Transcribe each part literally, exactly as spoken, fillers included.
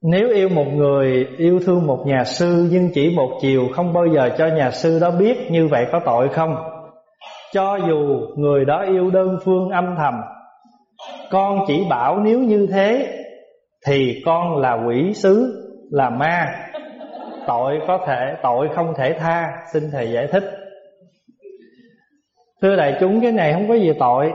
Nếu yêu một người, yêu thương một nhà sư, nhưng chỉ một chiều không bao giờ cho nhà sư đó biết, như vậy có tội không? Cho dù người đó yêu đơn phương âm thầm, con chỉ bảo nếu như thế thì con là quỷ sứ, là ma, tội có thể tội không thể tha. Xin thầy giải thích. Thưa đại chúng, cái này không có gì tội.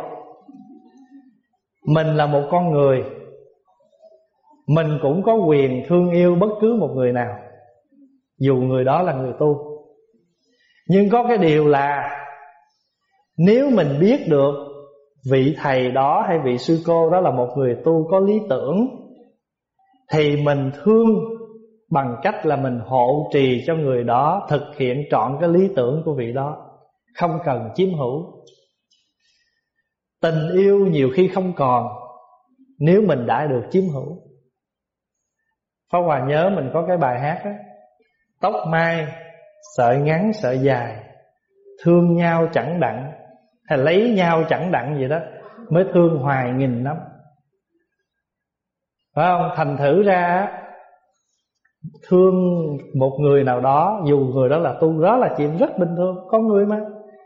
Mình là một con người, mình cũng có quyền thương yêu bất cứ một người nào, dù người đó là người tu. Nhưng có cái điều là, nếu mình biết được vị thầy đó hay vị sư cô đó là một người tu có lý tưởng, thì mình thương bằng cách là mình hộ trì cho người đó thực hiện trọn cái lý tưởng của vị đó, không cần chiếm hữu. Tình yêu nhiều khi không còn nếu mình đã được chiếm hữu. Pháp Hòa nhớ mình có cái bài hát đó: tóc mai sợi ngắn sợi dài, thương nhau chẳng đặng, hay lấy nhau chẳng đặng gì đó, mới thương hoài nghìn năm. Phải không? Thành thử ra thương một người nào đó, dù người đó là tu, đó là chuyện rất bình thường, con người mà.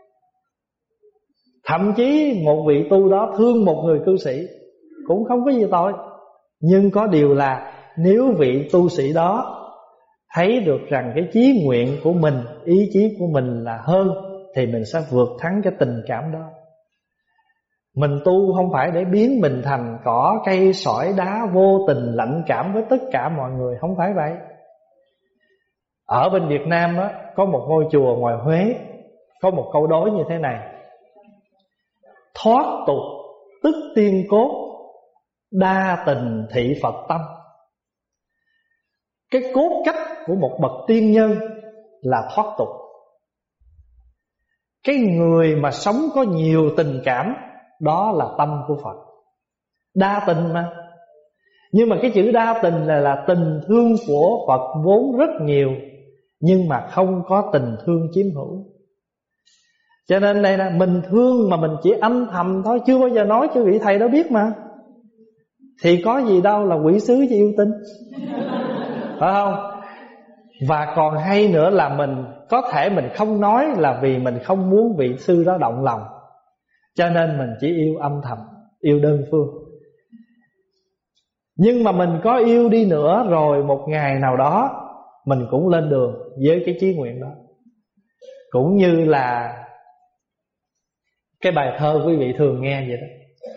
Thậm chí một vị tu đó thương một người cư sĩ cũng không có gì tội. Nhưng có điều là, nếu vị tu sĩ đó thấy được rằng cái chí nguyện của mình, ý chí của mình là hơn, thì mình sẽ vượt thắng cái tình cảm đó. Mình tu không phải để biến mình thành cỏ cây sỏi đá, vô tình lạnh cảm với tất cả mọi người, không phải vậy. Ở bên Việt Nam đó, có một ngôi chùa ngoài Huế, có một câu đối như thế này: thoát tục tức tiên cốt, đa tình thị Phật tâm. Cái cốt cách của một bậc tiên nhân là thoát tục. Cái người mà sống có nhiều tình cảm, đó là tâm của Phật. Đa tình mà. Nhưng mà cái chữ đa tình là, là tình thương của Phật vốn rất nhiều, nhưng mà không có tình thương chiếm hữu. Cho nên đây là mình thương mà mình chỉ âm thầm thôi, chưa bao giờ nói cho vị thầy đó biết mà. Thì có gì đâu là quỷ sứ cho yêu tinh. Phải không? Và còn hay nữa là mình có thể mình không nói là vì mình không muốn vị sư đó động lòng, cho nên mình chỉ yêu âm thầm, yêu đơn phương. Nhưng mà mình có yêu đi nữa, rồi một ngày nào đó mình cũng lên đường với cái chí nguyện đó. Cũng như là cái bài thơ quý vị thường nghe vậy đó: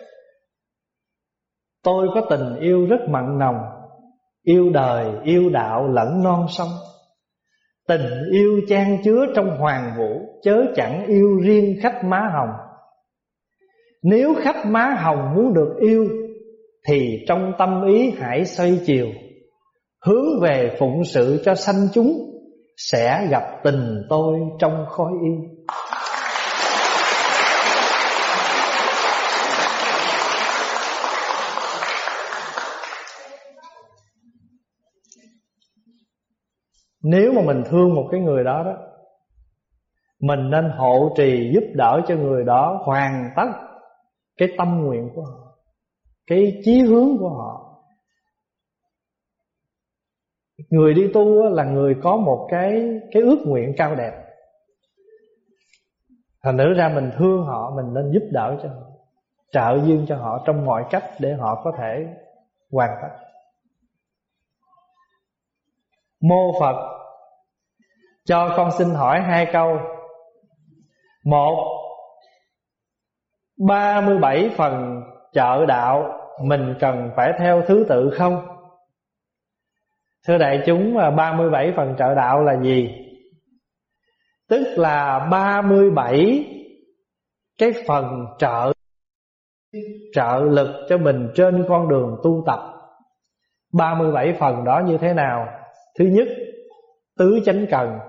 tôi có tình yêu rất mặn nồng, yêu đời, yêu đạo lẫn non sông. Tình yêu chan chứa trong hoàng vũ, chớ chẳng yêu riêng khách má hồng. Nếu khách má hồng muốn được yêu, thì trong tâm ý hãy xoay chiều, hướng về phụng sự cho sanh chúng, sẽ gặp tình tôi trong khói yêu. Nếu mà mình thương một cái người đó đó, mình nên hộ trì giúp đỡ cho người đó hoàn tất cái tâm nguyện của họ, cái chí hướng của họ. Người đi tu là người có một cái, cái ước nguyện cao đẹp. Thành thử ra mình thương họ, mình nên giúp đỡ cho họ, trợ duyên cho họ trong mọi cách để họ có thể hoàn tất. Mô Phật, cho con xin hỏi hai câu. Một, ba mươi bảy phần trợ đạo mình cần phải theo thứ tự không? Thưa đại chúng, ba mươi bảy phần trợ đạo là gì? Tức là ba mươi bảy cái phần trợ trợ lực cho mình trên con đường tu tập. ba mươi bảy phần đó như thế nào? Thứ nhất, tứ chánh cần,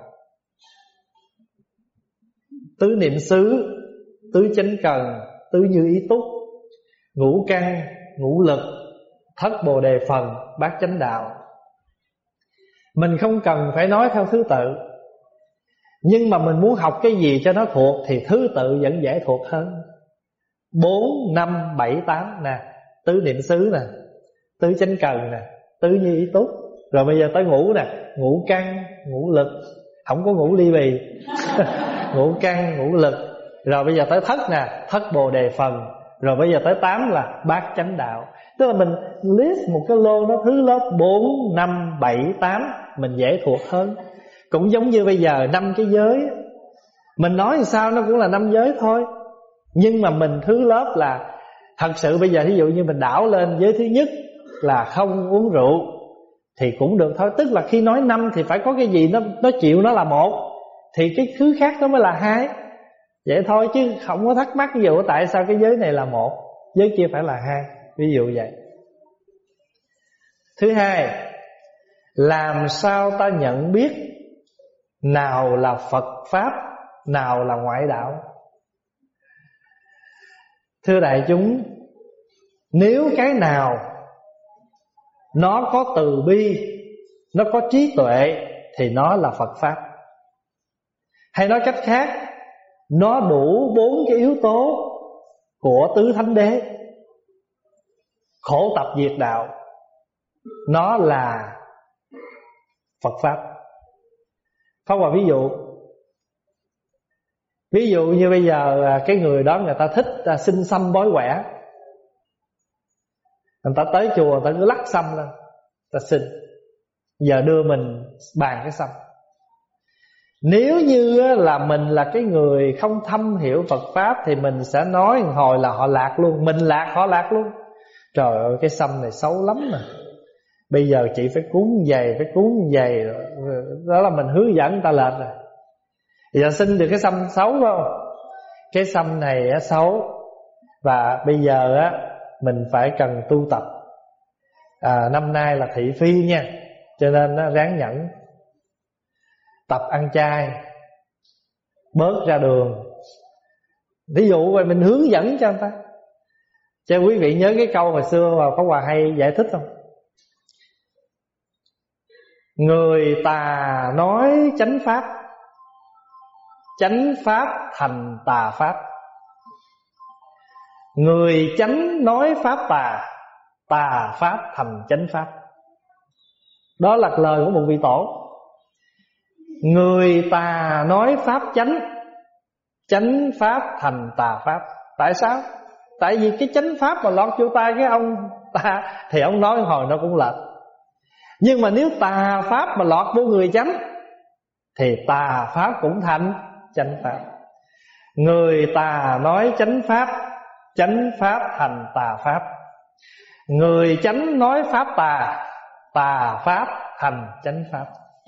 tứ niệm xứ, tứ chánh cần, tứ như ý túc, ngũ căn, ngũ lực, thất bồ đề phần, bát chánh đạo. Mình không cần phải nói theo thứ tự, nhưng mà mình muốn học cái gì cho nó thuộc thì thứ tự vẫn dễ thuộc hơn. Bốn, năm, bảy, tám nè, tứ niệm xứ nè, tứ chánh cần nè, tứ như ý túc. Rồi bây giờ tới ngũ nè, ngũ căn, ngũ lực. Không có ngũ ly bì. Ngũ căn, ngũ lực. Rồi bây giờ tới thất nè, thất bồ đề phần. Rồi bây giờ tới tám là bát chánh đạo. Tức là mình list một cái lô nó thứ lớp bốn, năm, bảy, tám, mình dễ thuộc hơn. Cũng giống như bây giờ năm cái giới, mình nói làm sao nó cũng là năm giới thôi. Nhưng mà mình thứ lớp là thật sự bây giờ ví dụ như mình đảo lên giới thứ nhất là không uống rượu thì cũng được thôi. Tức là khi nói năm thì phải có cái gì nó, nó chịu nó là một, thì cái thứ khác nó mới là hai. Vậy thôi chứ không có thắc mắc ví dụ tại sao cái giới này là một, giới kia phải là hai. Ví dụ vậy. Thứ hai, làm sao ta nhận biết nào là Phật Pháp, nào là ngoại đạo? Thưa đại chúng, nếu cái nào nó có từ bi, nó có trí tuệ thì nó là Phật Pháp. Hay nói cách khác, nó đủ bốn cái yếu tố của tứ thánh đế, khổ tập diệt đạo, nó là Phật Pháp. Pháp Hòa ví dụ. Ví dụ như bây giờ cái người đó người ta thích xin xăm bói quẻ, người ta tới chùa người ta cứ lắc xăm lên, người ta xin. Giờ đưa mình bàn cái xăm. Nếu như là mình là cái người không thâm hiểu Phật Pháp thì mình sẽ nói hồi là họ lạc luôn. Mình lạc họ lạc luôn. Trời ơi cái xăm này xấu lắm mà, bây giờ chị phải cúng giày, phải cúng giày. Đó là mình hướng dẫn người ta lệch rồi. Giờ xin được cái xăm xấu không? Cái xăm này á, xấu. Và bây giờ á, mình phải cần tu tập. à, Năm nay là thị phi nha, cho nên á, ráng nhẫn. Tập ăn chay, bớt ra đường. Ví dụ vậy mình hướng dẫn cho người ta. Cho quý vị nhớ cái câu hồi xưa mà Pháp Hòa hay giải thích không? Người tà nói chánh pháp, chánh pháp thành tà pháp. Người chánh nói pháp tà, tà pháp thành chánh pháp. Đó là lời của một vị tổ. Người tà nói pháp chánh, chánh pháp thành tà pháp. Tại sao? Tại vì cái chánh pháp mà lọt vô tai cái ông ta thì ông nói hồi nó cũng lệch. Nhưng mà nếu tà pháp mà lọt vô người chánh thì tà pháp cũng thành chánh pháp. Người tà nói chánh pháp, chánh pháp thành tà pháp. Người chánh nói pháp tà, tà pháp thành chánh pháp.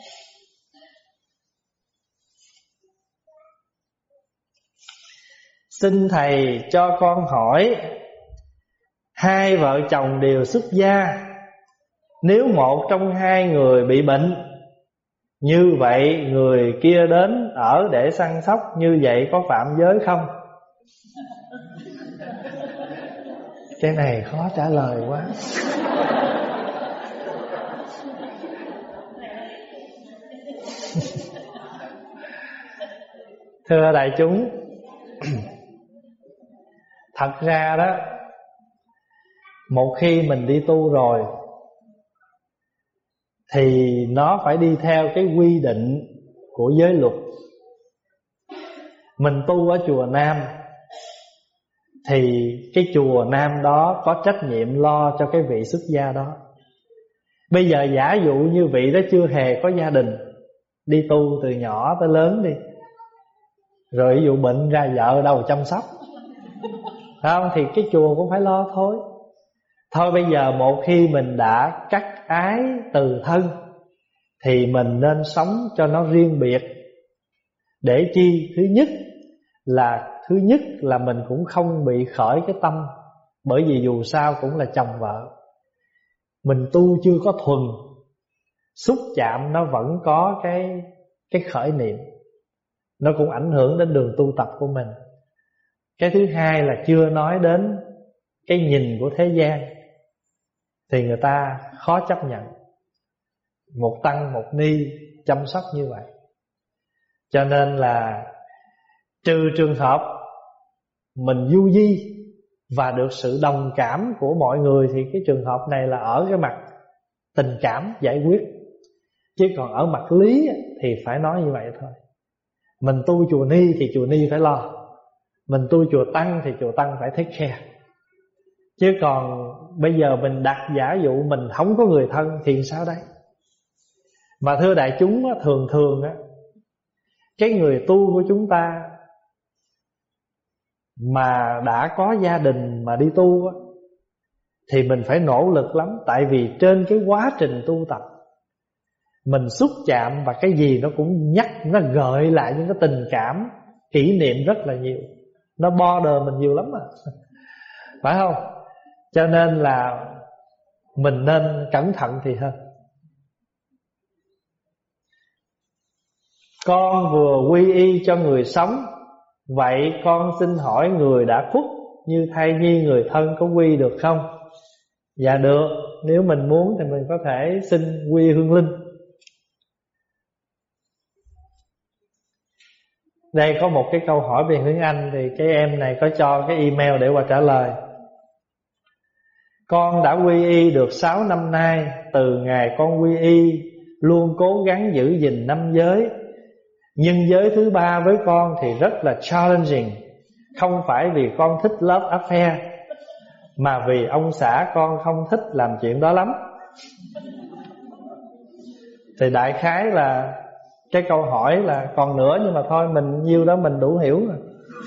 Xin thầy cho con hỏi, hai vợ chồng đều xuất gia, nếu một trong hai người bị bệnh, như vậy người kia đến ở để săn sóc, như vậy có phạm giới không? Cái này khó trả lời quá. Thưa đại chúng, thật ra đó, một khi mình đi tu rồi thì nó phải đi theo cái quy định của giới luật. Mình tu ở chùa Nam thì cái chùa Nam đó có trách nhiệm lo cho cái vị xuất gia đó. Bây giờ giả dụ như vị đó chưa hề có gia đình, đi tu từ nhỏ tới lớn đi, rồi ví dụ bệnh ra vợ đâu chăm sóc, không, thì cái chùa cũng phải lo thôi. Thôi bây giờ một khi mình đã cắt ái từ thân thì mình nên sống cho nó riêng biệt. Để chi? Thứ nhất là Thứ nhất là mình cũng không bị khởi cái tâm. Bởi vì dù sao cũng là chồng vợ, mình tu chưa có thuần, xúc chạm nó vẫn có cái, cái khởi niệm, nó cũng ảnh hưởng đến đường tu tập của mình. Cái thứ hai là chưa nói đến cái nhìn của thế gian, thì người ta khó chấp nhận một tăng một ni chăm sóc như vậy. Cho nên là trừ trường hợp mình du di và được sự đồng cảm của mọi người thì cái trường hợp này là ở cái mặt tình cảm giải quyết. Chứ còn ở mặt lý thì phải nói như vậy thôi. Mình tu chùa Ni thì chùa Ni phải lo, mình tu chùa Tăng thì chùa Tăng phải take care. Chứ còn bây giờ mình đặt giả dụ mình không có người thân thì sao đây? Mà thưa đại chúng, thường thường á, cái người tu của chúng ta mà đã có gia đình mà đi tu á, thì mình phải nỗ lực lắm. Tại vì trên cái quá trình tu tập mình xúc chạm và cái gì nó cũng nhắc, nó gợi lại những cái tình cảm, kỷ niệm rất là nhiều. Nó border mình nhiều lắm à, phải không? Cho nên là mình nên cẩn thận thì hơn. Con vừa quy y cho người sống, vậy con xin hỏi người đã khuất như thai nhi người thân có quy được không? Dạ được, nếu mình muốn thì mình có thể xin quy hương linh. Đây có một cái câu hỏi về tiếng Anh, thì cái em này có cho cái email để qua trả lời. Con đã quy y được sáu năm nay. Từ ngày con quy y luôn cố gắng giữ gìn năm giới, nhưng giới thứ ba với con thì rất là challenging. Không phải vì con thích love affair, mà vì ông xã con không thích làm chuyện đó lắm. Thì đại khái là cái câu hỏi là còn nữa, nhưng mà thôi mình nhiêu đó mình đủ hiểu rồi.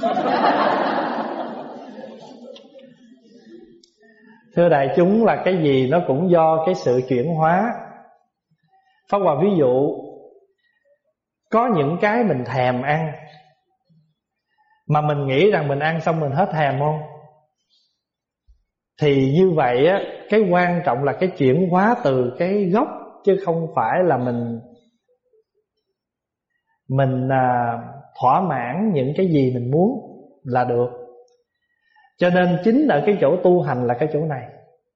Thưa đại chúng, là cái gì nó cũng do cái sự chuyển hóa. Pháp Hòa ví dụ, có những cái mình thèm ăn mà mình nghĩ rằng mình ăn xong mình hết thèm không? Thì như vậy á, cái quan trọng là cái chuyển hóa từ cái gốc, chứ không phải là mình Mình à, thỏa mãn những cái gì mình muốn là được. Cho nên chính ở cái chỗ tu hành là cái chỗ này.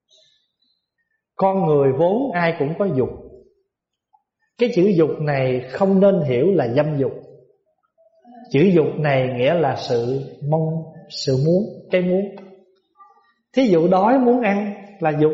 Con người vốn ai cũng có dục. Cái chữ dục này không nên hiểu là dâm dục. Chữ dục này nghĩa là sự mong, sự muốn, cái muốn. Thí dụ đói muốn ăn là dục,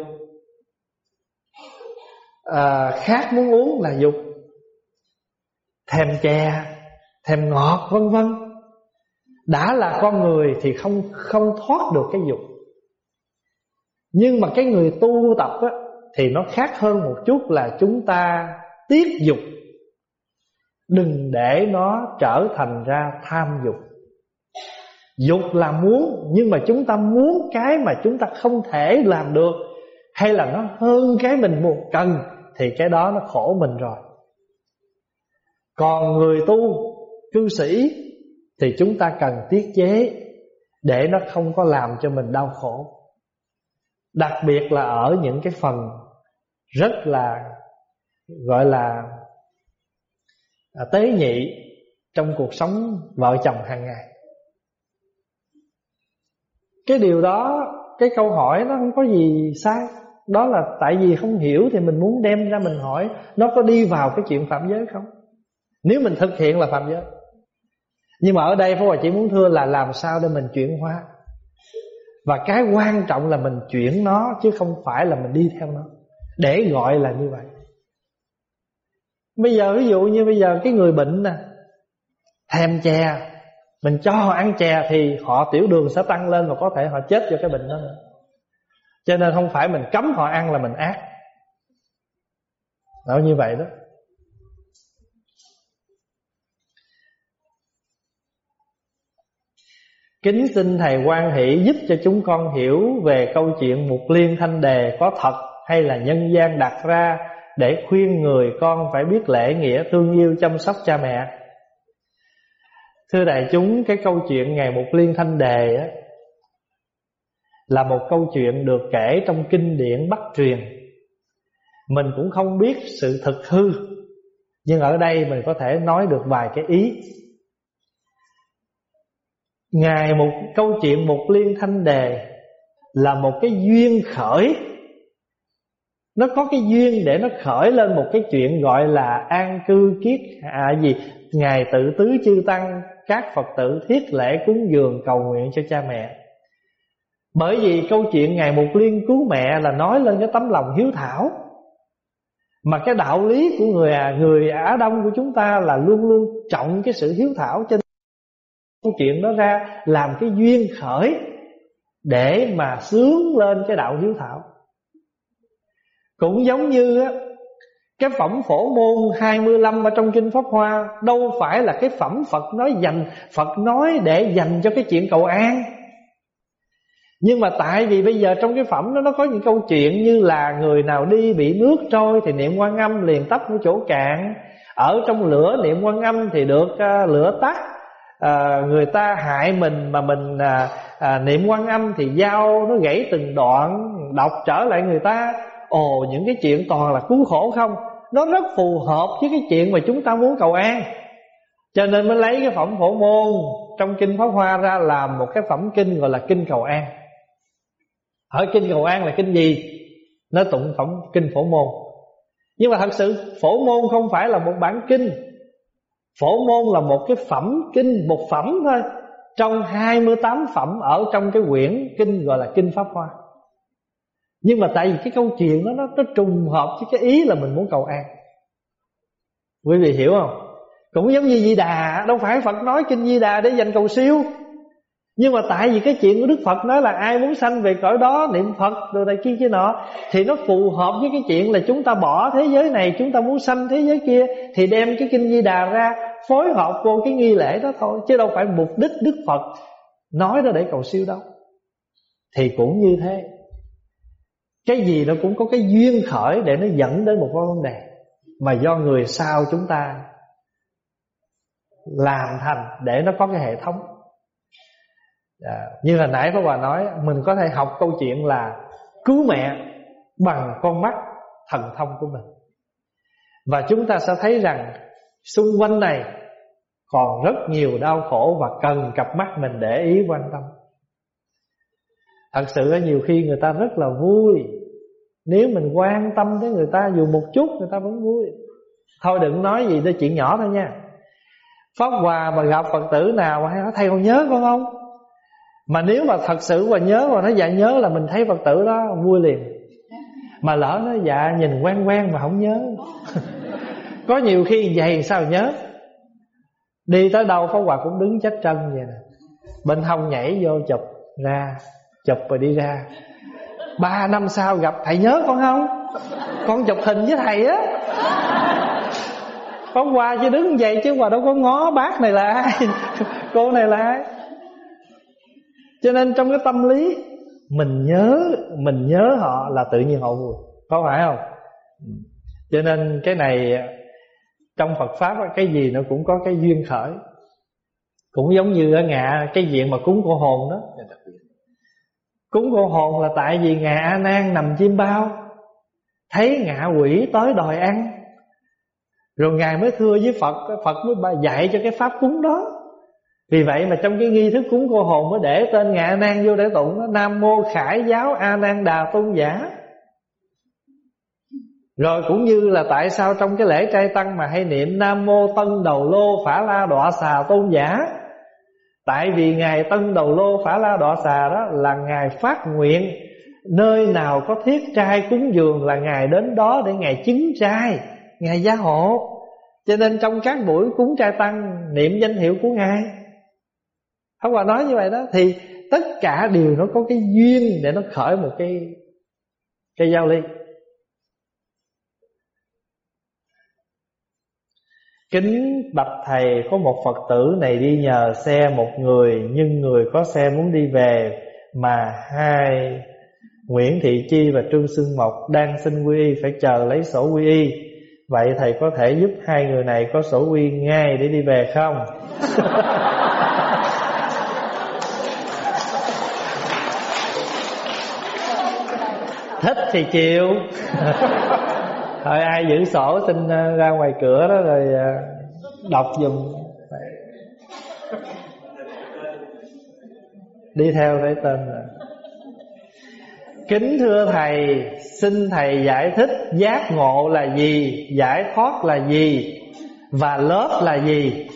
à, khát muốn uống là dục, thèm chè, thèm ngọt vân vân. Đã là con người thì không không thoát được cái dục. Nhưng mà cái người tu tập á, thì nó khác hơn một chút, là chúng ta tiết dục, đừng để nó trở thành ra tham dục. Dục là muốn, nhưng mà chúng ta muốn cái mà chúng ta không thể làm được, hay là nó hơn cái mình muốn cần, thì cái đó nó khổ mình rồi. Còn người tu, cư sĩ thì chúng ta cần tiết chế để nó không có làm cho mình đau khổ. Đặc biệt là ở những cái phần rất là gọi là à, tế nhị trong cuộc sống vợ chồng hàng ngày. Cái điều đó, cái câu hỏi nó không có gì sai. Đó là tại vì không hiểu thì mình muốn đem ra mình hỏi nó có đi vào cái chuyện phạm giới không. Nếu mình thực hiện là phạm giới. Nhưng mà ở đây Pháp Hòa chỉ muốn thưa là làm sao để mình chuyển hóa. Và cái quan trọng là mình chuyển nó, chứ không phải là mình đi theo nó, để gọi là như vậy. Bây giờ ví dụ như bây giờ cái người bệnh nè, thèm chè, mình cho họ ăn chè thì họ tiểu đường sẽ tăng lên, và có thể họ chết do cái bệnh đó nữa. Cho nên không phải mình cấm họ ăn là mình ác. Đó, như vậy đó. Kính xin Thầy hoan hỷ giúp cho chúng con hiểu về câu chuyện Mục Liên Thanh Đề có thật hay là nhân gian đặt ra để khuyên người con phải biết lễ nghĩa thương yêu chăm sóc cha mẹ. Thưa đại chúng, cái câu chuyện Ngài Mục Liên Thanh Đề á, là một câu chuyện được kể trong kinh điển Bắc truyền. Mình cũng không biết sự thực hư, nhưng ở đây mình có thể nói được vài cái ý. Ngài một câu chuyện Mục Liên Thanh Đề là một cái duyên khởi. Nó có cái duyên để nó khởi lên một cái chuyện gọi là an cư kiết à gì Ngài tự tứ chư tăng, các Phật tử thiết lễ cúng dường cầu nguyện cho cha mẹ. Bởi vì câu chuyện Ngài Mục Liên cứu mẹ là nói lên cái tấm lòng hiếu thảo. Mà cái đạo lý của người à, người Á Đông của chúng ta là luôn luôn trọng cái sự hiếu thảo, cho nên câu chuyện đó ra làm cái duyên khởi để mà xướng lên cái đạo hiếu thảo. Cũng giống như á, cái phẩm Phổ Môn hai mươi lăm ở trong Kinh Pháp Hoa đâu phải là cái phẩm Phật nói dành Phật nói để dành cho cái chuyện cầu an. Nhưng mà tại vì bây giờ trong cái phẩm đó nó có những câu chuyện như là người nào đi bị nước trôi thì niệm Quan Âm liền tấp vào chỗ cạn, ở trong lửa niệm Quan Âm thì được uh, lửa tắt, uh, người ta hại mình mà mình uh, uh, niệm Quan Âm thì dao nó gãy từng đoạn, đọc trở lại người ta. Ồ, những cái chuyện toàn là cứu khổ không. Nó rất phù hợp với cái chuyện mà chúng ta muốn cầu an. Cho nên mới lấy cái phẩm Phổ Môn trong Kinh Pháp Hoa ra làm một cái phẩm kinh gọi là Kinh Cầu An. Hỏi Kinh Cầu An là kinh gì? Nó tụng phẩm Kinh Phổ Môn. Nhưng mà thật sự Phổ Môn không phải là một bản kinh. Phổ Môn là một cái phẩm kinh, một phẩm thôi, trong hai mươi tám phẩm ở trong cái quyển kinh gọi là Kinh Pháp Hoa. Nhưng mà tại vì cái câu chuyện đó nó, nó trùng hợp với cái ý là mình muốn cầu an. Quý vị hiểu không? Cũng giống như Di Đà, đâu phải Phật nói Kinh Di Đà để dành cầu siêu. Nhưng mà tại vì cái chuyện của Đức Phật nói là ai muốn sanh về cõi đó niệm Phật rồi này kia kia nọ, thì nó phù hợp với cái chuyện là chúng ta bỏ thế giới này, chúng ta muốn sanh thế giới kia, thì đem cái Kinh Di Đà ra phối hợp vô cái nghi lễ đó thôi. Chứ đâu phải mục đích Đức Phật nói đó để cầu siêu đâu. Thì cũng như thế, cái gì nó cũng có cái duyên khởi để nó dẫn đến một cái vấn đề mà do người sau chúng ta làm thành để nó có cái hệ thống. À, như là nãy Pháp Hòa nói, mình có thể học câu chuyện là cứu mẹ bằng con mắt thần thông của mình. Và chúng ta sẽ thấy rằng xung quanh này còn rất nhiều đau khổ và cần cặp mắt mình để ý quan tâm. Thật sự nhiều khi người ta rất là vui nếu mình quan tâm tới người ta, dù một chút người ta vẫn vui. Thôi đừng nói gì tới chuyện nhỏ thôi nha. Pháp Hòa mà gặp Phật tử nào mà hay nói thầy còn nhớ con không? Mà nếu mà thật sự mà nhớ mà nói dạ nhớ là mình thấy Phật tử đó vui liền. Mà lỡ nói dạ nhìn quen quen mà không nhớ. Có nhiều khi vậy sao nhớ. Đi tới đâu Pháp Hòa cũng đứng chết chân vậy nè, bên hông nhảy vô chụp ra, chụp rồi đi ra. Ba năm sau gặp thầy nhớ con không? Con chụp hình với thầy á. Pháp Hòa chứ đứng vậy chứ Hòa đâu có ngó bác này là ai, cô này là ai. Cho nên trong cái tâm lý mình nhớ, mình nhớ họ là tự nhiên họ vui, có phải không? Cho nên cái này trong Phật Pháp cái gì nó cũng có cái duyên khởi. Cũng giống như ở Ngạ cái chuyện mà cúng cô hồn đó. Cúng cô hồn là tại vì Ngài A Nan nằm chim bao, thấy ngạ quỷ tới đòi ăn, rồi Ngài mới thưa với Phật, Phật mới dạy cho cái pháp cúng đó. Vì vậy mà trong cái nghi thức cúng cô hồn mới để tên Ngài A Nan vô để tụng đó, Nam Mô Khải Giáo A Nan Đà Tôn Giả. Rồi cũng như là tại sao trong cái lễ trai tăng mà hay niệm Nam Mô Tân Đầu Lô Phả La Đọa Xà Tôn Giả. Tại vì Ngài Tân Đầu Lô Phả La Đọa Xà đó là Ngài phát nguyện nơi nào có thiết trai cúng dường là Ngài đến đó để Ngài chứng trai, Ngài gia hộ. Cho nên trong các buổi cúng trai tăng niệm danh hiệu của Ngài. Pháp Hòa nói như vậy đó. Thì tất cả đều nó có cái duyên để nó khởi một cái cái giao ly. Kính bạch thầy, có một Phật tử này đi nhờ xe một người, nhưng người có xe muốn đi về, mà hai Nguyễn Thị Chi và Trương Xuân Mộc đang xin quy y, phải chờ lấy sổ quy y. Vậy thầy có thể giúp hai người này có sổ quy ngay để đi về không? Thích thì chịu. Thôi ai giữ sổ xin ra ngoài cửa đó rồi đọc giùm. Đi theo lấy tên rồi. Kính thưa thầy, xin thầy giải thích giác ngộ là gì, giải thoát là gì và lớp là gì?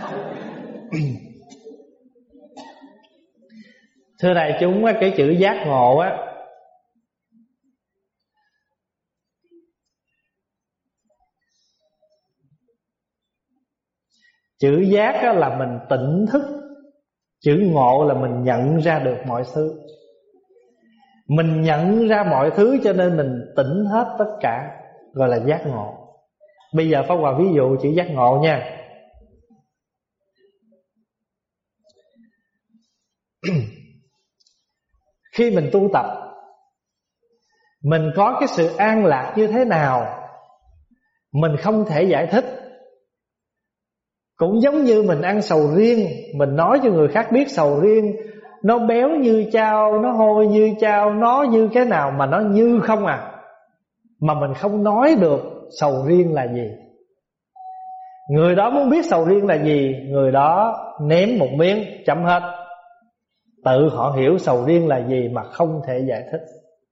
Thưa đại chúng, cái chữ giác ngộ á, Chữ giác là mình tỉnh thức, chữ ngộ là mình nhận ra được mọi thứ. Mình nhận ra mọi thứ cho nên mình tỉnh hết tất cả, gọi là giác ngộ. Bây giờ Pháp Hòa ví dụ chữ giác ngộ nha. Khi mình tu tập, mình có cái sự an lạc như thế nào mình không thể giải thích. Cũng giống như mình ăn sầu riêng, mình nói cho người khác biết sầu riêng nó béo như chao, nó hôi như chao, nó như cái nào mà nó như không à. Mà mình không nói được sầu riêng là gì. Người đó muốn biết sầu riêng là gì, người đó ném một miếng, chấm hết. Tự họ hiểu sầu riêng là gì mà không thể giải thích.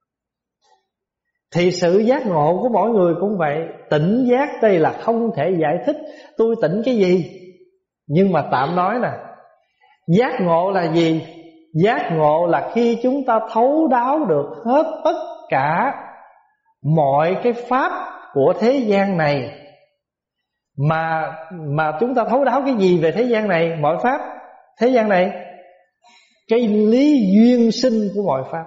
Thì sự giác ngộ của mỗi người cũng vậy. Tỉnh giác đây là không thể giải thích. Tôi tỉnh cái gì? Nhưng mà tạm nói nè, giác ngộ là gì? Giác ngộ là khi chúng ta thấu đáo được hết tất cả mọi cái pháp của thế gian này. Mà mà chúng ta thấu đáo cái gì về thế gian này? Mọi pháp thế gian này, cái lý duyên sinh của mọi pháp.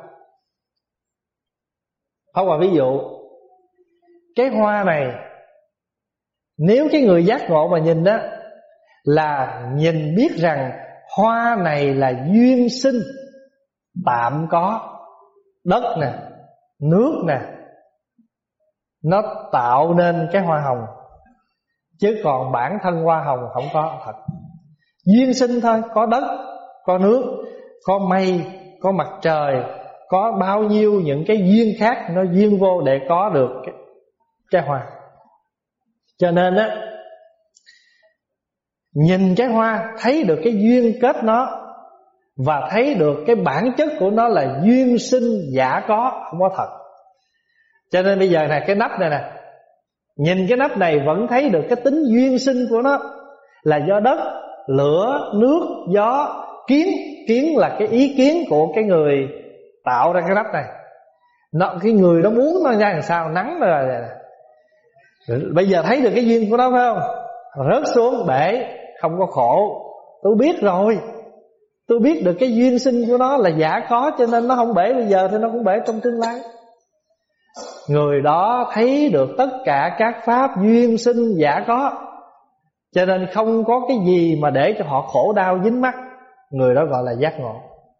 Pháp Hòa ví dụ, cái hoa này, nếu cái người giác ngộ mà nhìn đó, là nhìn biết rằng hoa này là duyên sinh tạm có. Đất nè, nước nè, nó tạo nên cái hoa hồng, chứ còn bản thân hoa hồng không có thật. Duyên sinh thôi, có đất, có nước, có mây, có mặt trời, có bao nhiêu những cái duyên khác nó duyên vô để có được cái, cái hoa. Cho nên á, nhìn cái hoa thấy được cái duyên kết nó, và thấy được cái bản chất của nó là duyên sinh giả có, không có thật. Cho nên bây giờ nè, cái nắp này nè, nhìn cái nắp này vẫn thấy được cái tính duyên sinh của nó là do đất, lửa, nước, gió, kiến. Kiến là cái ý kiến của cái người tạo ra cái nắp này. Nó, cái người đó muốn nó ra làm sao, nắng rồi. Bây giờ thấy được cái duyên của nó phải không? Rớt xuống bể, không có khổ. Tôi biết rồi, tôi biết được cái duyên sinh của nó là giả có, cho nên nó không bể bây giờ thì nó cũng bể trong tương lai. Người đó thấy được tất cả các pháp duyên sinh giả có, cho nên không có cái gì mà để cho họ khổ đau dính mắc. Người đó gọi là giác ngộ.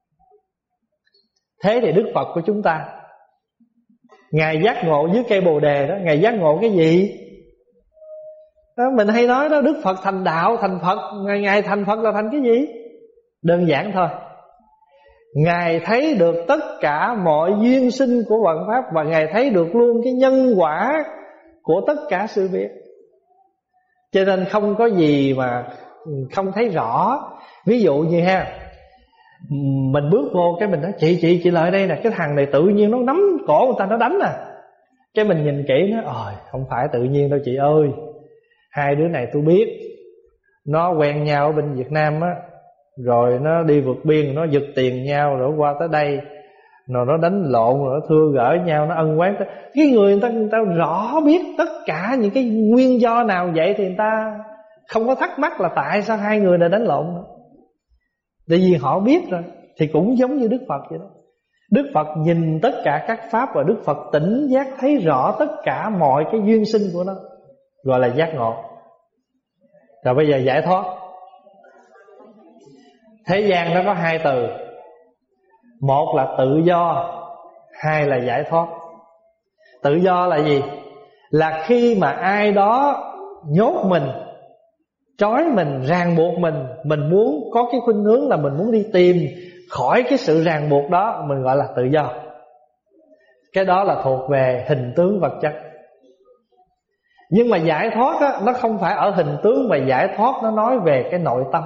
Thế thì Đức Phật của chúng ta, Ngài giác ngộ dưới cây Bồ Đề đó. Ngài giác ngộ cái gì đó, mình hay nói đó, Đức Phật thành đạo, thành Phật. Ngài, Ngài thành Phật là thành cái gì? Đơn giản thôi, Ngài thấy được tất cả mọi duyên sinh của vạn pháp, và Ngài thấy được luôn cái nhân quả của tất cả sự việc. Cho nên không có gì mà không thấy rõ. Ví dụ như ha, mình bước vô cái mình nói chị chị chị lại đây nè, cái thằng này tự nhiên nó nắm cổ người ta nó đánh nè. Cái mình nhìn kỹ nó, ôi không phải tự nhiên đâu chị ơi, hai đứa này tôi biết, nó quen nhau ở bên Việt Nam á, rồi nó đi vượt biên, nó giật tiền nhau, rồi qua tới đây, rồi nó đánh lộn, rồi nó thưa gỡ nhau, nó ân oán. Cái người người ta, người ta rõ biết tất cả những cái nguyên do nào vậy, thì người ta không có thắc mắc là tại sao hai người này đánh lộn nữa. Tại vì họ biết rồi. Thì cũng giống như Đức Phật vậy đó. Đức Phật nhìn tất cả các pháp, và Đức Phật tỉnh giác thấy rõ tất cả mọi cái duyên sinh của nó, gọi là giác ngộ. Rồi bây giờ giải thoát. Thế gian nó có hai từ, một là tự do, hai là giải thoát. Tự do là gì? Là khi mà ai đó nhốt mình, trói mình, ràng buộc mình, mình muốn có cái khuynh hướng là mình muốn đi tìm khỏi cái sự ràng buộc đó, mình gọi là tự do. Cái đó là thuộc về hình tướng vật chất. Nhưng mà giải thoát á, nó không phải ở hình tướng, mà giải thoát nó nói về cái nội tâm.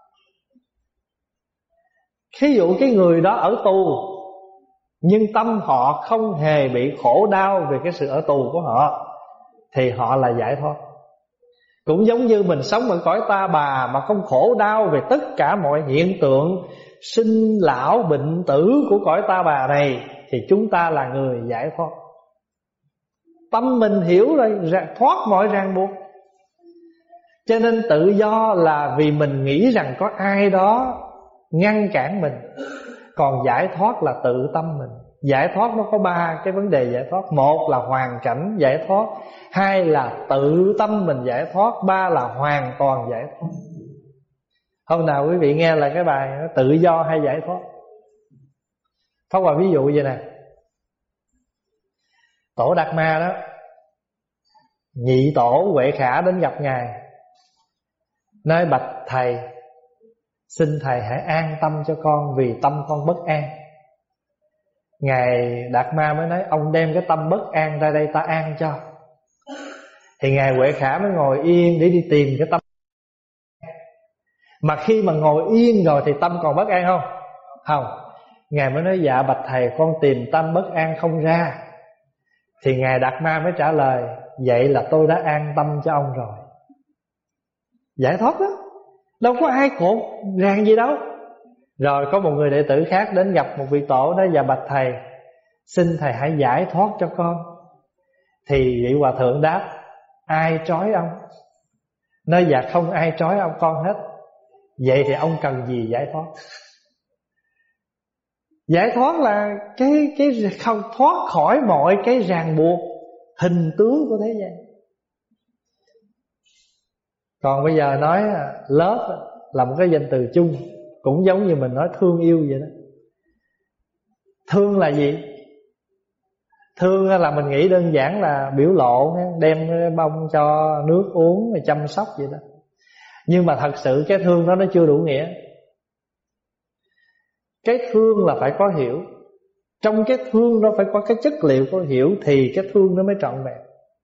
Thí dụ cái người đó ở tù, nhưng tâm họ không hề bị khổ đau về cái sự ở tù của họ, thì họ là giải thoát. Cũng giống như mình sống ở cõi ta bà mà không khổ đau về tất cả mọi hiện tượng sinh lão bệnh tử của cõi ta bà này, thì chúng ta là người giải thoát. Tâm mình hiểu rồi, thoát mọi ràng buộc. Cho nên tự do là vì mình nghĩ rằng có ai đó ngăn cản mình. Còn giải thoát là tự tâm mình. Giải thoát nó có ba cái vấn đề giải thoát. Một là hoàn cảnh giải thoát, hai là tự tâm mình giải thoát, ba là hoàn toàn giải thoát. Hôm nào quý vị nghe là cái bài tự do hay giải thoát. Pháp Hòa ví dụ vậy nè. Tổ Đạt Ma đó, nhị tổ Huệ Khả đến gặp Ngài, nói bạch thầy, xin thầy hãy an tâm cho con vì tâm con bất an. Ngài Đạt Ma mới nói ông đem cái tâm bất an ra đây ta an cho. Thì Ngài Huệ Khả mới ngồi yên để đi tìm cái tâm. Mà khi mà ngồi yên rồi thì tâm còn bất an không? Không. Ngài mới nói dạ bạch thầy con tìm tâm bất an không ra. Thì Ngài Đạt Ma mới trả lời vậy là tôi đã an tâm cho ông rồi. Giải thoát đó, đâu có ai cột ràng gì đâu. Rồi có một người đệ tử khác đến gặp một vị tổ, nói dạ bạch thầy, xin thầy hãy giải thoát cho con. Thì vị hòa thượng đáp ai trói ông? Nói dạ không ai trói ông con hết. Vậy thì ông cần gì giải thoát? Giải thoát là cái cái không thoát khỏi mọi cái ràng buộc hình tướng của thế gian. Còn bây giờ nói love là một cái danh từ chung, cũng giống như mình nói thương yêu vậy đó. Thương là gì? Thương là mình nghĩ đơn giản là biểu lộ, đem bông cho nước uống, chăm sóc vậy đó. Nhưng mà thật sự cái thương đó nó chưa đủ nghĩa. Cái thương là phải có hiểu. Trong cái thương đó phải có cái chất liệu có hiểu thì cái thương nó mới trọn vẹn.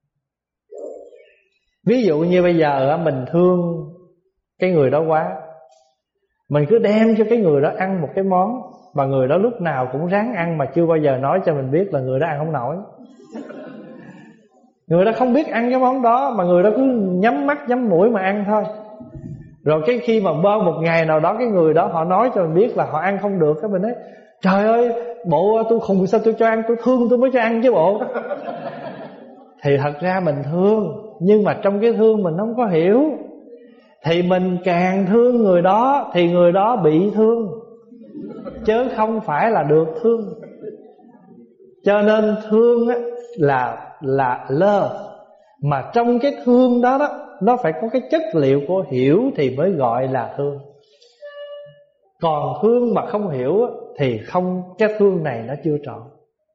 Ví dụ như bây giờ mình thương cái người đó quá, mình cứ đem cho cái người đó ăn một cái món mà người đó lúc nào cũng ráng ăn, mà chưa bao giờ nói cho mình biết là người đó ăn không nổi. Người đó không biết ăn cái món đó, mà người đó cứ nhắm mắt nhắm mũi mà ăn thôi. Rồi cái khi mà bơ một ngày nào đó cái người đó họ nói cho mình biết là họ ăn không được, cái mình nói trời ơi bộ tôi khùng sao tôi cho ăn, tôi thương tôi mới cho ăn chứ bộ. Thì thật ra mình thương, nhưng mà trong cái thương mình không có hiểu. Thì mình càng thương người đó thì người đó bị thương, chứ không phải là được thương. Cho nên thương á, là là love. Mà trong cái thương đó đó, nó phải có cái chất liệu của hiểu thì mới gọi là thương. Còn thương mà không hiểu á, thì không, cái thương này nó chưa trọn.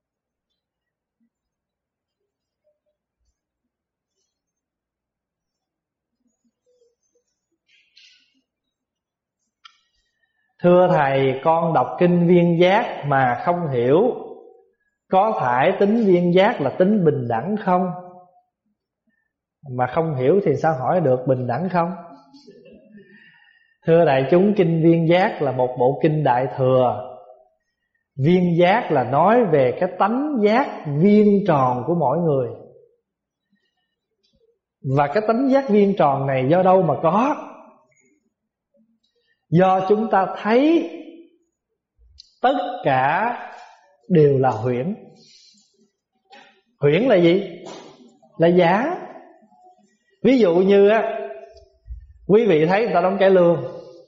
Thưa thầy, con đọc kinh Viên Giác mà không hiểu, có phải tính Viên Giác là tính bình đẳng không? Mà không hiểu thì sao hỏi được bình đẳng không? Thưa đại chúng, kinh Viên Giác là một bộ kinh Đại Thừa. Viên giác là nói về cái tánh giác viên tròn của mỗi người. Và cái tánh giác viên tròn này do đâu mà có? Do chúng ta thấy tất cả đều là huyễn. Huyễn là gì? Là giả. Ví dụ như á, quý vị thấy người ta đóng cải lương,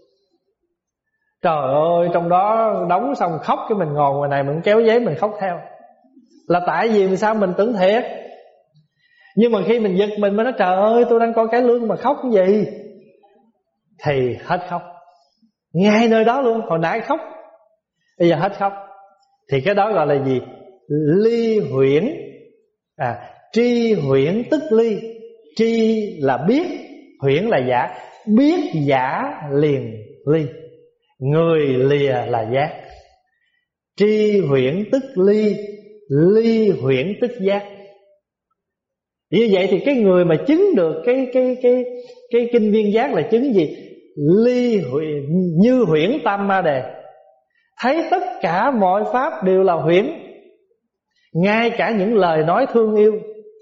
trời ơi trong đó đóng xong khóc, cái mình ngồi ngoài này mình kéo giấy mình khóc theo. Là tại vì sao mình tưởng thiệt. Nhưng mà khi mình giật mình mới nói trời ơi tôi đang coi cải lương mà khóc cái gì, thì hết khóc. Ngay nơi đó luôn, hồi nãy khóc bây giờ hết khóc. Thì cái đó gọi là gì? Ly huyễn. À, tri huyễn tức ly. Tri là biết, huyễn là giả. Biết giả liền ly, người lìa là giác. Tri huyễn tức ly, ly huyễn tức giác. Như vậy thì cái người mà chứng được cái cái cái cái kinh Viên Giác là chứng gì? Ly huyễn, như huyễn tam ma đề, thấy tất cả mọi pháp đều là huyễn, ngay cả những lời nói thương yêu.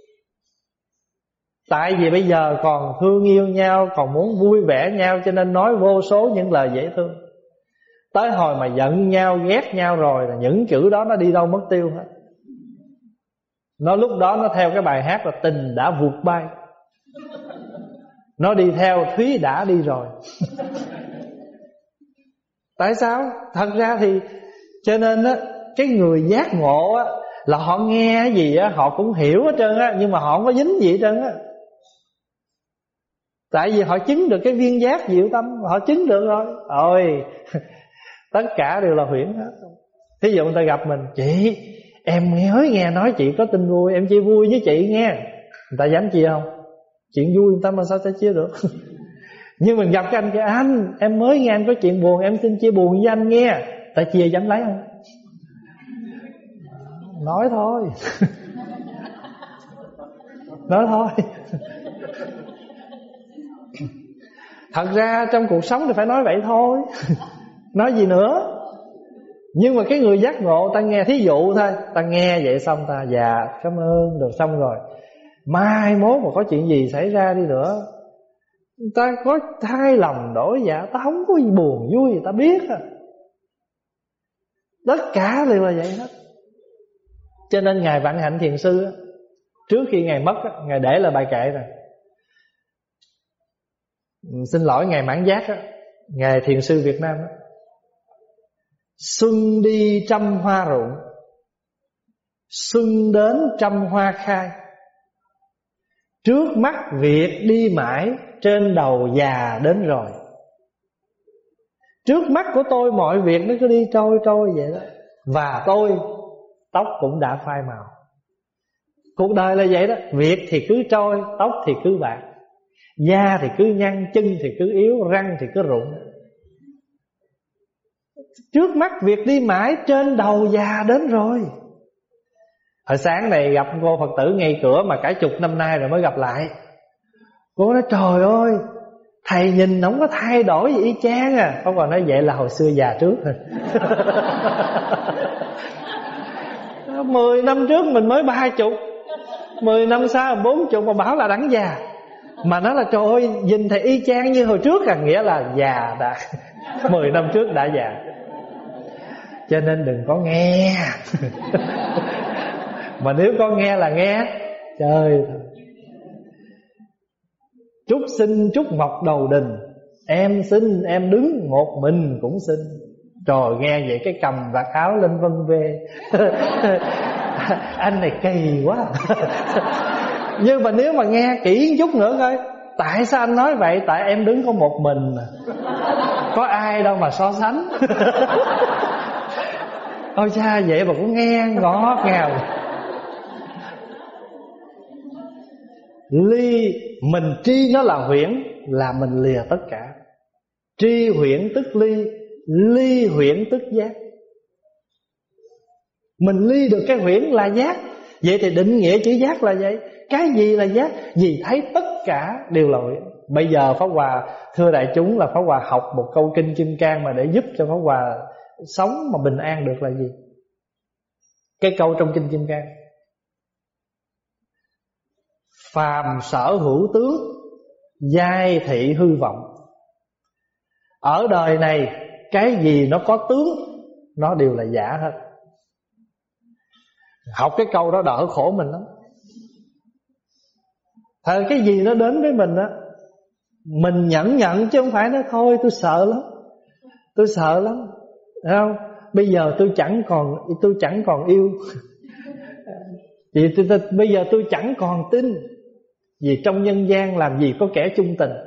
Tại vì bây giờ còn thương yêu nhau, còn muốn vui vẻ nhau, cho nên nói vô số những lời dễ thương. Tới hồi mà giận nhau, ghét nhau rồi là những chữ đó nó đi đâu mất tiêu hết. Nó lúc đó nó theo cái bài hát là tình đã vụt bay. Nó đi theo Thúy đã đi rồi. Tại sao? Thật ra thì cho nên á, cái người giác ngộ á là họ nghe cái gì á họ cũng hiểu hết trơn á, nhưng mà họ không có dính gì hết trơn á. Tại vì họ chứng được cái viên giác diệu tâm, họ chứng được rồi. Ôi, tất cả đều là huyễn hết. Thí dụ người ta gặp mình: chị, em mới nghe nói chị có tin vui, em chia vui với chị nghe. Người ta dám chia không? Chuyện vui người ta mà sao sẽ chia được? Nhưng mình gặp cái anh kia: anh, em mới nghe anh có chuyện buồn, em xin chia buồn với anh nghe. Ta chia dám lấy không? Nói thôi. Nói thôi. Thật ra trong cuộc sống thì phải nói vậy thôi. Nói gì nữa. Nhưng mà cái người giác ngộ ta nghe, thí dụ thôi, ta nghe vậy xong ta dạ cảm ơn được xong rồi. Mai mốt mà có chuyện gì xảy ra đi nữa, ta có thay lòng đổi dạ, ta không có gì buồn vui gì ta biết à. Tất cả đều là vậy hết. Cho nên Ngài Vạn Hạnh Thiền Sư á, trước khi Ngài mất á, Ngài để lại bài kệ rồi. Xin lỗi Ngài Mãn Giác á, Ngài Thiền Sư Việt Nam á: xuân đi trăm hoa rụng, xuân đến trăm hoa khai. Trước mắt việc đi mãi, trên đầu già đến rồi. Trước mắt của tôi mọi việc nó cứ đi trôi trôi vậy đó. Và tôi, tóc cũng đã phai màu. Cuộc đời là vậy đó. Việc thì cứ trôi, tóc thì cứ bạc, da thì cứ nhăn, chân thì cứ yếu, răng thì cứ rụng. Trước mắt việc đi mãi, trên đầu già đến rồi. Hồi sáng này gặp cô Phật tử ngay cửa mà cả chục năm nay rồi mới gặp lại. Cô nói trời ơi, thầy nhìn không có thay đổi gì y chang à. Không còn nói vậy là hồi xưa già trước rồi. Mười năm trước mình mới ba chục, mười năm sau bốn chục mà bảo là đẳng già. Mà nói là trời ơi, nhìn thầy y chang như hồi trước à. Nghĩa là già đã mười năm trước đã già. Cho nên đừng có nghe. Mà nếu có nghe là nghe trời. Trúc xin trúc mọc đầu đình, em xin em đứng một mình cũng xin. Trời, nghe vậy cái cầm vạt áo lên vân về. Anh này kỳ quá. Nhưng mà nếu mà nghe kỹ chút nữa coi, tại sao anh nói vậy? Tại em đứng có một mình, có ai đâu mà so sánh. Ôi cha, vậy mà cũng nghe ngọt ngào. Ly, mình tri nó là huyễn, là mình lìa tất cả. Tri huyễn tức ly, ly huyễn tức giác. Mình ly được cái huyễn là giác. Vậy thì định nghĩa chữ giác là vậy. Cái gì là giác? Vì thấy tất cả đều là huyễn. Bây giờ Pháp Hòa thưa đại chúng là Pháp Hòa học một câu kinh Kim Cang mà để giúp cho Pháp Hòa sống mà bình an được là gì? Cái câu trong kinh Kim Cang: phàm sở hữu tướng, giai thị hư vọng. Ở đời này cái gì nó có tướng nó đều là giả hết. Học cái câu đó đỡ khổ mình lắm. Thật cái gì nó đến với mình á, mình nhẫn nhận chứ không phải nói thôi tôi sợ lắm, tôi sợ lắm, thấy không? Bây giờ tôi chẳng còn tôi chẳng còn yêu. Vì tôi, tôi, bây giờ tôi chẳng còn tin. Vì trong nhân gian làm gì có kẻ chung tình.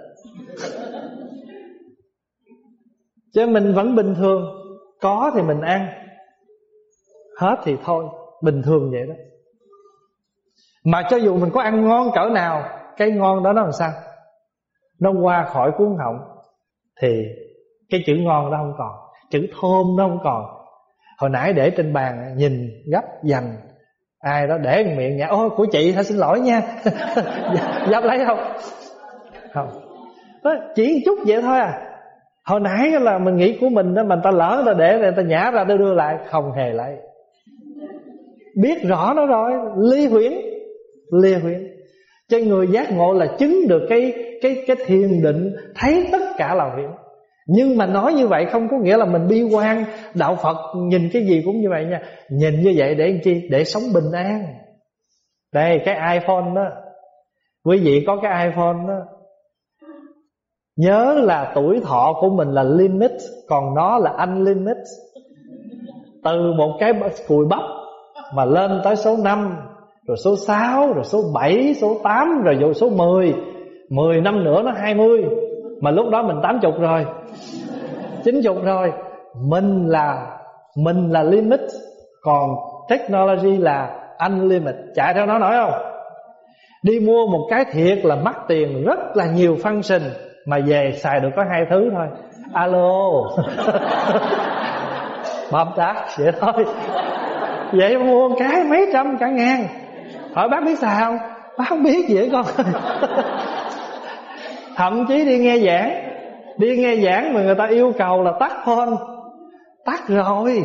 Chứ mình vẫn bình thường. Có thì mình ăn, hết thì thôi. Bình thường vậy đó. Mà cho dù mình có ăn ngon cỡ nào, cái ngon đó nó làm sao? Nó qua khỏi cuốn họng thì cái chữ ngon đó không còn, chữ thơm nó không còn. Hồi nãy để trên bàn nhìn gấp dành, ai đó để miệng nhả: ôi của chị hả, xin lỗi nha. Dám lấy không? Không. Đó, chỉ chút vậy thôi à. Hồi nãy là mình nghĩ của mình đó, mà người ta lỡ người ta để người ta nhả ra, đưa đưa lại, không hề lấy. Biết rõ nó rồi, ly huyễn, ly huyễn. Cho người giác ngộ là chứng được cái cái cái thiền định, thấy tất cả là huyễn. Nhưng mà nói như vậy không có nghĩa là mình bi quan. Đạo Phật nhìn cái gì cũng như vậy nha. Nhìn như vậy để làm chi? Để sống bình an. Đây cái iPhone đó, quý vị có cái iPhone đó, Nhớ là tuổi thọ của mình là limit, còn nó là unlimited. Từ một cái cùi bắp mà lên tới số năm, rồi số sáu, rồi số bảy, số tám, rồi vô số mười. Mười năm nữa nó hai mươi. Mà lúc đó mình tám mươi rồi, chín mươi rồi. Mình là Mình là limit, còn technology là unlimited. Chạy theo nó nổi không? Đi mua một cái thiệt là mắc tiền, rất là nhiều function, mà về xài được có hai thứ thôi. Alo bấm tắt vậy thôi. Vậy mua cái mấy trăm cả ngàn. Hỏi bác biết xài không? Bác không biết gì hết con. Thậm chí đi nghe giảng, Đi nghe giảng mà người ta yêu cầu là tắt phone, tắt rồi.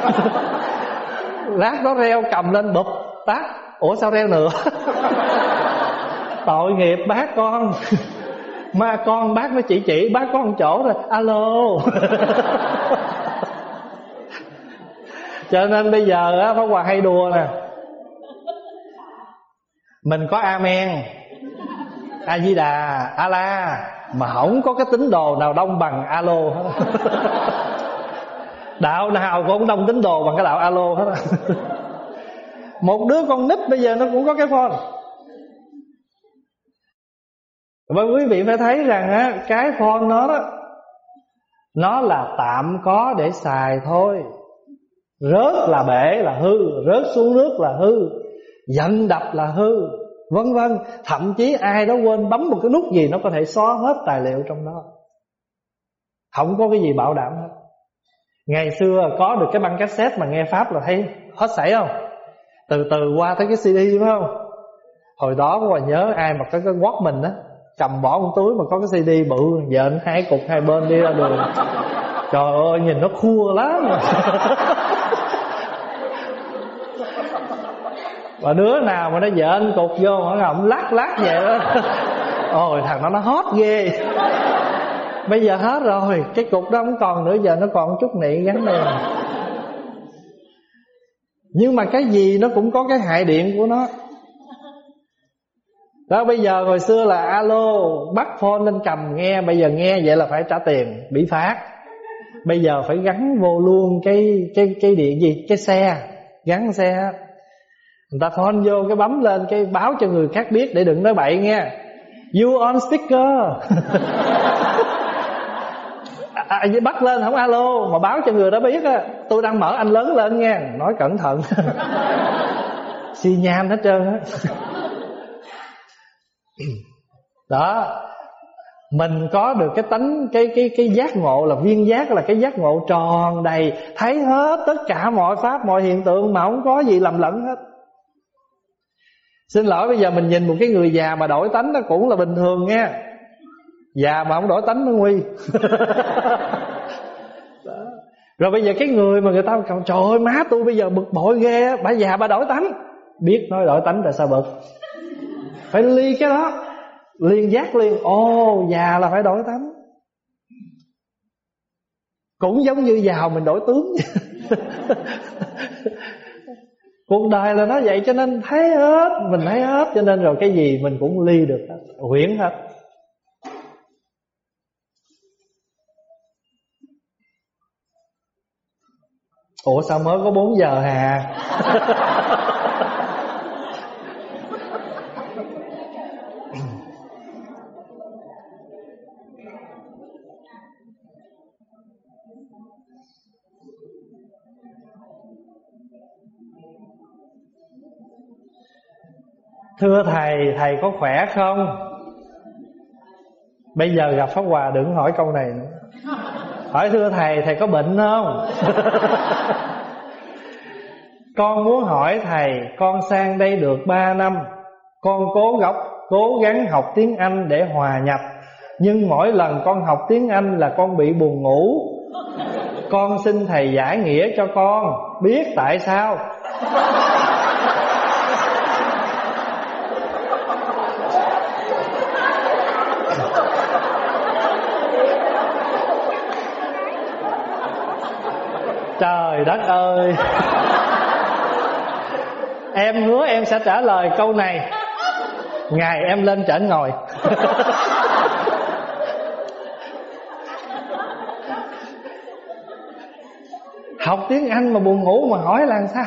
Lát đó reo cầm lên bụp tắt. Ủa sao reo nữa? Tội nghiệp bác con. Mà con bác mới chỉ chỉ bác có một chỗ rồi. Alo. Cho nên bây giờ á, Pháp Hòa hay đùa nè. Mình có Amen, A Di Đà, A La, mà không có cái tín đồ nào đông bằng alo hết. Đạo nào cũng đông tín đồ bằng cái đạo alo hết. Một đứa con nít bây giờ nó cũng có cái phone. Và quý vị phải thấy rằng á, cái phone nó đó, nó là tạm có để xài thôi. Rớt là bể là hư, rớt xuống nước là hư, giận đập là hư, vân vân. Thậm chí ai đó quên bấm một cái nút gì, nó có thể xóa hết tài liệu trong đó. Không có cái gì bảo đảm hết. Ngày xưa có được cái băng cassette mà nghe Pháp là thấy hết sảy không? Từ từ qua tới cái xê đê phải không? Hồi đó có nhớ ai mà có cái Walkman á, cầm bỏ một túi mà có cái xê đê bự, dện hai cục hai bên đi ra đường. Trời ơi nhìn nó khua lắm. Và đứa nào mà nó dện cục vô mà ngậm lắc lắc vậy đó. Ôi thằng đó nó hot ghê. Bây giờ hết rồi, cái cục đó không còn nữa, giờ nó còn chút nị gắn đây. Nhưng mà cái gì nó cũng có cái hại điện của nó. Đó, bây giờ hồi xưa là alo, bắt phone lên cầm nghe, bây giờ nghe vậy là phải trả tiền, bị phạt. Bây giờ phải gắn vô luôn cái cái cái điện gì, cái xe, gắn xe. Người ta phone vô cái bấm lên cái báo cho người khác biết để đừng nói bậy nghe. You on speaker. À, bắt lên không alo mà báo cho người đó biết á, tôi đang mở anh lớn lên nha, nói cẩn thận. Xi nhan hết trơn á. Đó, mình có được cái tánh cái cái cái giác ngộ là viên giác, là cái giác ngộ tròn đầy, thấy hết tất cả mọi pháp mọi hiện tượng mà không có gì lầm lẫn hết. Xin lỗi, bây giờ mình nhìn một cái người già mà đổi tánh nó cũng là bình thường nha. Già mà không đổi tánh mới nguy. Rồi bây giờ cái người mà người ta cầu trời ơi má tôi bây giờ bực bội ghê á, bà già bà đổi tánh. Biết nói đổi tánh tại sao bực. Phải ly cái đó, liên giác liền. Ồ già là phải đổi tánh. Cũng giống như giàu mình đổi tướng. Cuộc đời là nó vậy, cho nên thấy hết, mình thấy hết, cho nên rồi cái gì mình cũng ly được hết, huyễn hết. Ủa sao mới có bốn giờ hà? Thưa thầy, thầy có khỏe không? Bây giờ gặp Pháp Hòa đừng hỏi câu này nữa. Hỏi thưa thầy, thầy có bệnh không? Con muốn hỏi thầy, con sang đây được ba năm, con cố gắng, cố gắng học tiếng Anh để hòa nhập. Nhưng mỗi lần con học tiếng Anh là con bị buồn ngủ. Con xin thầy giải nghĩa cho con biết tại sao. Trời đất ơi. Em hứa em sẽ trả lời câu này ngày em lên trển ngồi. Học tiếng Anh mà buồn ngủ mà hỏi là làm sao?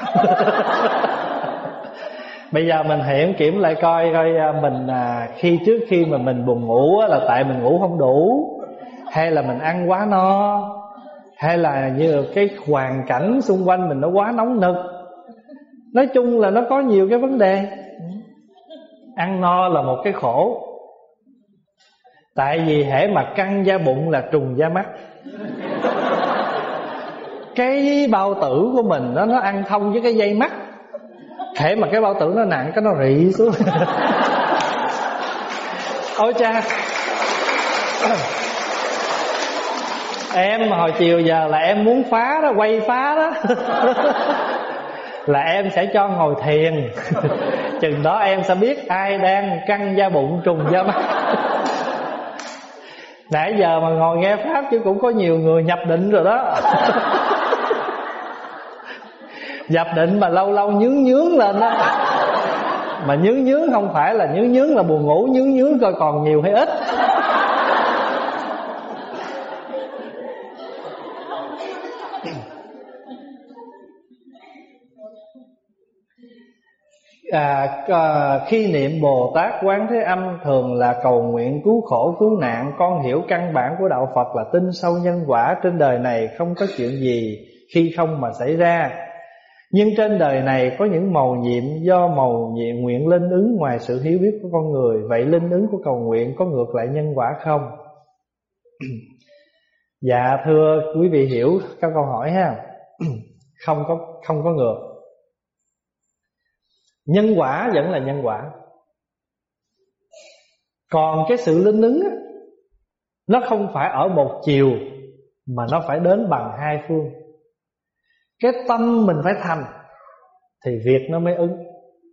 Bây giờ mình hiện kiểm lại coi coi mình à, khi trước khi mà mình buồn ngủ là tại mình ngủ không đủ, hay là mình ăn quá no, hay là như cái hoàn cảnh xung quanh mình nó quá nóng nực. Nói chung là nó có nhiều cái vấn đề. Ăn no là một cái khổ. Tại vì hễ mà căng da bụng là trùng da mắt. Cái bao tử của mình nó, nó ăn thông với cái dây mắt. Hễ mà cái bao tử nó nặng cái nó rị xuống. Ôi cha, em hồi chiều giờ là em muốn phá đó, quay phá đó. Là em sẽ cho ngồi thiền. Chừng đó em sẽ biết ai đang căng da bụng trùng da mắt. Nãy giờ mà ngồi nghe pháp chứ cũng có nhiều người nhập định rồi đó. Nhập định mà lâu lâu nhướng nhướng lên đó. Mà nhướng nhướng không phải là nhướng nhướng là buồn ngủ, nhướng nhướng coi còn nhiều hay ít. À, à, khi niệm Bồ Tát Quán Thế Âm thường là cầu nguyện cứu khổ cứu nạn. Con hiểu căn bản của đạo Phật là tin sâu nhân quả. Trên đời này không có chuyện gì khi không mà xảy ra. Nhưng trên đời này có những mầu nhiệm do mầu nhiệm nguyện linh ứng ngoài sự hiểu biết của con người. Vậy linh ứng của cầu nguyện có ngược lại nhân quả không? Dạ thưa quý vị hiểu các câu hỏi ha. Không có không có ngược. Nhân quả vẫn là nhân quả. Còn cái sự linh ứng á, nó không phải ở một chiều, mà nó phải đến bằng hai phương. Cái tâm mình phải thành thì việc nó mới ứng.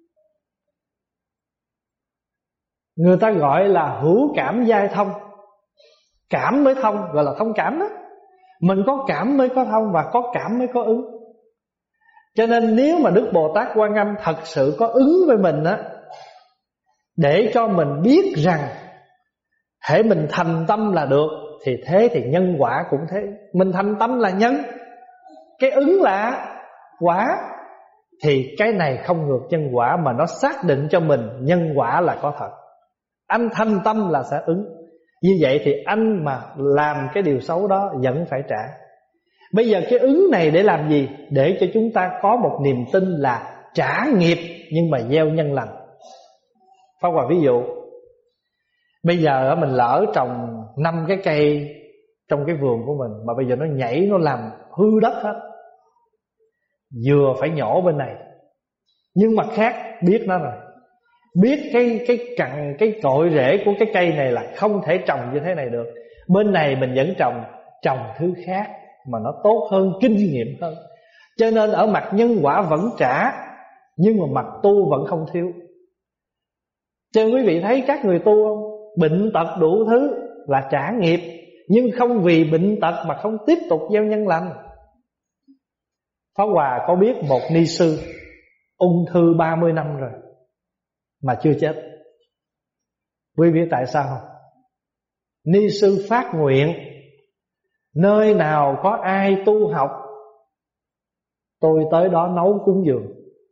Người ta gọi là hữu cảm giai thông. Cảm mới thông, gọi là thông cảm đó. Mình có cảm mới có thông, và có cảm mới có ứng. Cho nên nếu mà Đức Bồ Tát Quan Âm thật sự có ứng với mình á, để cho mình biết rằng hễ mình thành tâm là được, thì thế thì nhân quả cũng thế. Mình thành tâm là nhân, cái ứng là quả. Thì cái này không ngược nhân quả, mà nó xác định cho mình nhân quả là có thật. Anh thành tâm là sẽ ứng. Như vậy thì anh mà làm cái điều xấu đó vẫn phải trả. Bây giờ cái ứng này để làm gì? Để cho chúng ta có một niềm tin là trả nghiệp nhưng mà gieo nhân lành. Pháp Hòa ví dụ, bây giờ mình lỡ trồng năm cái cây trong cái vườn của mình, mà bây giờ nó nhảy, nó làm hư đất hết. Vừa phải nhổ bên này, nhưng mặt khác biết nó rồi, biết cái cái cặn, cái cội rễ của cái cây này là không thể trồng như thế này được. Bên này mình vẫn trồng, trồng thứ khác mà nó tốt hơn, kinh nghiệm hơn. Cho nên ở mặt nhân quả vẫn trả, nhưng mà mặt tu vẫn không thiếu. Cho nên quý vị thấy các người tu không? Bệnh tật đủ thứ là trả nghiệp, nhưng không vì bệnh tật mà không tiếp tục gieo nhân lành. Pháp Hòa có biết một ni sư ung thư ba mươi năm rồi mà chưa chết. Quý vị biết tại sao không? Ni sư phát nguyện, nơi nào có ai tu học, tôi tới đó nấu cúng dường.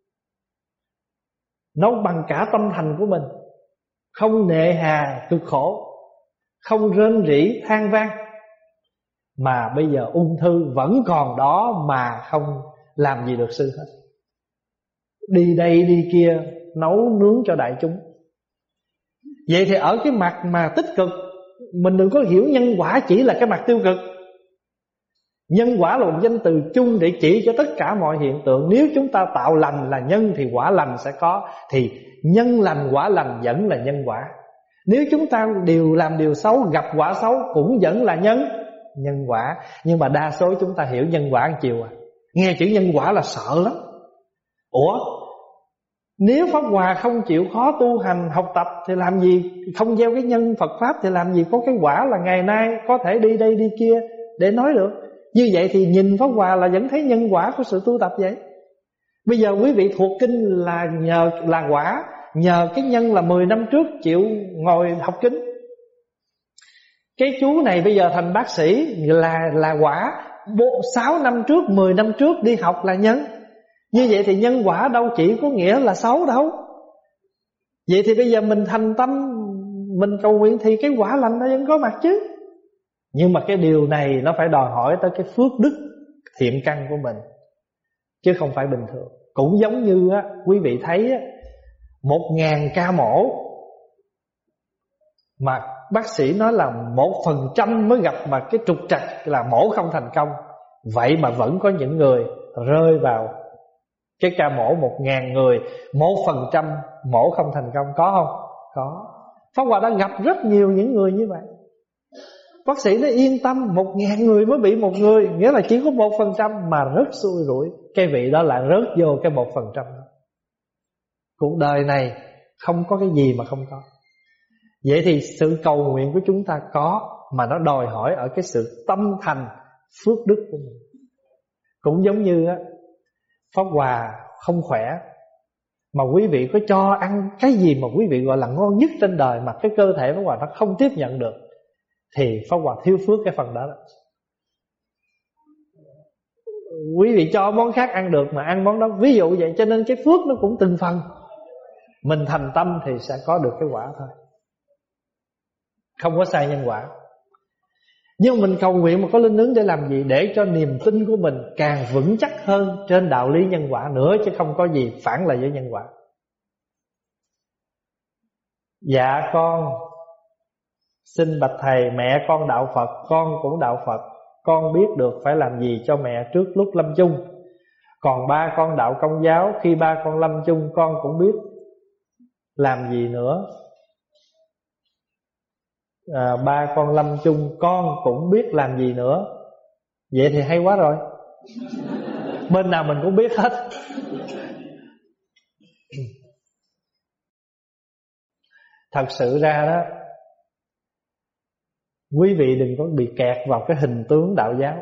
Nấu bằng cả tâm thành của mình, không nề hà cực khổ, không rên rỉ than vang. Mà bây giờ ung thư vẫn còn đó mà không làm gì được sư hết. Đi đây đi kia, nấu nướng cho đại chúng. Vậy thì ở cái mặt mà tích cực, mình đừng có hiểu nhân quả chỉ là cái mặt tiêu cực. Nhân quả là một danh từ chung để chỉ cho tất cả mọi hiện tượng. Nếu chúng ta tạo lành là nhân thì quả lành sẽ có, thì nhân lành quả lành vẫn là nhân quả. Nếu chúng ta đều làm điều xấu, gặp quả xấu cũng vẫn là nhân nhân quả. Nhưng mà đa số chúng ta hiểu nhân quả một chiều à. Nghe chữ nhân quả là sợ lắm. Ủa, nếu Pháp Hòa không chịu khó tu hành học tập thì làm gì? Không gieo cái nhân Phật Pháp thì làm gì có cái quả là ngày nay có thể đi đây đi kia để nói được. Như vậy thì nhìn Pháp Hòa là vẫn thấy nhân quả của sự tu tập vậy. Bây giờ quý vị thuộc kinh là nhờ là quả, nhờ cái nhân là mười năm trước chịu ngồi học kinh. Cái chú này bây giờ thành bác sĩ là là quả, sáu năm trước, mười năm trước đi học là nhân. Như vậy thì nhân quả đâu chỉ có nghĩa là xấu đâu. Vậy thì bây giờ mình thành tâm, mình cầu nguyện thì cái quả lành nó vẫn có mặt chứ. Nhưng mà cái điều này nó phải đòi hỏi tới cái phước đức thiện căn của mình, chứ không phải bình thường. Cũng giống như á, quý vị thấy á, một ngàn ca mổ mà bác sĩ nói là một phần trăm mới gặp mà cái trục trặc là mổ không thành công. Vậy mà vẫn có những người rơi vào cái ca mổ một ngàn người, một phần trăm mổ không thành công, có không? Có. Pháp Hòa đã gặp rất nhiều những người như vậy. Bác sĩ nói yên tâm, một ngàn người mới bị một người, nghĩa là chỉ có một phần trăm mà rất xui rủi. Cái vị đó lại rớt vô cái một phần trăm đó. Cuộc đời này không có cái gì mà không có. Vậy thì sự cầu nguyện của chúng ta có, mà nó đòi hỏi ở cái sự tâm thành phước đức của mình. Cũng giống như á, Pháp Hòa không khỏe, mà quý vị có cho ăn cái gì mà quý vị gọi là ngon nhất trên đời mà cái cơ thể Pháp Hòa nó không tiếp nhận được, thì Pháp Hòa thiếu phước cái phần đó, đó. Quý vị cho món khác ăn được mà ăn món đó, ví dụ vậy. Cho nên cái phước nó cũng từng phần. Mình thành tâm thì sẽ có được cái quả thôi, không có sai nhân quả. Nhưng mình cầu nguyện mà có linh ứng để làm gì? Để cho niềm tin của mình càng vững chắc hơn trên đạo lý nhân quả nữa, chứ không có gì phản lại với nhân quả. Dạ con xin bạch thầy, mẹ con đạo Phật, con cũng đạo Phật. Con biết được phải làm gì cho mẹ trước lúc lâm chung. Còn ba con đạo Công giáo, khi ba con lâm chung con cũng biết làm gì nữa. à, Ba con lâm chung con cũng biết làm gì nữa. Vậy thì hay quá rồi. Bên nào mình cũng biết hết. Thật sự ra đó, quý vị đừng có bị kẹt vào cái hình tướng đạo giáo.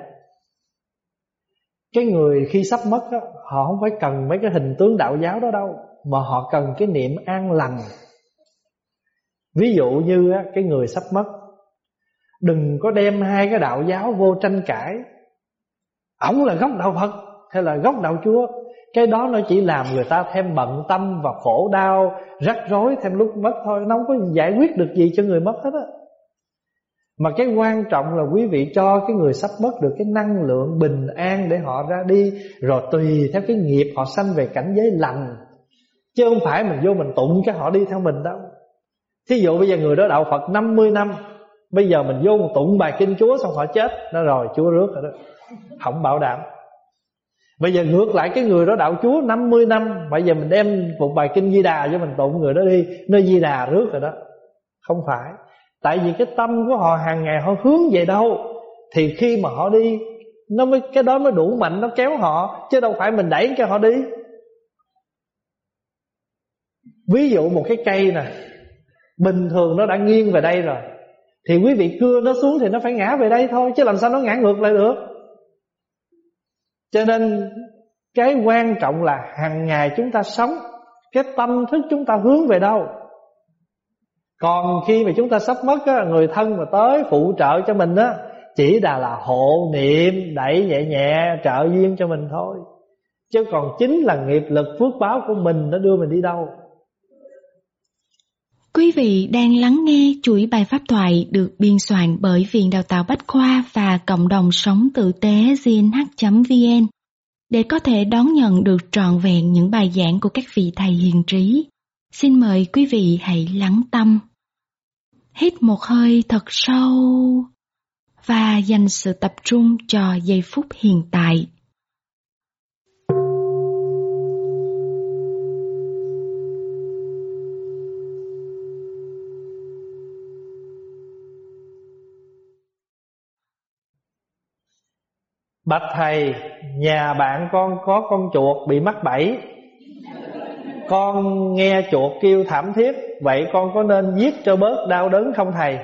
Cái người khi sắp mất đó, họ không phải cần mấy cái hình tướng đạo giáo đó đâu, mà họ cần cái niệm an lành. Ví dụ như á, cái người sắp mất, đừng có đem hai cái đạo giáo vô tranh cãi. Ổng là gốc đạo Phật hay là gốc đạo Chúa, cái đó nó chỉ làm người ta thêm bận tâm và khổ đau, rắc rối thêm lúc mất thôi. Nó không có giải quyết được gì cho người mất hết á. Mà cái quan trọng là quý vị cho cái người sắp mất được cái năng lượng bình an để họ ra đi, rồi tùy theo cái nghiệp họ sanh về cảnh giới lành. Chứ không phải mình vô mình tụng cái họ đi theo mình đâu. Thí dụ bây giờ người đó đạo Phật năm mươi năm, bây giờ mình vô một tụng bài kinh Chúa xong họ chết, nó rồi Chúa rước rồi đó, không bảo đảm. Bây giờ ngược lại cái người đó đạo Chúa năm mươi năm, bây giờ mình đem một bài kinh Di Đà cho mình tụng, người đó đi nơi Di Đà rước rồi đó. Không phải. Tại vì cái tâm của họ hàng ngày họ hướng về đâu, thì khi mà họ đi, nó mới cái đó mới đủ mạnh, nó kéo họ, chứ đâu phải mình đẩy cho họ đi. Ví dụ một cái cây nè, bình thường nó đã nghiêng về đây rồi, thì quý vị cưa nó xuống thì nó phải ngã về đây thôi, chứ làm sao nó ngã ngược lại được. Cho nên cái quan trọng là hàng ngày chúng ta sống, cái tâm thức chúng ta hướng về đâu. Còn khi mà chúng ta sắp mất á, người thân mà tới phụ trợ cho mình á, chỉ là là hộ niệm, đẩy nhẹ nhẹ trợ duyên cho mình thôi. Chứ còn chính là nghiệp lực phước báo của mình nó đưa mình đi đâu. Quý vị đang lắng nghe chuỗi bài pháp thoại được biên soạn bởi Viện Đào tạo Bách Khoa và Cộng đồng Sống Tử tế G N H chấm V N. Để có thể đón nhận được trọn vẹn những bài giảng của các vị thầy hiền trí, xin mời quý vị hãy lắng tâm. Hít một hơi thật sâu và dành sự tập trung cho giây phút hiện tại. Bạch thầy, nhà bạn con có con chuột bị mắc bẫy. Con nghe chuột kêu thảm thiết, vậy con có nên giết cho bớt đau đớn không thầy?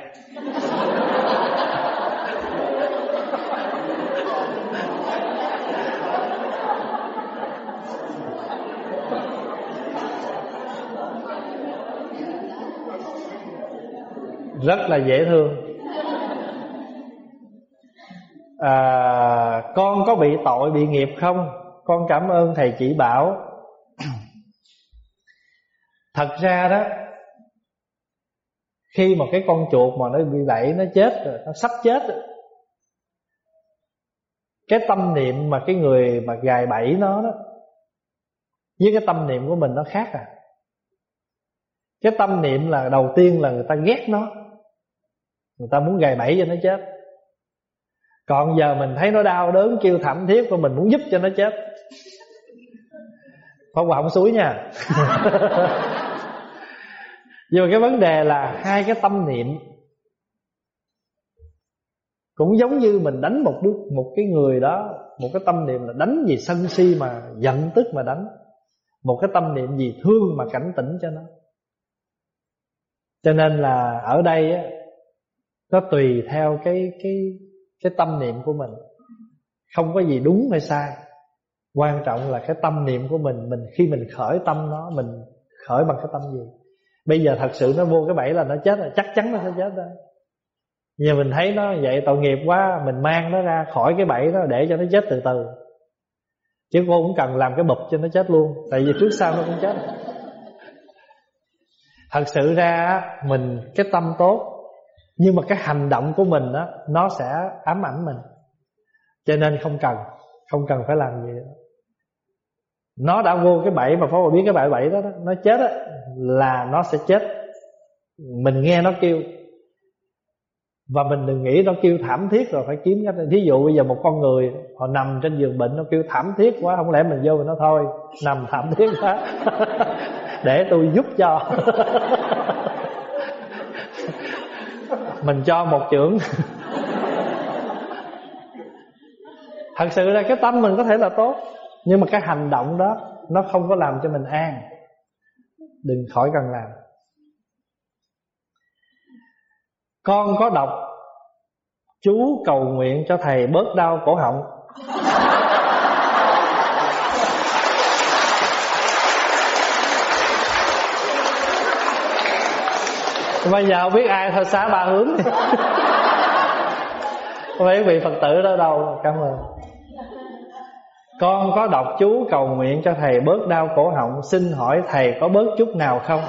Rất là dễ thương. à, con có bị tội bị nghiệp không? Con cảm ơn thầy chỉ bảo. Thật ra đó, khi mà cái con chuột mà nó bị bẫy, nó chết rồi, nó sắp chết rồi, cái tâm niệm mà cái người mà gài bẫy nó đó với cái tâm niệm của mình nó khác à. Cái tâm niệm là đầu tiên là người ta ghét nó, người ta muốn gài bẫy cho nó chết. Còn giờ mình thấy nó đau đớn kêu thảm thiết, và mình muốn giúp cho nó chết. Phong Hòa không xúi nha. Nhưng mà cái vấn đề là hai cái tâm niệm cũng giống như mình đánh một đứa, một cái người đó, một cái tâm niệm là đánh vì sân si mà giận tức mà đánh, một cái tâm niệm vì thương mà cảnh tỉnh cho nó. Cho nên là ở đây á, nó tùy theo cái cái cái tâm niệm của mình, không có gì đúng hay sai. Quan trọng là cái tâm niệm của mình, mình khi mình khởi tâm nó, mình khởi bằng cái tâm gì. Bây giờ thật sự nó vô cái bẫy là nó chết rồi, chắc chắn nó sẽ chết rồi. Nhưng mình thấy nó vậy tội nghiệp quá, mình mang nó ra khỏi cái bẫy đó để cho nó chết từ từ. Chứ cô cũng cần làm cái bụp cho nó chết luôn, tại vì trước sau nó cũng chết. Thật sự ra mình cái tâm tốt, nhưng mà cái hành động của mình đó, nó sẽ ám ảnh mình. Cho nên không cần Không cần phải làm gì nữa. Nó đã vô cái bẫy mà Pháp Hòa biết cái bẫy bẫy đó, đó nó chết đó, là nó sẽ chết. Mình nghe nó kêu, và mình đừng nghĩ nó kêu thảm thiết rồi phải kiếm cách. Thí dụ bây giờ một con người họ nằm trên giường bệnh, nó kêu thảm thiết quá, không lẽ mình vô mình nói thôi nằm thảm thiết quá để tôi giúp cho. Mình cho một chưởng. Thật sự là cái tâm mình có thể là tốt, nhưng mà cái hành động đó nó không có làm cho mình an. Đừng khỏi cần làm. Con có đọc chú cầu nguyện cho thầy bớt đau cổ họng. Bây giờ không biết ai thôi xá ba hướng. Mấy vị Phật tử đó đâu. Cảm ơn. Con có đọc chú cầu nguyện cho thầy bớt đau cổ họng, xin hỏi thầy có bớt chút nào không?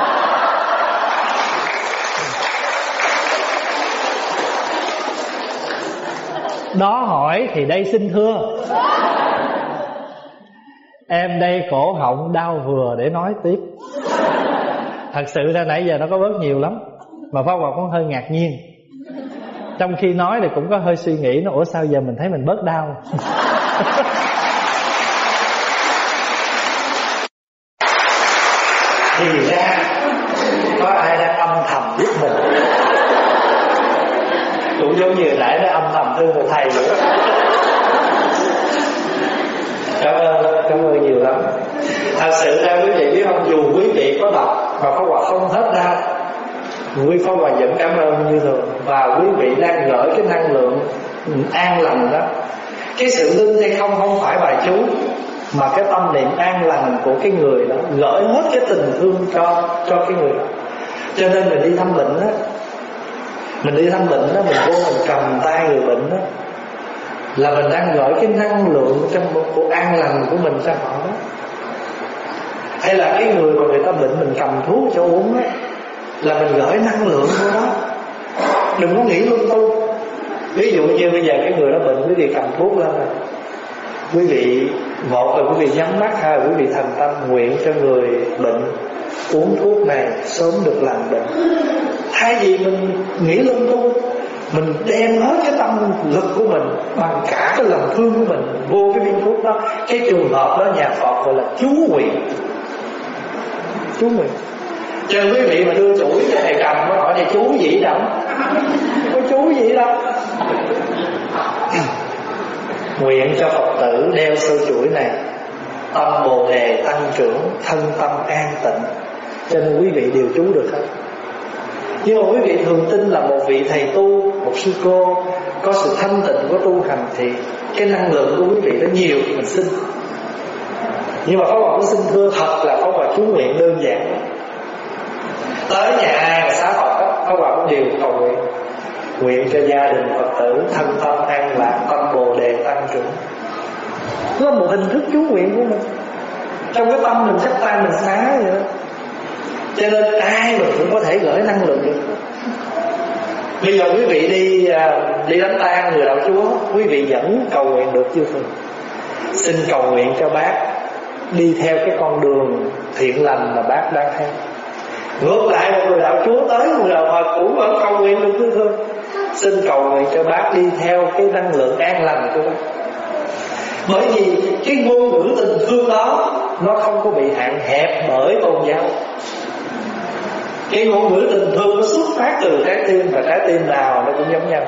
Đó hỏi thì đây xin thưa, em đây cổ họng đau vừa để nói tiếp. Thật sự ra nãy giờ nó có bớt nhiều lắm, mà Pháp Hòa cũng hơi ngạc nhiên. Trong khi nói thì cũng có hơi suy nghĩ, nó ủa sao giờ mình thấy mình bớt đau. Thì ra có ai đang âm thầm giúp mình. Cũng giống như nãy nó âm thầm thương một thầy nữa. Cảm ơn, cảm ơn nhiều lắm. Thật sự ra quý vị biết không, dù quý vị có đọc mà Pháp Hòa không hết đau, quý Pháp Hòa vẫn cảm ơn như thường. Và quý vị đang gửi cái năng lượng an lành đó. Cái sự ngưng hay không không phải bài chú, mà cái tâm niệm an lành của cái người đó gửi hết cái tình thương cho cho cái người đó. Cho nên mình đi thăm bệnh đó, mình đi thăm bệnh đó, mình vô mình cầm tay người bệnh đó, là mình đang gửi cái năng lượng trong của an lành của mình cho họ đó. Hay là cái người mà người ta bệnh mình cầm thuốc cho uống đó, là mình gửi năng lượng của đó. Đừng có nghĩ lung tung. Ví dụ như bây giờ cái người đó bệnh, quý vị cầm thuốc lên rồi, quý vị một là quý vị nhắm mắt, hai là quý vị thành tâm nguyện cho người bệnh uống thuốc này sớm được lành bệnh. Thay vì mình nghĩ lung tung, mình đem hết cái tâm lực của mình bằng cả cái lòng thương của mình vô cái viên thuốc đó. Cái trường hợp đó nhà Phật gọi là chú nguyện. Chú nguyện. Cho quý vị mà đưa chuỗi cho thầy cầm, nó hỏi thầy chú gì đâu, có chú gì đâu. Nguyện cho Phật tử đeo sâu chuỗi này, tâm Bồ Đề tăng trưởng, thân tâm an tịnh. Cho nên quý vị đều chú được hết. Nhưng mà quý vị thường tin là một vị thầy tu, một sư cô có sự thanh tịnh của tu hành, thì cái năng lượng của quý vị nó nhiều, mình xin. Nhưng mà Pháp Hòa cũng xin thưa thật là Pháp Hòa chú nguyện đơn giản. Tới nhà ai mà xá Phật đó, Pháp Hòa cũng đều cầu nguyện. Nguyện cho gia đình Phật tử thân tâm an lạc, tâm Bồ Đề tăng trưởng. Nó là một hình thức chú nguyện của mình. Trong cái tâm mình sắp tan mình xá vậy đó. Cho nên ai mà cũng có thể gửi năng lượng được. Bây giờ quý vị đi đi đánh tang người đạo Chúa, quý vị vẫn cầu nguyện được chưa Phương? Xin cầu nguyện cho bác đi theo cái con đường thiện lành mà bác đang theo. Ngược lại một người đạo Chúa tới người đạo Phật cũng vẫn cầu nguyện được chưa Phương? Xin cầu nguyện cho bác đi theo cái năng lượng an lành của bác. Bởi vì cái ngôn ngữ tình thương đó nó không có bị hạn hẹp bởi tôn giáo. Cái ngôn ngữ tình thương nó xuất phát từ trái tim, và trái tim nào nó cũng giống nhau.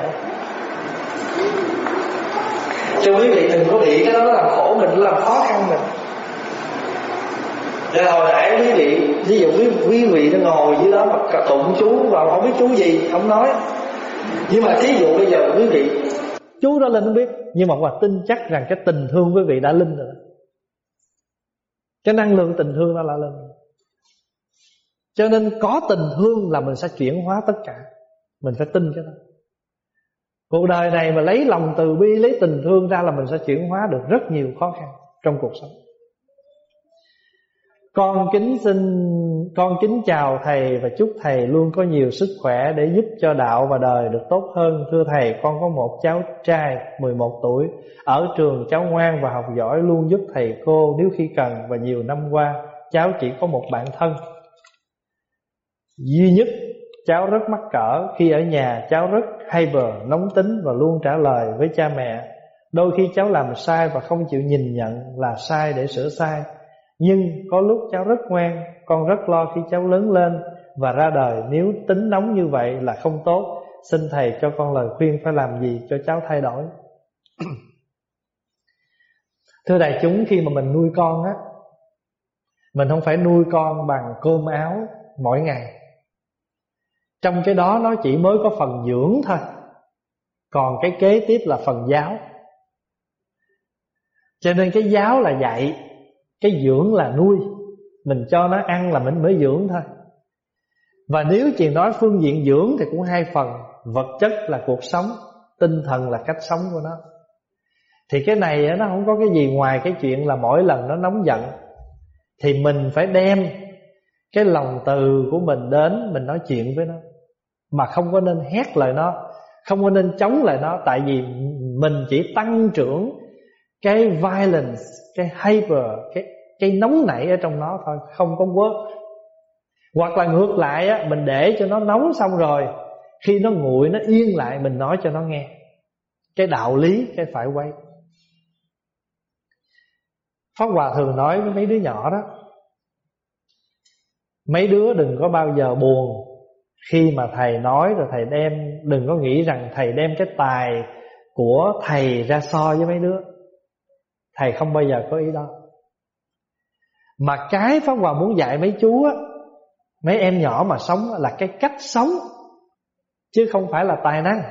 Cho quý vị đừng có bị cái đó nó làm khổ mình, nó làm khó khăn mình. Nên hồi nãy quý vị, ví dụ quý, quý vị nó ngồi dưới đó mà tụng chú vào không biết chú gì, không nói. Nhưng mà thí dụ bây giờ quý vị chú đó lên không biết, nhưng mà qua tin chắc rằng cái tình thương quý vị đã linh rồi. Cái năng lượng tình thương đó là linh. Cho nên có tình thương là mình sẽ chuyển hóa tất cả. Mình phải tin cái đó. Cuộc đời này mà lấy lòng từ bi, lấy tình thương ra là mình sẽ chuyển hóa được rất nhiều khó khăn trong cuộc sống. Con kính xin Con kính chào thầy và chúc thầy luôn có nhiều sức khỏe để giúp cho đạo và đời được tốt hơn. Thưa thầy, con có một cháu trai mười một tuổi, ở trường cháu ngoan và học giỏi, luôn giúp thầy cô nếu khi cần. Và nhiều năm qua cháu chỉ có một bạn thân duy nhất. Cháu rất mắc cỡ. Khi ở nhà cháu rất hyper, nóng tính và luôn trả lời với cha mẹ. Đôi khi cháu làm sai và không chịu nhìn nhận là sai để sửa sai. Nhưng có lúc cháu rất ngoan. Con rất lo khi cháu lớn lên và ra đời, nếu tính nóng như vậy là không tốt. Xin thầy cho con lời khuyên phải làm gì cho cháu thay đổi. Thưa đại chúng, khi mà mình nuôi con á, mình không phải nuôi con bằng cơm áo mỗi ngày. Trong cái đó nó chỉ mới có phần dưỡng thôi, còn cái kế tiếp là phần giáo. Cho nên cái giáo là dạy, cái dưỡng là nuôi. Mình cho nó ăn là mình mới dưỡng thôi. Và nếu chỉ nói phương diện dưỡng thì cũng hai phần. Vật chất là cuộc sống, tinh thần là cách sống của nó. Thì cái này nó không có cái gì ngoài cái chuyện là mỗi lần nó nóng giận thì mình phải đem cái lòng từ của mình đến, mình nói chuyện với nó. Mà không có nên hét lời nó, không có nên chống lại nó. Tại vì mình chỉ tăng trưởng cái violence, cái hyper, cái, cái nóng nảy ở trong nó thôi, không có work. Hoặc là ngược lại á, mình để cho nó nóng xong rồi, khi nó nguội, nó yên lại, mình nói cho nó nghe cái đạo lý, cái phải quay. Pháp Hòa thường nói với mấy đứa nhỏ đó, mấy đứa đừng có bao giờ buồn khi mà thầy nói rồi thầy đem. Đừng có nghĩ rằng thầy đem cái tài của thầy ra so với mấy đứa. Thầy không bao giờ có ý đó. Mà cái Pháp Hòa muốn dạy mấy chú á, mấy em nhỏ mà sống là cái cách sống, chứ không phải là tài năng.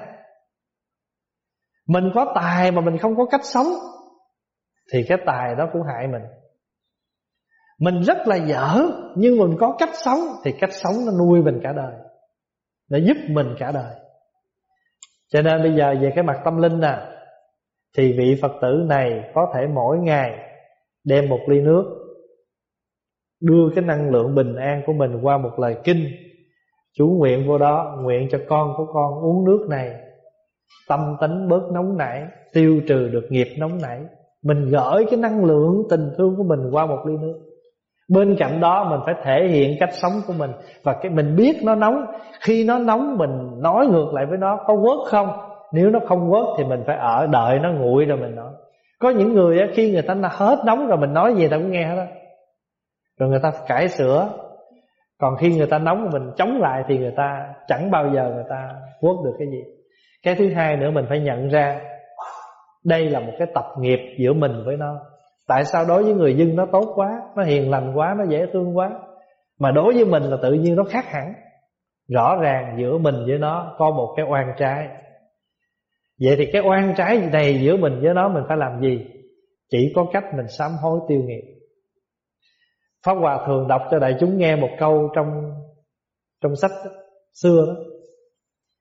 Mình có tài mà mình không có cách sống thì cái tài đó cũng hại mình. Mình rất là dở nhưng mình có cách sống thì cách sống nó nuôi mình cả đời, nó giúp mình cả đời. Cho nên bây giờ về cái mặt tâm linh nè, thì vị Phật tử này có thể mỗi ngày đem một ly nước, đưa cái năng lượng bình an của mình qua một lời kinh, chú nguyện vô đó, nguyện cho con của con uống nước này, tâm tánh bớt nóng nảy, tiêu trừ được nghiệp nóng nảy. Mình gửi cái năng lượng tình thương của mình qua một ly nước. Bên cạnh đó mình phải thể hiện cách sống của mình. Và cái mình biết nó nóng, khi nó nóng mình nói ngược lại với nó, có work không? Nếu nó không work thì mình phải ở đợi nó nguội rồi mình nói. Có những người á, khi người ta hết nóng rồi mình nói gì người ta cũng nghe hết đó, rồi người ta cải sửa. Còn khi người ta nóng mà mình chống lại thì người ta chẳng bao giờ người ta work được cái gì. Cái thứ hai nữa, mình phải nhận ra đây là một cái tập nghiệp giữa mình với nó. Tại sao đối với người dân nó tốt quá, nó hiền lành quá, nó dễ thương quá, mà đối với mình là tự nhiên nó khác hẳn? Rõ ràng giữa mình với nó có một cái oan trái. Vậy thì cái oan trái này giữa mình với nó mình phải làm gì? Chỉ có cách mình sám hối tiêu nghiệp. Pháp Hòa thường đọc cho đại chúng nghe một câu trong trong sách đó, xưa đó.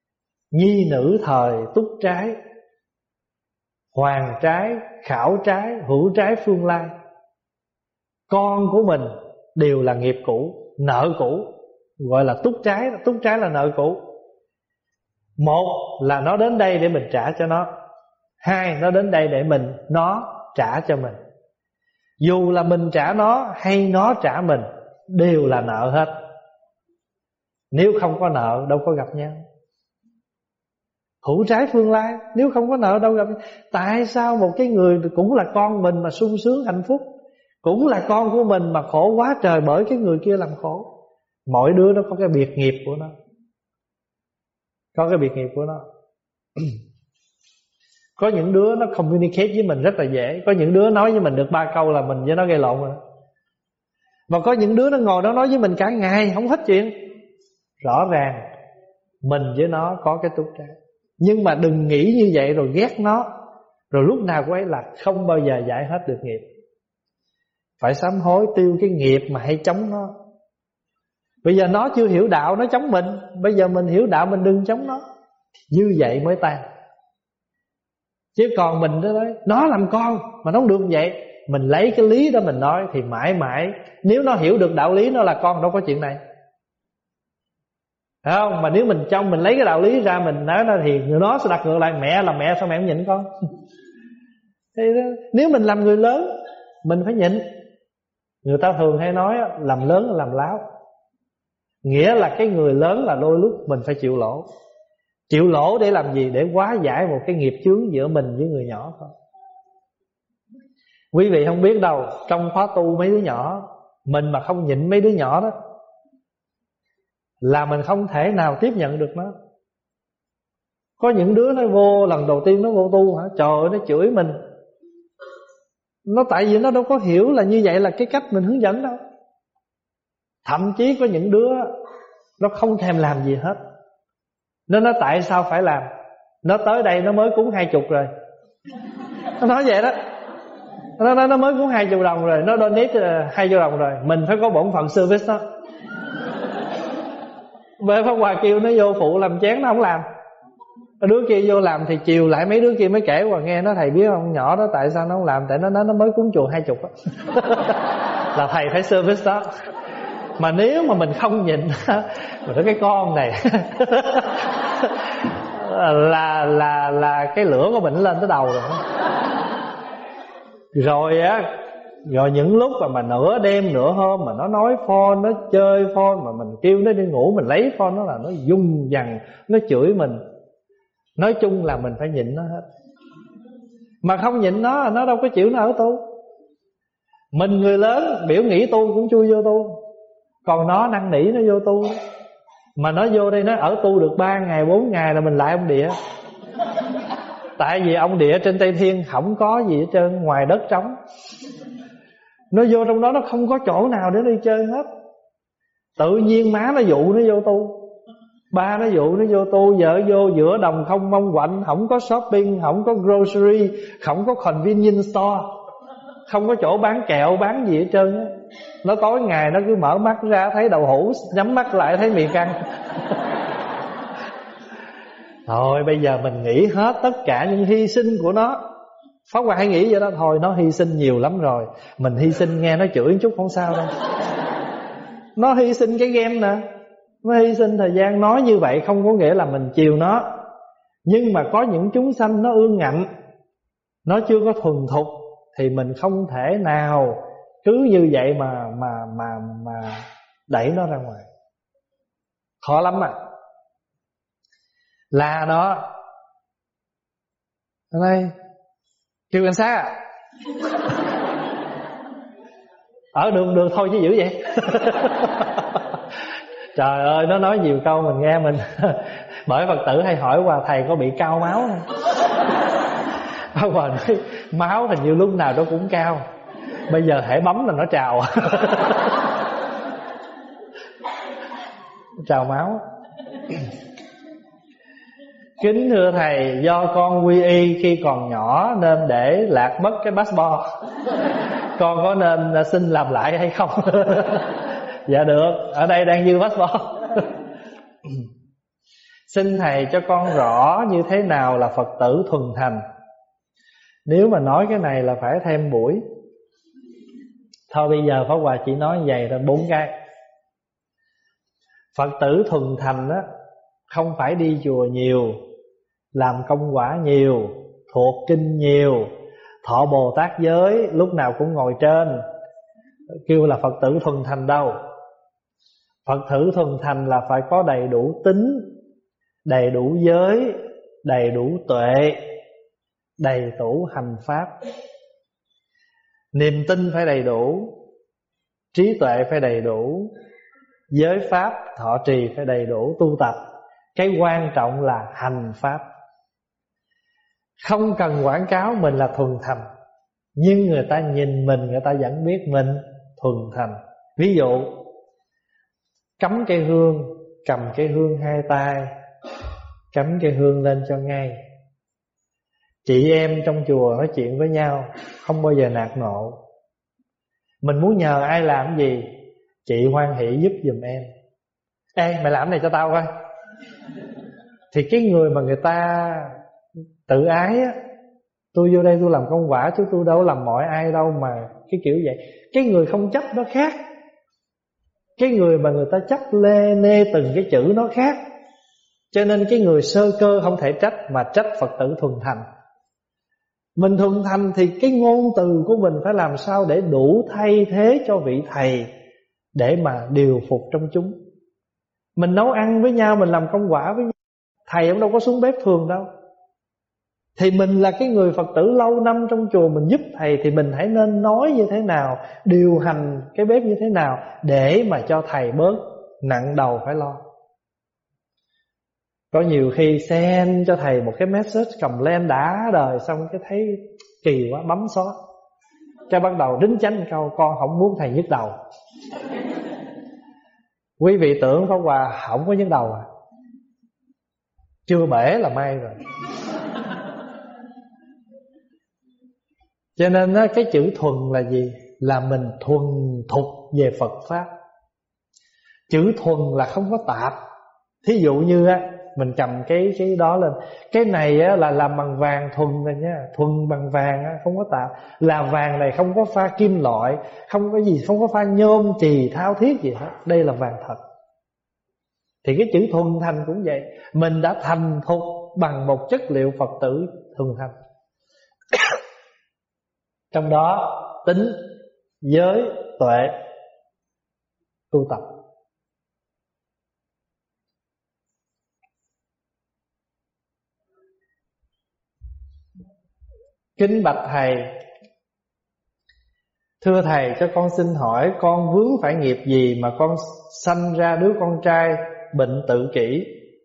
nhi nữ thời túc trái, hoàng trái, khảo trái, hữu trái phương lai. Con của mình đều là nghiệp cũ, nợ cũ, gọi là túc trái. Túc trái là nợ cũ. Một là nó đến đây để mình trả cho nó, hai, nó đến đây để mình nó trả cho mình. Dù là mình trả nó hay nó trả mình, đều là nợ hết. Nếu không có nợ đâu có gặp nhau. Hữu trái phương lai, nếu không có nợ đâu gặp nhau. Tại sao một cái người cũng là con mình mà sung sướng hạnh phúc, cũng là con của mình mà khổ quá trời bởi cái người kia làm khổ? Mỗi đứa nó có cái biệt nghiệp của nó, có cái biệt nghiệp của nó. Có những đứa nó communicate với mình rất là dễ, có những đứa nói với mình được ba câu là mình với nó gây lộn rồi. Và có những đứa nó ngồi đó nói với mình cả ngày không hết chuyện. Rõ ràng mình với nó có cái túc trái. Nhưng mà đừng nghĩ như vậy rồi ghét nó, rồi lúc nào cũng ấy là không bao giờ giải hết được nghiệp. Phải sám hối tiêu cái nghiệp mà hay chống nó. Bây giờ nó chưa hiểu đạo nó chống mình, bây giờ mình hiểu đạo mình đừng chống nó. Như vậy mới tan. Chứ còn mình đó đấy, nó làm con mà nó không được vậy, mình lấy cái lý đó mình nói thì mãi mãi, nếu nó hiểu được đạo lý nó là con, đâu có chuyện này. Phải không? Mà nếu mình trong mình lấy cái đạo lý ra mình nói nó thì nó sẽ đặt ngược lại, mẹ là mẹ sao mẹ không nhịn con? Thì nếu mình làm người lớn mình phải nhịn. Người ta thường hay nói làm lớn là làm láo. Nghĩa là cái người lớn là đôi lúc mình phải chịu lỗ. Chịu lỗ để làm gì? Để hóa giải một cái nghiệp chướng giữa mình với người nhỏ thôi. Quý vị không biết đâu, trong khóa tu mấy đứa nhỏ, mình mà không nhịn mấy đứa nhỏ đó là mình không thể nào tiếp nhận được nó. Có những đứa nó vô lần đầu tiên nó vô tu hả, trời ơi nó chửi mình. Nó tại vì nó đâu có hiểu là như vậy là cái cách mình hướng dẫn đâu. Thậm chí có những đứa nó không thèm làm gì hết. Nó nói tại sao phải làm? Nó tới đây nó mới cúng hai chục rồi. Nó nói vậy đó. Nó nói nó mới cúng hai chục đồng rồi, nó donate hai chục đồng rồi, mình phải có bổn phận service đó. Bê Pháp Hòa kêu nó vô phụ làm chén nó không làm. Đứa kia vô làm thì chiều lại mấy đứa kia mới kể Hòa nghe. Nó thầy biết không, nhỏ đó tại sao nó không làm? Tại nó nói nó mới cúng chùa hai chục á. Là thầy phải service đó. Mà nếu mà mình không nhịn, mình nói cái con này là là là cái lửa của mình lên tới đầu rồi. Rồi á, rồi những lúc mà, mà nửa đêm nửa hôm mà nó nói phone, nó chơi phone, mà mình kêu nó đi ngủ mình lấy phone nó là nó dung dằn, nó chửi mình. Nói chung là mình phải nhịn nó hết. Mà không nhịn nó, nó đâu có chịu nó ở tu. Mình người lớn biểu nghĩ tu cũng chui vô tu, còn nó năn nỉ nó vô tu. Mà nó vô đây nó ở tu được ba ngày bốn ngày là mình lại ông địa. Tại vì ông địa trên Tây Thiên không có gì hết trơn ngoài đất trống. Nó vô trong đó nó không có chỗ nào để đi chơi hết. Tự nhiên má nó dụ nó vô tu, ba nó dụ nó vô tu, vợ vô giữa đồng không mong quạnh, không có shopping, không có grocery, không có convenience store, không có chỗ bán kẹo bán gì hết trơn á. Nó tối ngày nó cứ mở mắt ra thấy đậu hũ, nhắm mắt lại thấy mì căng. Thôi bây giờ mình nghĩ hết tất cả những hy sinh của nó. Pháp Hòa hay nghĩ vậy đó. Thôi nó hy sinh nhiều lắm rồi, mình hy sinh nghe nó chửi một chút không sao đâu. Nó hy sinh cái game nè, nó hy sinh thời gian. Nói như vậy không có nghĩa là mình chiều nó. Nhưng mà có những chúng sanh nó ương ngạnh, nó chưa có thuần thục, thì mình không thể nào cứ như vậy mà mà mà mà đẩy nó ra ngoài. Khó lắm à. Là nó ở đây kêu cảnh sát à? Ở đường đường thôi chứ dữ vậy. Trời ơi, nó nói nhiều câu mình nghe mình. Bởi Phật tử hay hỏi Hòa thầy có bị cao máu không? Hòa nói máu hình như lúc nào nó cũng cao, bây giờ hễ bấm là nó trào. Trào máu. Kính thưa thầy, do con quy y khi còn nhỏ nên để lạc mất cái passport, con có nên xin làm lại hay không? Dạ được, ở đây đang dư passport. Xin Thầy cho con rõ như thế nào là Phật tử thuần thành. Nếu mà nói cái này là phải thêm buổi. Thôi bây giờ Pháp Hòa chỉ nói như vậy rồi bốn cái. Phật tử thuần thành á, không phải đi chùa nhiều, làm công quả nhiều, thuộc kinh nhiều, thọ Bồ Tát giới, lúc nào cũng ngồi trên, kêu là Phật tử thuần thành đâu. Phật tử thuần thành là phải có đầy đủ tín, đầy đủ giới, đầy đủ tuệ, đầy đủ hành pháp. Niềm tin phải đầy đủ, trí tuệ phải đầy đủ, giới pháp thọ trì phải đầy đủ, tu tập. Cái quan trọng là hành pháp. Không cần quảng cáo mình là thuần thành, nhưng người ta nhìn mình, người ta vẫn biết mình thuần thành. Ví dụ cắm cây hương, cầm cây hương hai tay, cắm cây hương lên cho ngay. Chị em trong chùa nói chuyện với nhau, không bao giờ nạt nộ. Mình muốn nhờ ai làm gì, chị hoan hỷ giúp giùm em. Ê mày làm này cho tao coi. Thì cái người mà người ta tự ái á, tôi vô đây tôi làm công quả chứ tôi đâu làm mọi ai đâu mà cái kiểu vậy. Cái người không chấp nó khác, cái người mà người ta chấp lê nê từng cái chữ nó khác. Cho nên cái người sơ cơ không thể trách, mà trách Phật tử thuần thành. Mình thuần thành thì cái ngôn từ của mình phải làm sao để đủ thay thế cho vị thầy, để mà điều phục trong chúng. Mình nấu ăn với nhau, mình làm công quả với nhau, thầy cũng đâu có xuống bếp thường đâu. Thì mình là cái người Phật tử lâu năm trong chùa, mình giúp thầy thì mình hãy nên nói như thế nào, điều hành cái bếp như thế nào, để mà cho thầy bớt nặng đầu phải lo. Có nhiều khi send cho thầy một cái message cầm lên đã đời, xong cái thấy kỳ quá bấm xóa, cái bắt đầu đính chánh câu con không muốn thầy nhức đầu. Quý vị tưởng Pháp Hòa không có nhức đầu à? Chưa bể là may rồi. Cho nên cái chữ thuần là gì? Là mình thuần thục về Phật Pháp. Chữ thuần là không có tạp. Thí dụ như á, mình cầm cái cái đó lên, cái này á, là làm bằng vàng thuần rồi nha. Thuần bằng vàng á, không có tạp. Là vàng này không có pha kim loại, không có gì, không có pha nhôm chì thao thiết gì hết. Đây là vàng thật. Thì cái chữ thuần thành cũng vậy. Mình đã thành thục bằng một chất liệu Phật tử thuần thành. Trong đó tính, giới, tuệ, tu tập. Kính bạch thầy, thưa thầy, cho con xin hỏi con vướng phải nghiệp gì mà con sanh ra đứa con trai bệnh tự kỷ?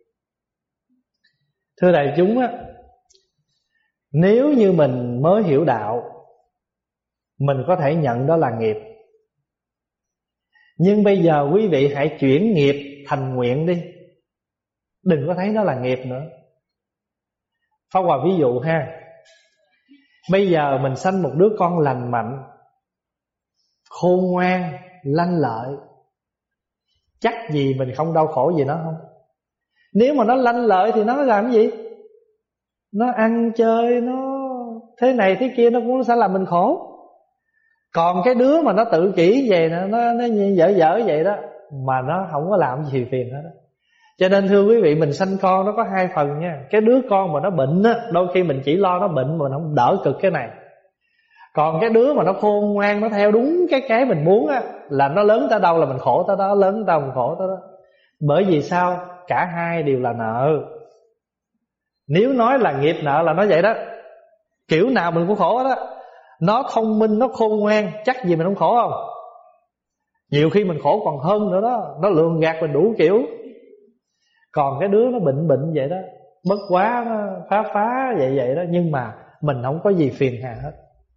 Thưa đại chúng á, nếu như mình mới hiểu đạo, mình có thể nhận đó là nghiệp. Nhưng bây giờ quý vị hãy chuyển nghiệp thành nguyện đi, đừng có thấy nó là nghiệp nữa. Pháp Hòa ví dụ ha. Bây giờ mình sanh một đứa con lành mạnh, khôn ngoan, lanh lợi, chắc gì mình không đau khổ gì nó không? Nếu mà nó lanh lợi thì nó làm cái gì? Nó ăn chơi, nó thế này thế kia, nó cũng sẽ làm mình khổ. Còn cái đứa mà nó tự kỷ vậy, Nó, nó, nó dở dở vậy đó, mà nó không có làm gì phiền hết đó. Cho nên thưa quý vị, mình sanh con nó có hai phần nha. Cái đứa con mà nó bệnh á, đôi khi mình chỉ lo nó bệnh mà mình không đỡ cực cái này. Còn cái đứa mà nó khôn ngoan, nó theo đúng cái cái mình muốn á, là nó lớn tới đâu là mình khổ tới đó, lớn tới đâu mình khổ tới đó. Bởi vì sao? Cả hai đều là nợ. Nếu nói là nghiệp nợ là nó vậy đó, kiểu nào mình cũng khổ đó. Nó thông minh, nó khôn ngoan, chắc gì mình không khổ không? Nhiều khi mình khổ còn hơn nữa đó. Nó lường gạt mình đủ kiểu. Còn cái đứa nó bệnh bệnh vậy đó, bất quá nó phá phá vậy vậy đó, nhưng mà mình không có gì phiền hà hết.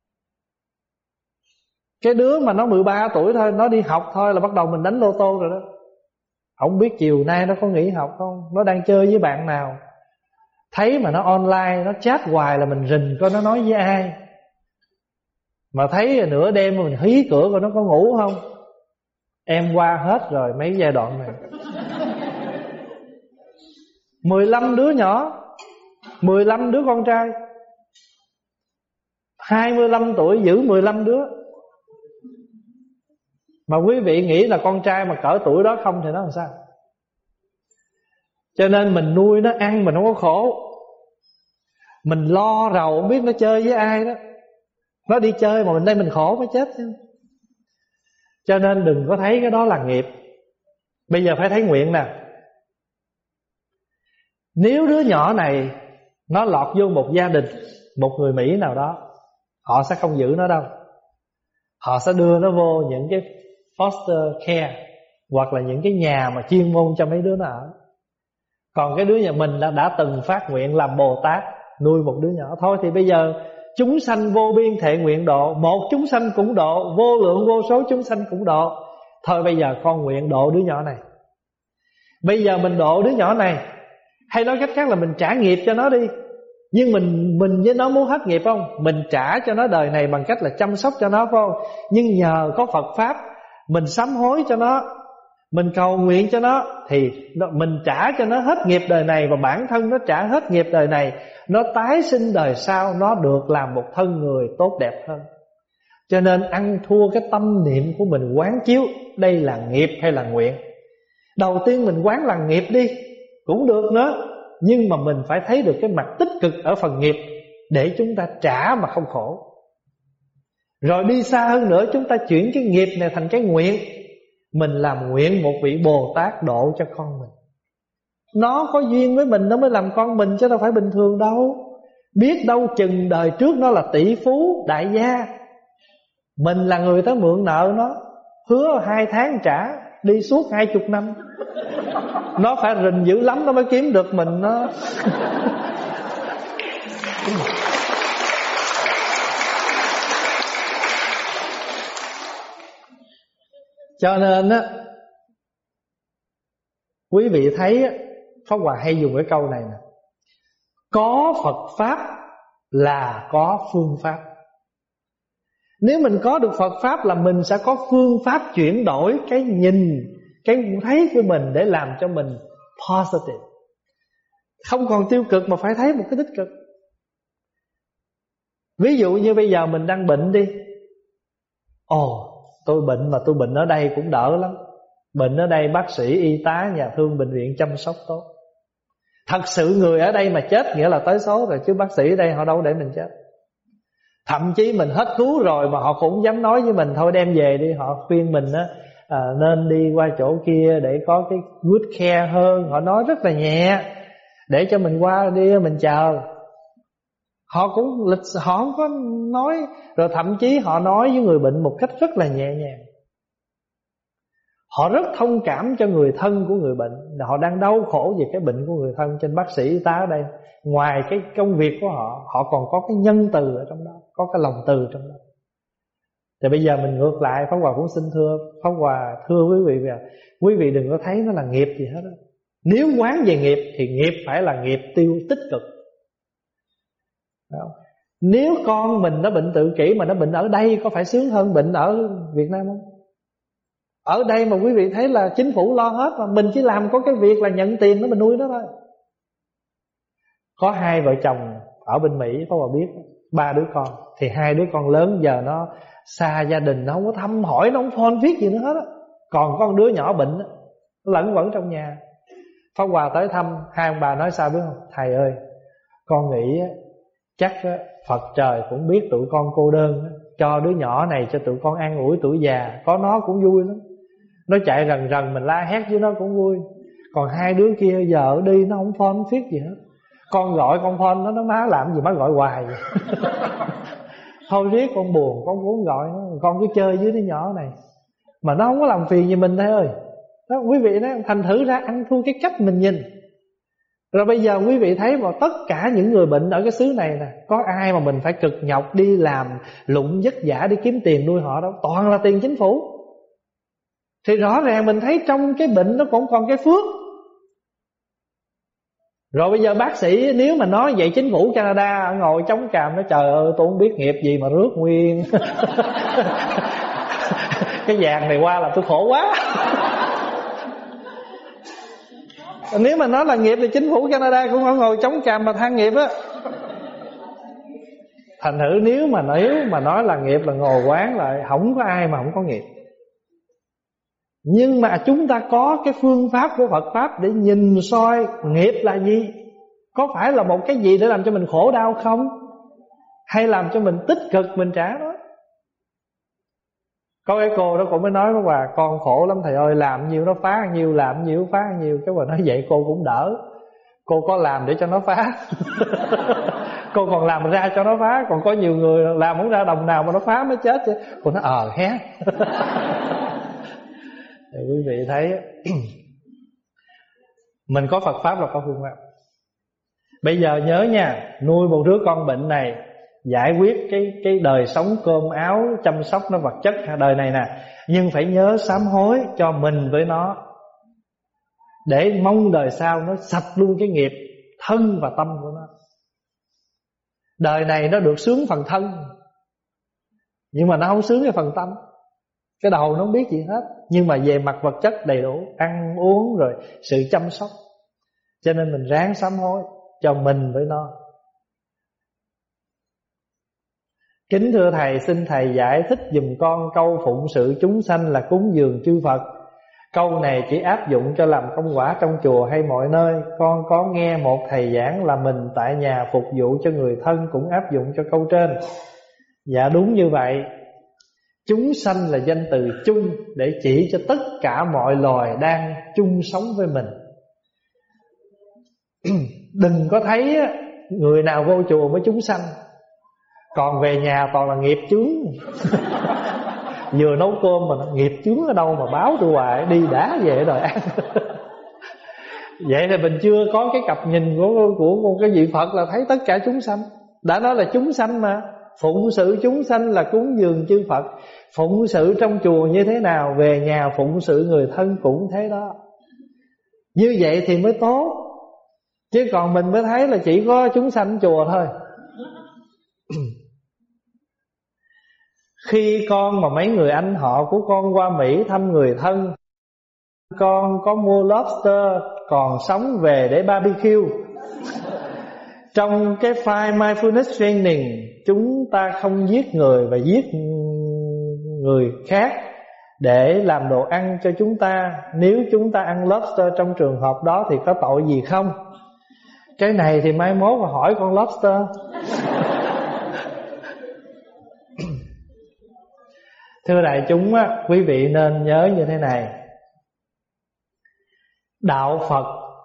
Cái đứa mà nó mười ba tuổi thôi, nó đi học thôi là bắt đầu mình đánh lô tô rồi đó. Không biết chiều nay nó có nghỉ học không, nó đang chơi với bạn nào. Thấy mà nó online, nó chat hoài là mình rình coi nó nói với ai. Mà thấy nửa đêm mà mình hí cửa coi nó có ngủ không. Em qua hết rồi mấy giai đoạn này. mười lăm đứa nhỏ, mười lăm đứa con trai, hai mươi lăm tuổi giữ mười lăm đứa. Mà quý vị nghĩ là con trai mà cỡ tuổi đó không thì nó làm sao? Cho nên mình nuôi nó ăn mình không có khổ. Mình lo rầu không biết nó chơi với ai đó. Nó đi chơi mà mình đây mình khổ mới chết chứ. Cho nên đừng có thấy cái đó là nghiệp. Bây giờ phải thấy nguyện nè. Nếu đứa nhỏ này nó lọt vô một gia đình, một người Mỹ nào đó, họ sẽ không giữ nó đâu. Họ sẽ đưa nó vô những cái foster care, hoặc là những cái nhà mà chuyên môn cho mấy đứa nó ở. Còn cái đứa nhà mình đã, đã từng phát nguyện làm Bồ Tát, nuôi một đứa nhỏ. Thôi thì bây giờ chúng sanh vô biên thệ nguyện độ, một chúng sanh cũng độ, vô lượng vô số chúng sanh cũng độ. Thôi bây giờ con nguyện độ đứa nhỏ này. Bây giờ mình độ đứa nhỏ này, hay nói cách khác là mình trả nghiệp cho nó đi. Nhưng mình mình với nó muốn hết nghiệp không? Mình trả cho nó đời này bằng cách là chăm sóc cho nó phải không? Nhưng nhờ có Phật Pháp, mình sám hối cho nó, mình cầu nguyện cho nó, thì mình trả cho nó hết nghiệp đời này, và bản thân nó trả hết nghiệp đời này. Nó tái sinh đời sau, nó được làm một thân người tốt đẹp hơn. Cho nên ăn thua cái tâm niệm của mình quán chiếu đây là nghiệp hay là nguyện. Đầu tiên mình quán là nghiệp đi cũng được nữa, nhưng mà mình phải thấy được cái mặt tích cực ở phần nghiệp để chúng ta trả mà không khổ. Rồi đi xa hơn nữa, chúng ta chuyển cái nghiệp này thành cái nguyện. Mình làm nguyện một vị Bồ Tát độ cho con mình. Nó có duyên với mình nó mới làm con mình, chứ đâu phải bình thường đâu. Biết đâu chừng đời trước nó là tỷ phú, đại gia, mình là người ta mượn nợ nó, hứa hai tháng trả, đi suốt hai chục năm. Nó phải rình dữ lắm nó mới kiếm được mình nó. Cho nên á, quý vị thấy á, Pháp Hòa hay dùng cái câu này nè: có Phật Pháp là có phương pháp. Nếu mình có được Phật Pháp là mình sẽ có phương pháp chuyển đổi cái nhìn, cái thấy của mình để làm cho mình positive. Không còn tiêu cực mà phải thấy một cái tích cực. Ví dụ như bây giờ mình đang bệnh đi. Ồ, tôi bệnh mà tôi bệnh ở đây cũng đỡ lắm. Bệnh ở đây bác sĩ, y tá, nhà thương, bệnh viện chăm sóc tốt. Thật sự người ở đây mà chết nghĩa là tới số rồi, chứ bác sĩ ở đây họ đâu để mình chết. Thậm chí mình hết cứu rồi mà họ cũng dám nói với mình thôi đem về đi. Họ khuyên mình á, à, nên đi qua chỗ kia để có cái good care hơn. Họ nói rất là nhẹ để cho mình qua đi mình chờ. Họ cũng lịch, họ không có nói. Rồi thậm chí họ nói với người bệnh một cách rất là nhẹ nhàng. Họ rất thông cảm cho người thân của người bệnh. Họ đang đau khổ về cái bệnh của người thân. Trên bác sĩ y tá ở đây, ngoài cái công việc của họ, họ còn có cái nhân từ ở trong đó, có cái lòng từ trong đó. Thì bây giờ mình ngược lại, Pháp Hòa cũng xin thưa Pháp Hòa thưa quý vị là quý vị đừng có thấy nó là nghiệp gì hết đó. Nếu quán về nghiệp thì nghiệp phải là nghiệp tiêu tích cực. Đó. Nếu con mình nó bệnh tự kỷ mà nó bệnh ở đây, có phải sướng hơn bệnh ở Việt Nam không? Ở đây mà quý vị thấy là chính phủ lo hết, mà mình chỉ làm có cái việc là nhận tiền nó mình nuôi nó thôi. Có hai vợ chồng ở bên Mỹ, Pháp Hòa biết, ba đứa con. Thì hai đứa con lớn giờ nó xa gia đình, nó không có thăm hỏi, nó không phone viết gì nữa hết á. Còn con đứa nhỏ bệnh, nó lẫn quẩn trong nhà. Pháp Hòa tới thăm, hai ông bà nói sao biết không? Thầy ơi, con nghĩ chắc Phật trời cũng biết tụi con cô đơn, cho đứa nhỏ này cho tụi con an ủi tuổi già, có nó cũng vui lắm. Nó chạy rần rần mình la hét với nó cũng vui. Còn hai đứa kia giờ ở đi nó không phone viết gì hết. Con gọi con phone nó, nó má làm gì má gọi hoài vậy. Thôi riết con buồn, con muốn gọi nó, con cứ chơi với đứa nhỏ này mà nó không có làm phiền gì mình thôi ơi. Đó, quý vị nói thành thử ra ăn thua cái cách mình nhìn. Rồi bây giờ quý vị thấy mà tất cả những người bệnh ở cái xứ này nè, có ai mà mình phải cực nhọc đi làm lụng vất vả để kiếm tiền nuôi họ đâu, toàn là tiền chính phủ. Thì rõ ràng mình thấy trong cái bệnh nó cũng còn cái phước. Rồi bây giờ bác sĩ nếu mà nói vậy, chính phủ Canada ngồi chống cằm, nó trời ơi tôi không biết nghiệp gì mà rước nguyên cái vàng này qua là tôi khổ quá. Nếu mà nói là nghiệp thì chính phủ Canada cũng không ngồi chống cằm mà than nghiệp á. Thành thử nếu mà nếu mà nói là nghiệp là ngồi quán lại, không có ai mà không có nghiệp. Nhưng mà chúng ta có cái phương pháp của Phật Pháp để nhìn soi nghiệp là gì. Có phải là một cái gì để làm cho mình khổ đau không, hay làm cho mình tích cực mình trả nó. Có cái cô đó cũng mới nói với bà: con khổ lắm thầy ơi, làm nhiều nó phá nhiều, làm nhiều phá nhiều. Cái bà nói vậy cô cũng đỡ. Cô có làm để cho nó phá. Cô còn làm ra cho nó phá. Còn có nhiều người làm không ra đồng nào mà nó phá mới chết chứ. Cô nói ờ hé. Thì quý vị thấy mình có Phật Pháp là có phương pháp. Bây giờ nhớ nha, nuôi một đứa con bệnh này, giải quyết cái cái đời sống cơm áo, chăm sóc nó vật chất đời này nè, nhưng phải nhớ sám hối cho mình với nó, để mong đời sau nó sạch luôn cái nghiệp thân và tâm của nó. Đời này nó được sướng phần thân, nhưng mà nó không sướng cái phần tâm. Cái đầu nó không biết gì hết, nhưng mà về mặt vật chất đầy đủ, ăn uống rồi sự chăm sóc. Cho nên mình ráng sám hối cho mình với nó. Kính thưa thầy, xin thầy giải thích giùm con câu phụng sự chúng sanh là cúng dường chư Phật. Câu này chỉ áp dụng cho làm công quả trong chùa hay mọi nơi? Con có nghe một thầy giảng là mình tại nhà phục vụ cho người thân cũng áp dụng cho câu trên. Dạ đúng như vậy. Chúng sanh là danh từ chung để chỉ cho tất cả mọi loài đang chung sống với mình. Đừng có thấy người nào vô chùa mới chúng sanh, còn về nhà toàn là nghiệp chướng. Vừa nấu cơm mà nó nghiệp chướng ở đâu mà báo tôi hoài, đi đã về rồi ăn. Vậy thì mình chưa có cái cặp nhìn của, của một cái vị Phật là thấy tất cả chúng sanh. Đã nói là chúng sanh mà. Phụng sự chúng sanh là cúng dường chư Phật. Phụng sự trong chùa như thế nào, về nhà phụng sự người thân cũng thế đó. Như vậy thì mới tốt. Chứ còn mình mới thấy là chỉ có chúng sanh chùa thôi. Khi con mà mấy người anh họ của con qua Mỹ thăm người thân, con có mua lobster còn sống về để barbecue. Trong cái file Mindfulness Training, chúng ta không giết người và giết người khác để làm đồ ăn cho chúng ta. Nếu chúng ta ăn lobster trong trường hợp đó thì có tội gì không? Cái này thì mai mốt mà hỏi con lobster. Thưa đại chúng á, quý vị nên nhớ như thế này. Đạo Phật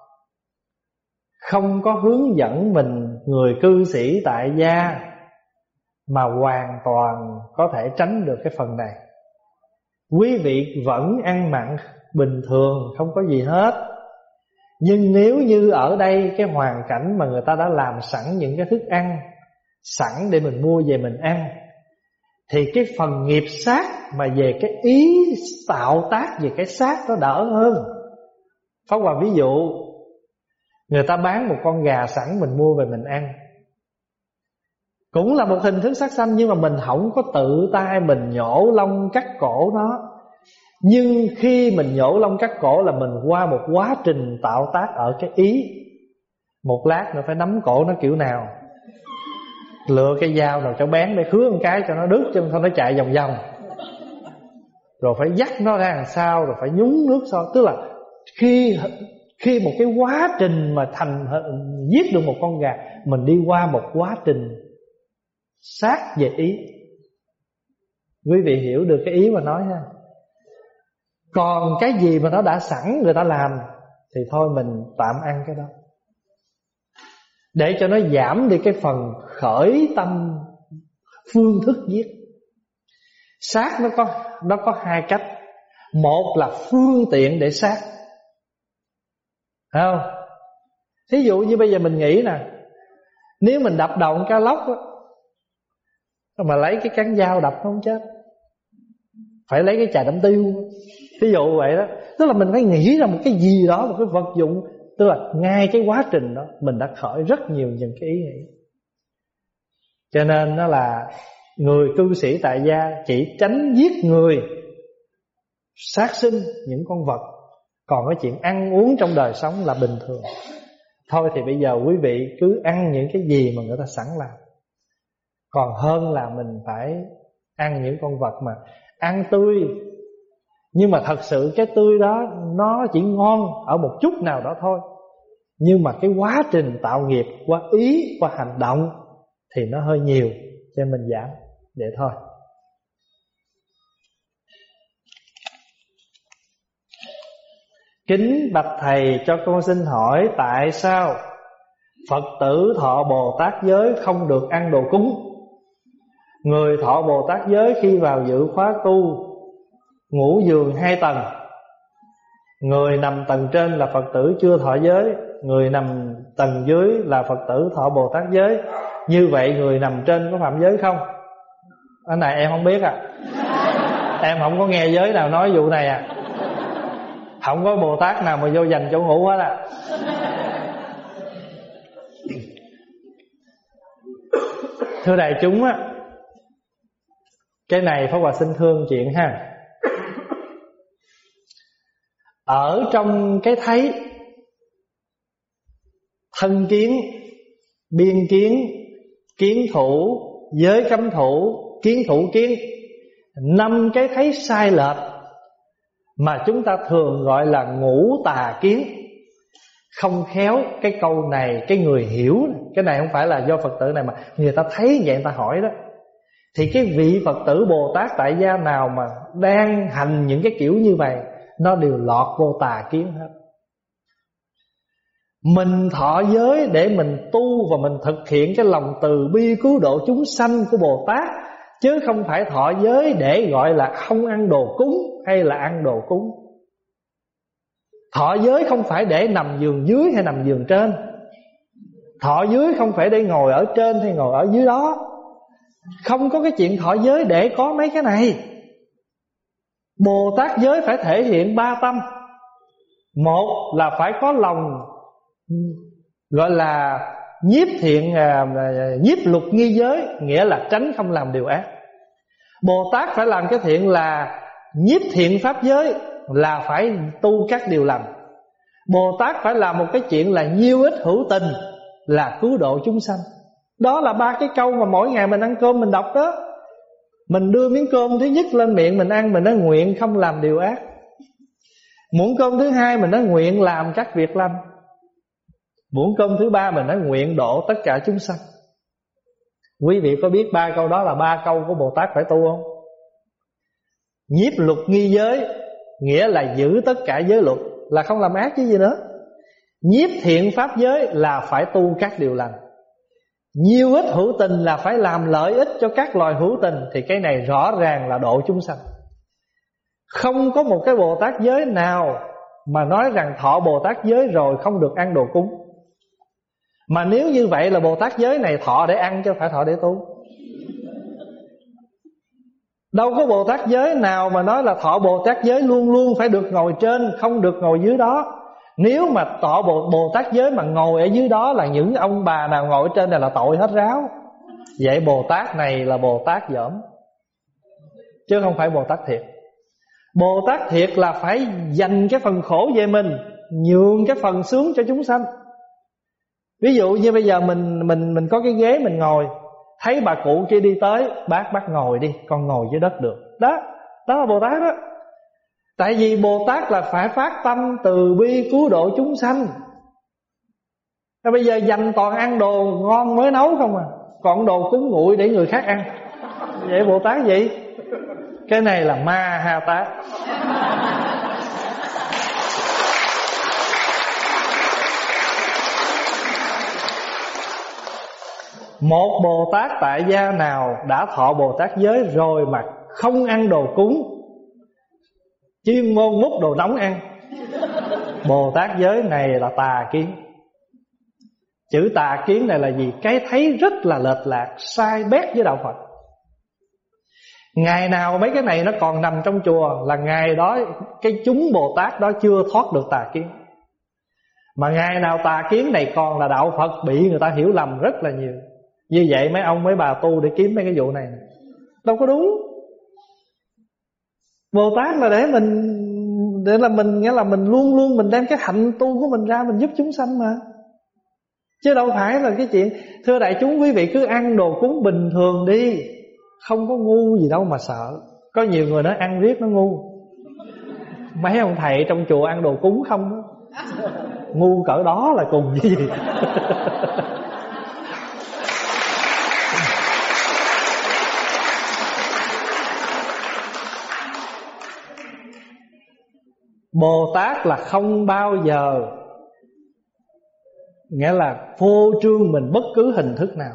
không có hướng dẫn mình người cư sĩ tại gia mà hoàn toàn có thể tránh được cái phần này. Quý vị vẫn ăn mặn bình thường, không có gì hết. Nhưng nếu như ở đây cái hoàn cảnh mà người ta đã làm sẵn những cái thức ăn sẵn để mình mua về mình ăn, thì cái phần nghiệp sát mà về cái ý tạo tác về cái xác nó đỡ hơn. Pháp Hòa ví dụ, người ta bán một con gà sẵn mình mua về mình ăn, cũng là một hình thức sát sanh, nhưng mà mình không có tự tay mình nhổ lông cắt cổ nó. Nhưng khi mình nhổ lông cắt cổ là mình qua một quá trình tạo tác ở cái ý. Một lát nữa phải nắm cổ nó kiểu nào, lựa cái dao nào cho bén để khứa một cái cho nó đứt, cho nó chạy vòng vòng, rồi phải dắt nó ra đằng sau, rồi phải nhúng nước sôi. Tức là khi khi một cái quá trình mà thành giết được một con gà, mình đi qua một quá trình sát về ý. Quý vị hiểu được cái ý mà nói ha. Còn cái gì mà nó đã sẵn người ta làm thì thôi mình tạm ăn cái đó, để cho nó giảm đi cái phần khởi tâm phương thức giết. Sát nó có nó có hai cách. Một là phương tiện để sát, thấy không? Thí dụ như bây giờ mình nghĩ nè, nếu mình đập đầu con cá lóc á, mà lấy cái cán dao đập nó không chết, phải lấy cái chà đâm tiêu. Ví dụ vậy đó. Tức là mình phải nghĩ ra một cái gì đó, một cái vật dụng. Tức là ngay cái quá trình đó mình đã khởi rất nhiều những cái ý nghĩ. Cho nên nó là người cư sĩ tại gia chỉ tránh giết người, sát sinh những con vật. Còn cái chuyện ăn uống trong đời sống là bình thường. Thôi thì bây giờ quý vị cứ ăn những cái gì mà người ta sẵn làm, còn hơn là mình phải ăn những con vật mà ăn tươi. Nhưng mà thật sự cái tươi đó nó chỉ ngon ở một chút nào đó thôi. Nhưng mà cái quá trình tạo nghiệp qua ý, qua hành động thì nó hơi nhiều, cho nên mình giảm để thôi. Kính bạch thầy, cho con xin hỏi tại sao Phật tử thọ Bồ Tát giới không được ăn đồ cúng? Người thọ Bồ Tát giới khi vào dự khóa tu ngủ giường hai tầng, người nằm tầng trên là Phật tử chưa thọ giới, người nằm tầng dưới là Phật tử thọ Bồ Tát giới. Như vậy người nằm trên có phạm giới không? Cái này em không biết à. Em không có nghe giới nào nói vụ này à. Không có Bồ Tát nào mà vô dành chỗ ngủ hết à. Thưa đại chúng á, cái này Pháp Hòa xin thương chuyện ha. Ở trong cái thấy thân kiến, biên kiến, kiến thủ, giới cấm thủ, kiến thủ kiến, năm cái thấy sai lệch mà chúng ta thường gọi là ngũ tà kiến. Không khéo cái câu này cái người hiểu, cái này không phải là do Phật tử này mà người ta thấy vậy người ta hỏi đó. Thì cái vị Phật tử Bồ Tát tại gia nào mà đang hành những cái kiểu như vậy, nó đều lọt vô tà kiến hết. Mình thọ giới để mình tu và mình thực hiện cái lòng từ bi cứu độ chúng sanh của Bồ Tát, chứ không phải thọ giới để gọi là không ăn đồ cúng hay là ăn đồ cúng. Thọ giới không phải để nằm giường dưới hay nằm giường trên. Thọ giới không phải để ngồi ở trên hay ngồi ở dưới đó. Không có cái chuyện thọ giới để có mấy cái này. Bồ Tát giới phải thể hiện ba tâm. Một là phải có lòng gọi là nhiếp thiện, nhiếp luật nghi giới, nghĩa là tránh không làm điều ác. Bồ Tát phải làm cái thiện là nhiếp thiện pháp giới, là phải tu các điều lành. Bồ Tát phải làm một cái chuyện là nhiêu ích hữu tình, là cứu độ chúng sanh. Đó là ba cái câu mà mỗi ngày mình ăn cơm mình đọc đó. Mình đưa miếng cơm thứ nhất lên miệng mình ăn, mình nói nguyện không làm điều ác. Muỗng cơm thứ hai mình nói nguyện làm các việc lành. Muỗng cơm thứ ba mình nói nguyện độ tất cả chúng sanh. Quý vị có biết ba câu đó là ba câu của Bồ Tát phải tu không? Nhiếp luật nghi giới, nghĩa là giữ tất cả giới luật, là không làm ác chứ gì nữa. Nhiếp thiện pháp giới là phải tu các điều lành. Nhiêu ích hữu tình là phải làm lợi ích cho các loài hữu tình. Thì cái này rõ ràng là độ chúng sanh. Không có một cái Bồ Tát giới nào mà nói rằng thọ Bồ Tát giới rồi không được ăn đồ cúng. Mà nếu như vậy là Bồ Tát giới này thọ để ăn chứ không phải thọ để tu. Đâu có Bồ Tát giới nào mà nói là thọ Bồ Tát giới luôn luôn phải được ngồi trên, không được ngồi dưới đó. Nếu mà thọ Bồ, Bồ Tát giới mà ngồi ở dưới đó là những ông bà nào ngồi ở trên này là tội hết ráo. Vậy Bồ Tát này là Bồ Tát dởm, chứ không phải Bồ Tát thiệt. Bồ Tát thiệt là phải dành cái phần khổ về mình, nhường cái phần sướng cho chúng sanh. Ví dụ như bây giờ mình mình mình có cái ghế mình ngồi, thấy bà cụ kia đi tới, bác bác ngồi đi, con ngồi dưới đất được. Đó, đó là Bồ Tát đó. Tại vì Bồ Tát là phải phát tâm từ bi cứu độ chúng sanh. Bây giờ dành toàn ăn đồ ngon mới nấu không à, còn đồ cúng nguội để người khác ăn. Vậy Bồ Tát gì? Cái này là ma ha tát. Một Bồ Tát tại gia nào đã thọ Bồ Tát giới rồi mà không ăn đồ cúng, chuyên môn múc đồ nóng ăn, Bồ Tát giới này là tà kiến. Chữ tà kiến này là gì? Cái thấy rất là lệch lạc, sai bét với đạo Phật. Ngày nào mấy cái này nó còn nằm trong chùa là ngày đó cái chúng Bồ Tát đó chưa thoát được tà kiến. Mà ngày nào tà kiến này còn là đạo Phật bị người ta hiểu lầm rất là nhiều. Như vậy mấy ông mấy bà tu để kiếm mấy cái vụ này đâu có đúng. Bồ Tát là để mình để là mình, nghĩa là mình luôn luôn mình đem cái hạnh tu của mình ra, mình giúp chúng sanh mà, chứ đâu phải là cái chuyện. Thưa đại chúng, quý vị cứ ăn đồ cúng bình thường đi, không có ngu gì đâu mà sợ. Có nhiều người nói ăn riết nó ngu. Mấy ông thầy trong chùa ăn đồ cúng không đó. Ngu cỡ đó là cùng với gì. Bồ Tát là không bao giờ, nghĩa là phô trương mình bất cứ hình thức nào.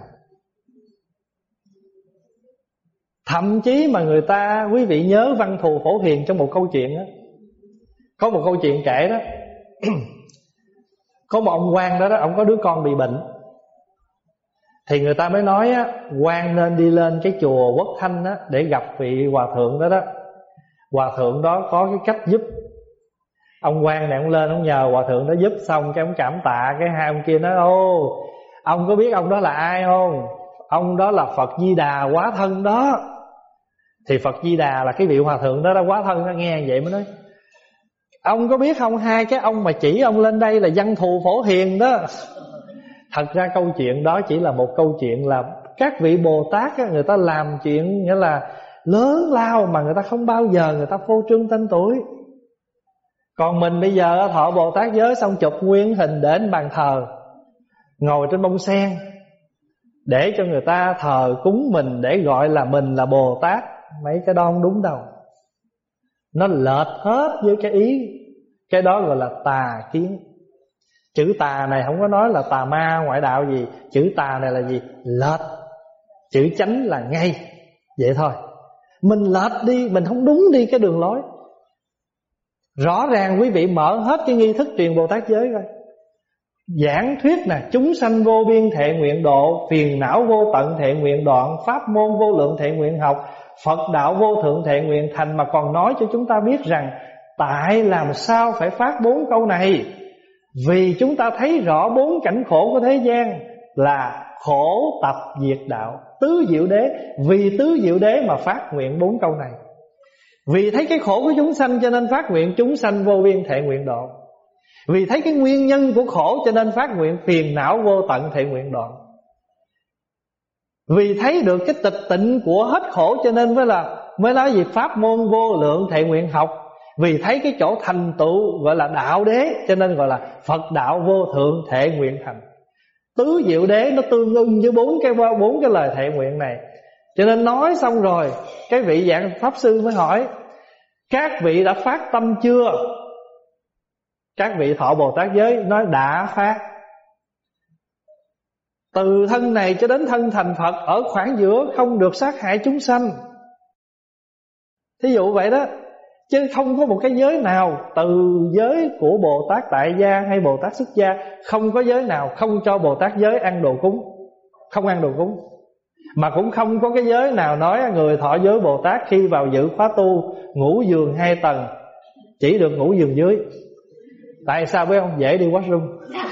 Thậm chí mà người ta, quý vị nhớ Văn Thù Phổ Hiền trong một câu chuyện đó, có một câu chuyện kể đó. Có một ông quan đó, đó ông có đứa con bị bệnh. Thì người ta mới nói á, quan nên đi lên cái chùa Quốc Thanh á, để gặp vị hòa thượng đó đó. Hòa thượng đó có cái cách giúp. Ông quan này ông lên, ông nhờ hòa thượng đó giúp, xong cái ông cảm tạ. Cái hai ông kia nói: ô, ông có biết ông đó là ai không? Ông đó là Phật Di Đà hóa thân đó. Thì Phật Di Đà là cái vị hòa thượng đó, đó hóa thân đó. Nghe vậy mới nói: ông có biết không, hai cái ông mà chỉ ông lên đây là Văn Thù Phổ Hiền đó. Thật ra câu chuyện đó chỉ là một câu chuyện là các vị Bồ Tát á, người ta làm chuyện nghĩa là lớn lao mà người ta không bao giờ người ta phô trương tên tuổi. Còn mình bây giờ thọ Bồ Tát giới xong chụp nguyên hình để trên bàn thờ, ngồi trên bông sen, để cho người ta thờ cúng mình, để gọi là mình là Bồ Tát. Mấy cái đó không đúng đâu. Nó lệch hết với cái ý. Cái đó gọi là tà kiến. Chữ tà này không có nói là tà ma ngoại đạo gì. Chữ tà này là gì? Lệch. Chữ chánh là ngay. Vậy thôi. Mình lệch đi, mình không đúng đi cái đường lối. Rõ ràng quý vị mở hết cái nghi thức truyền Bồ Tát giới coi. Giảng thuyết nè: chúng sanh vô biên thệ nguyện độ, phiền não vô tận thệ nguyện đoạn, pháp môn vô lượng thệ nguyện học, Phật đạo vô thượng thệ nguyện thành. Mà còn nói cho chúng ta biết rằng tại làm sao phải phát bốn câu này. Vì chúng ta thấy rõ bốn cảnh khổ của thế gian là khổ tập diệt đạo, tứ diệu đế. Vì tứ diệu đế mà phát nguyện bốn câu này. Vì thấy cái khổ của chúng sanh cho nên phát nguyện chúng sanh vô biên thệ nguyện độ. Vì thấy cái nguyên nhân của khổ cho nên phát nguyện phiền não vô tận thệ nguyện đoạn. Vì thấy được cái tịch tịnh của hết khổ cho nên mới là mới nói gì pháp môn vô lượng thệ nguyện học. Vì thấy cái chỗ thành tựu gọi là đạo đế cho nên gọi là Phật đạo vô thượng thệ nguyện thành. Tứ diệu đế nó tương ưng với bốn cái bốn cái lời thệ nguyện này. Cho nên nói xong rồi, cái vị dạng pháp sư mới hỏi: các vị đã phát tâm chưa? Các vị thọ Bồ Tát giới nói đã phát. Từ thân này cho đến thân thành Phật, ở khoảng giữa không được sát hại chúng sanh. Thí dụ vậy đó. Chứ không có một cái giới nào, từ giới của Bồ Tát Tại Gia hay Bồ Tát Xuất Gia, không có giới nào không cho Bồ Tát giới ăn đồ cúng. Không ăn đồ cúng. Mà cũng không có cái giới nào nói người thọ giới Bồ Tát khi vào dự khóa tu ngủ giường hai tầng, chỉ được ngủ giường dưới. Tại sao biết không? Dễ đi washroom.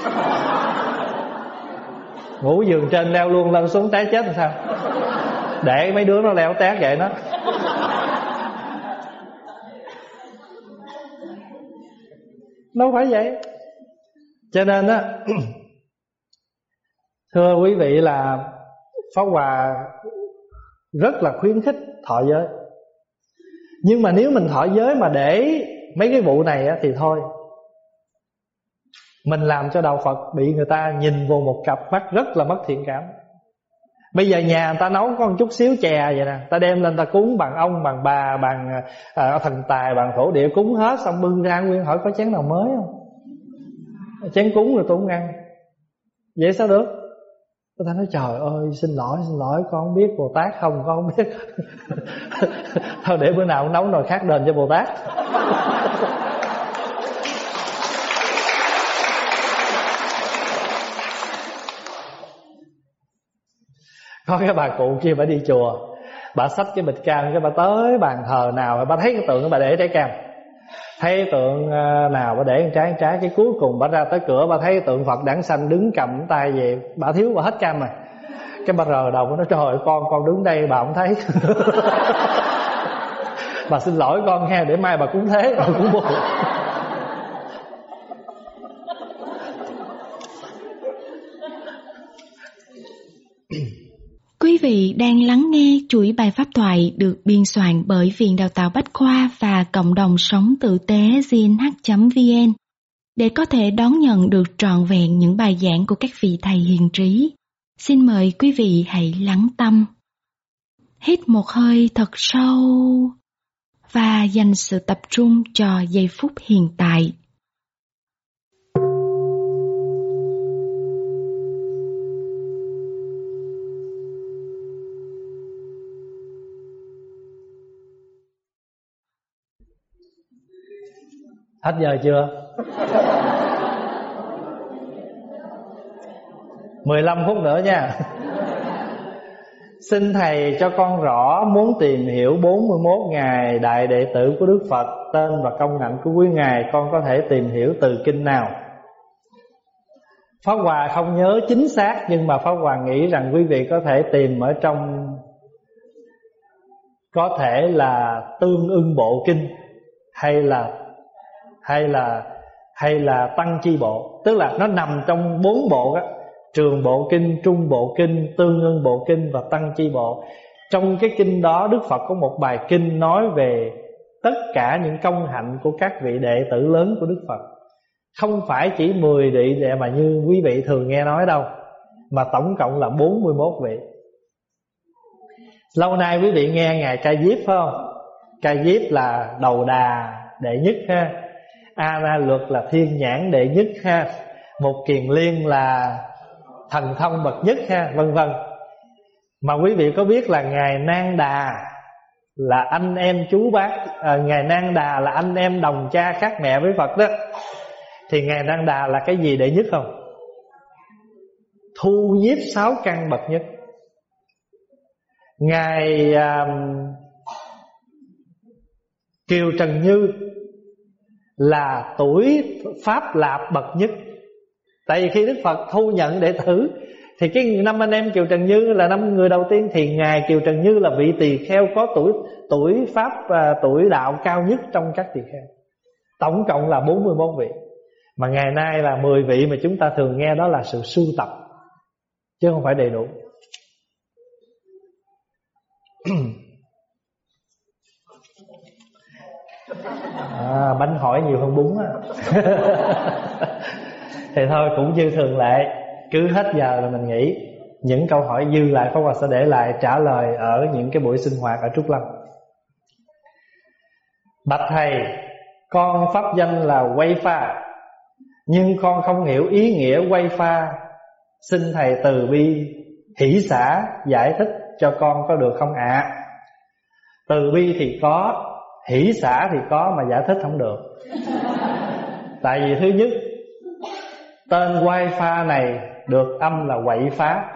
Ngủ giường trên leo luôn lên xuống té chết làm sao? Để mấy đứa nó leo té kệ nó. Đâu phải vậy. Cho nên á, thưa quý vị là Pháp Hòa rất là khuyến khích thọ giới. Nhưng mà nếu mình thọ giới mà để mấy cái vụ này á, thì thôi. Mình làm cho đạo Phật bị người ta nhìn vô một cặp mắt rất là mất thiện cảm. Bây giờ nhà người ta nấu có một chút xíu chè vậy nè, ta đem lên ta cúng bằng ông, bằng bà, bằng à, thần tài, bằng thổ địa, cúng hết xong bưng ra nguyên hỏi có chén nào mới không? Chén cúng rồi tôi không ăn. Vậy sao được? Người ta nói trời ơi xin lỗi, xin lỗi con không biết Bồ Tát không, con không biết. Thôi để bữa nào nấu nồi khác đền cho Bồ Tát. Có cái bà cụ kia bà đi chùa, bà xách cái bịch cam, cái bà tới bàn thờ nào bà thấy cái tượng bà để trái cam, thấy tượng nào bà để trái trái, cái cuối cùng bà ra tới cửa bà thấy tượng Phật đản sanh đứng cầm tay về, bà thiếu bà hết cam rồi. Cái bà rờ đầu bà nói trời ơi con con đứng đây bà không thấy. Bà xin lỗi con nghe, để mai bà cúng thế, bà cúng bồ. Quý vị đang lắng nghe chuỗi bài pháp thoại được biên soạn bởi Viện Đào tạo Bách Khoa và Cộng đồng Sống Tử tế giê en hát chấm vê en. Để có thể đón nhận được trọn vẹn những bài giảng của các vị thầy hiền trí, xin mời quý vị hãy lắng tâm. Hít một hơi thật sâu và dành sự tập trung cho giây phút hiện tại. Hết giờ chưa? mười lăm phút nữa nha. Xin Thầy cho con rõ, muốn tìm hiểu bốn mươi mốt Ngài Đại Đệ Tử của Đức Phật, tên và công hạnh của quý Ngài, con có thể tìm hiểu từ kinh nào? Pháp Hòa không nhớ chính xác, nhưng mà Pháp Hòa nghĩ rằng quý vị có thể tìm ở trong, có thể là Tương Ưng Bộ Kinh, hay là hay là hay là Tăng Chi Bộ, tức là nó nằm trong bốn bộ đó: Trường Bộ Kinh, Trung Bộ Kinh, Tương Ưng Bộ Kinh và Tăng Chi Bộ. Trong cái kinh đó, Đức Phật có một bài kinh nói về tất cả những công hạnh của các vị đệ tử lớn của Đức Phật. Không phải chỉ mười vị đệ mà như quý vị thường nghe nói đâu, mà tổng cộng là bốn mươi mốt vị. Lâu nay quý vị nghe Ngài Ca Diếp phải không? Ca Diếp là đầu đà đệ nhất ha, A Na Luật là thiên nhãn đệ nhất ha, Một Kiền Liên là thần thông bậc nhất ha, vân vân. Mà quý vị có biết là Ngài Nan Đà là anh em chú bác, à, Ngài Nan Đà là anh em đồng cha khác mẹ với Phật đó. Thì Ngài Nan Đà là cái gì đệ nhất không? Thu nhiếp sáu căn bậc nhất. Ngài uh, Kiều Trần Như là tuổi Pháp Lạp bậc nhất. Tại vì khi Đức Phật thu nhận đệ tử thì cái năm anh em Kiều Trần Như là năm người đầu tiên, thì Ngài Kiều Trần Như là vị tỳ kheo có tuổi tuổi Pháp và tuổi đạo cao nhất trong các tỳ kheo. Tổng cộng là bốn mươi mốt vị. Mà ngày nay là mười vị mà chúng ta thường nghe đó là sự sưu tập, chứ không phải đầy đủ. À, bánh hỏi nhiều hơn bún á. Thì thôi cũng như thường lệ, cứ hết giờ là mình nghỉ. Những câu hỏi dư lại Pháp Hòa sẽ để lại trả lời ở những cái buổi sinh hoạt ở Trúc Lâm. Bạch Thầy, con pháp danh là Quay Pha, nhưng con không hiểu ý nghĩa Quay Pha. Xin Thầy từ bi hỷ xả giải thích cho con có được không ạ? À? Từ bi thì có, hỷ xả thì có, mà giải thích không được. Tại vì thứ nhất, tên Quay Pha này được âm là quậy phá.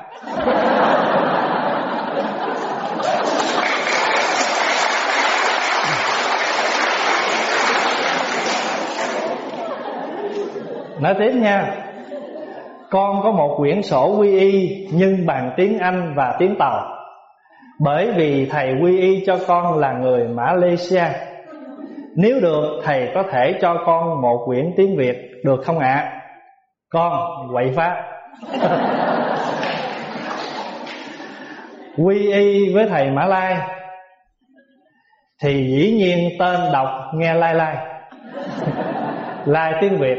Nói tiếp nha. Con có một quyển sổ quy y nhưng bằng tiếng Anh và tiếng Tàu, bởi vì thầy quy y cho con là người Malaysia. Nếu được, thầy có thể cho con một quyển tiếng Việt được không ạ? À? Con quậy phá. Quy y với thầy Mã Lai thì dĩ nhiên tên đọc nghe lai lai, lai tiếng Việt.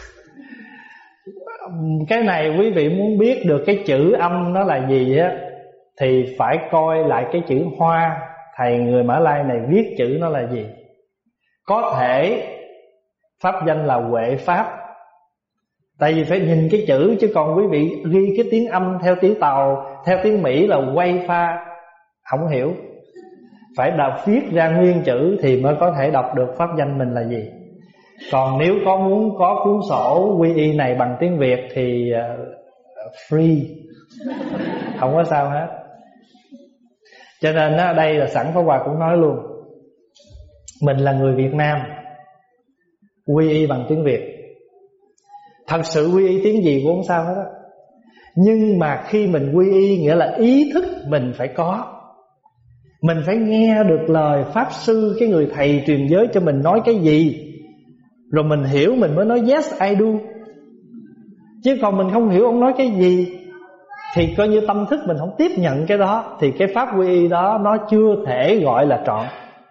Cái này quý vị muốn biết được cái chữ âm nó là gì á, thì phải coi lại cái chữ Hoa thầy người Mã Lai này viết chữ nó là gì. Có thể pháp danh là Huệ Pháp, tại vì phải nhìn cái chữ, chứ còn quý vị ghi cái tiếng âm theo tiếng Tàu, theo tiếng Mỹ là Quay Pha, không hiểu. Phải đọc viết ra nguyên chữ thì mới có thể đọc được pháp danh mình là gì. Còn nếu có muốn có cuốn sổ quy y này bằng tiếng Việt thì uh, free, không có sao hết. Cho nên á, đây là sẵn Pháp Hòa cũng nói luôn, mình là người Việt Nam, quy y bằng tiếng Việt. Thật sự quy y tiếng gì cũng không sao hết á. Nhưng mà khi mình quy y nghĩa là ý thức mình phải có. Mình phải nghe được lời Pháp Sư, cái người thầy truyền giới cho mình nói cái gì, rồi mình hiểu mình mới nói yes I do. Chứ còn mình không hiểu ông nói cái gì thì coi như tâm thức mình không tiếp nhận cái đó, thì cái pháp quy y đó nó chưa thể gọi là trọn.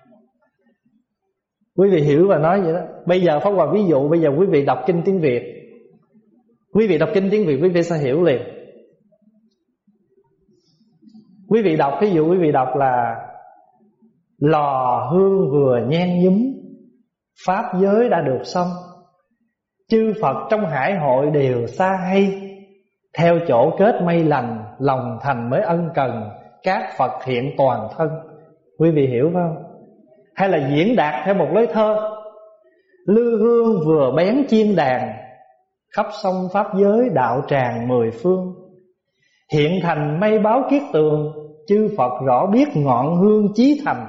Quý vị hiểu và nói vậy đó. Bây giờ Pháp Hòa ví dụ, bây giờ quý vị đọc kinh tiếng Việt, quý vị đọc kinh tiếng Việt quý vị sẽ hiểu liền. Quý vị đọc, ví dụ quý vị đọc là lò hương vừa nhen nhúm, pháp giới đã được xong, chư Phật trong hải hội đều xa hay, theo chỗ kết mây lành, lòng thành mới ân cần, các Phật hiện toàn thân. Quý vị hiểu phải không? Hay là diễn đạt theo một lối thơ, lư hương vừa bén chiên đàn, khắp sông pháp giới đạo tràng mười phương, hiện thành mây báo kiết tường, chư Phật rõ biết ngọn hương chí thành.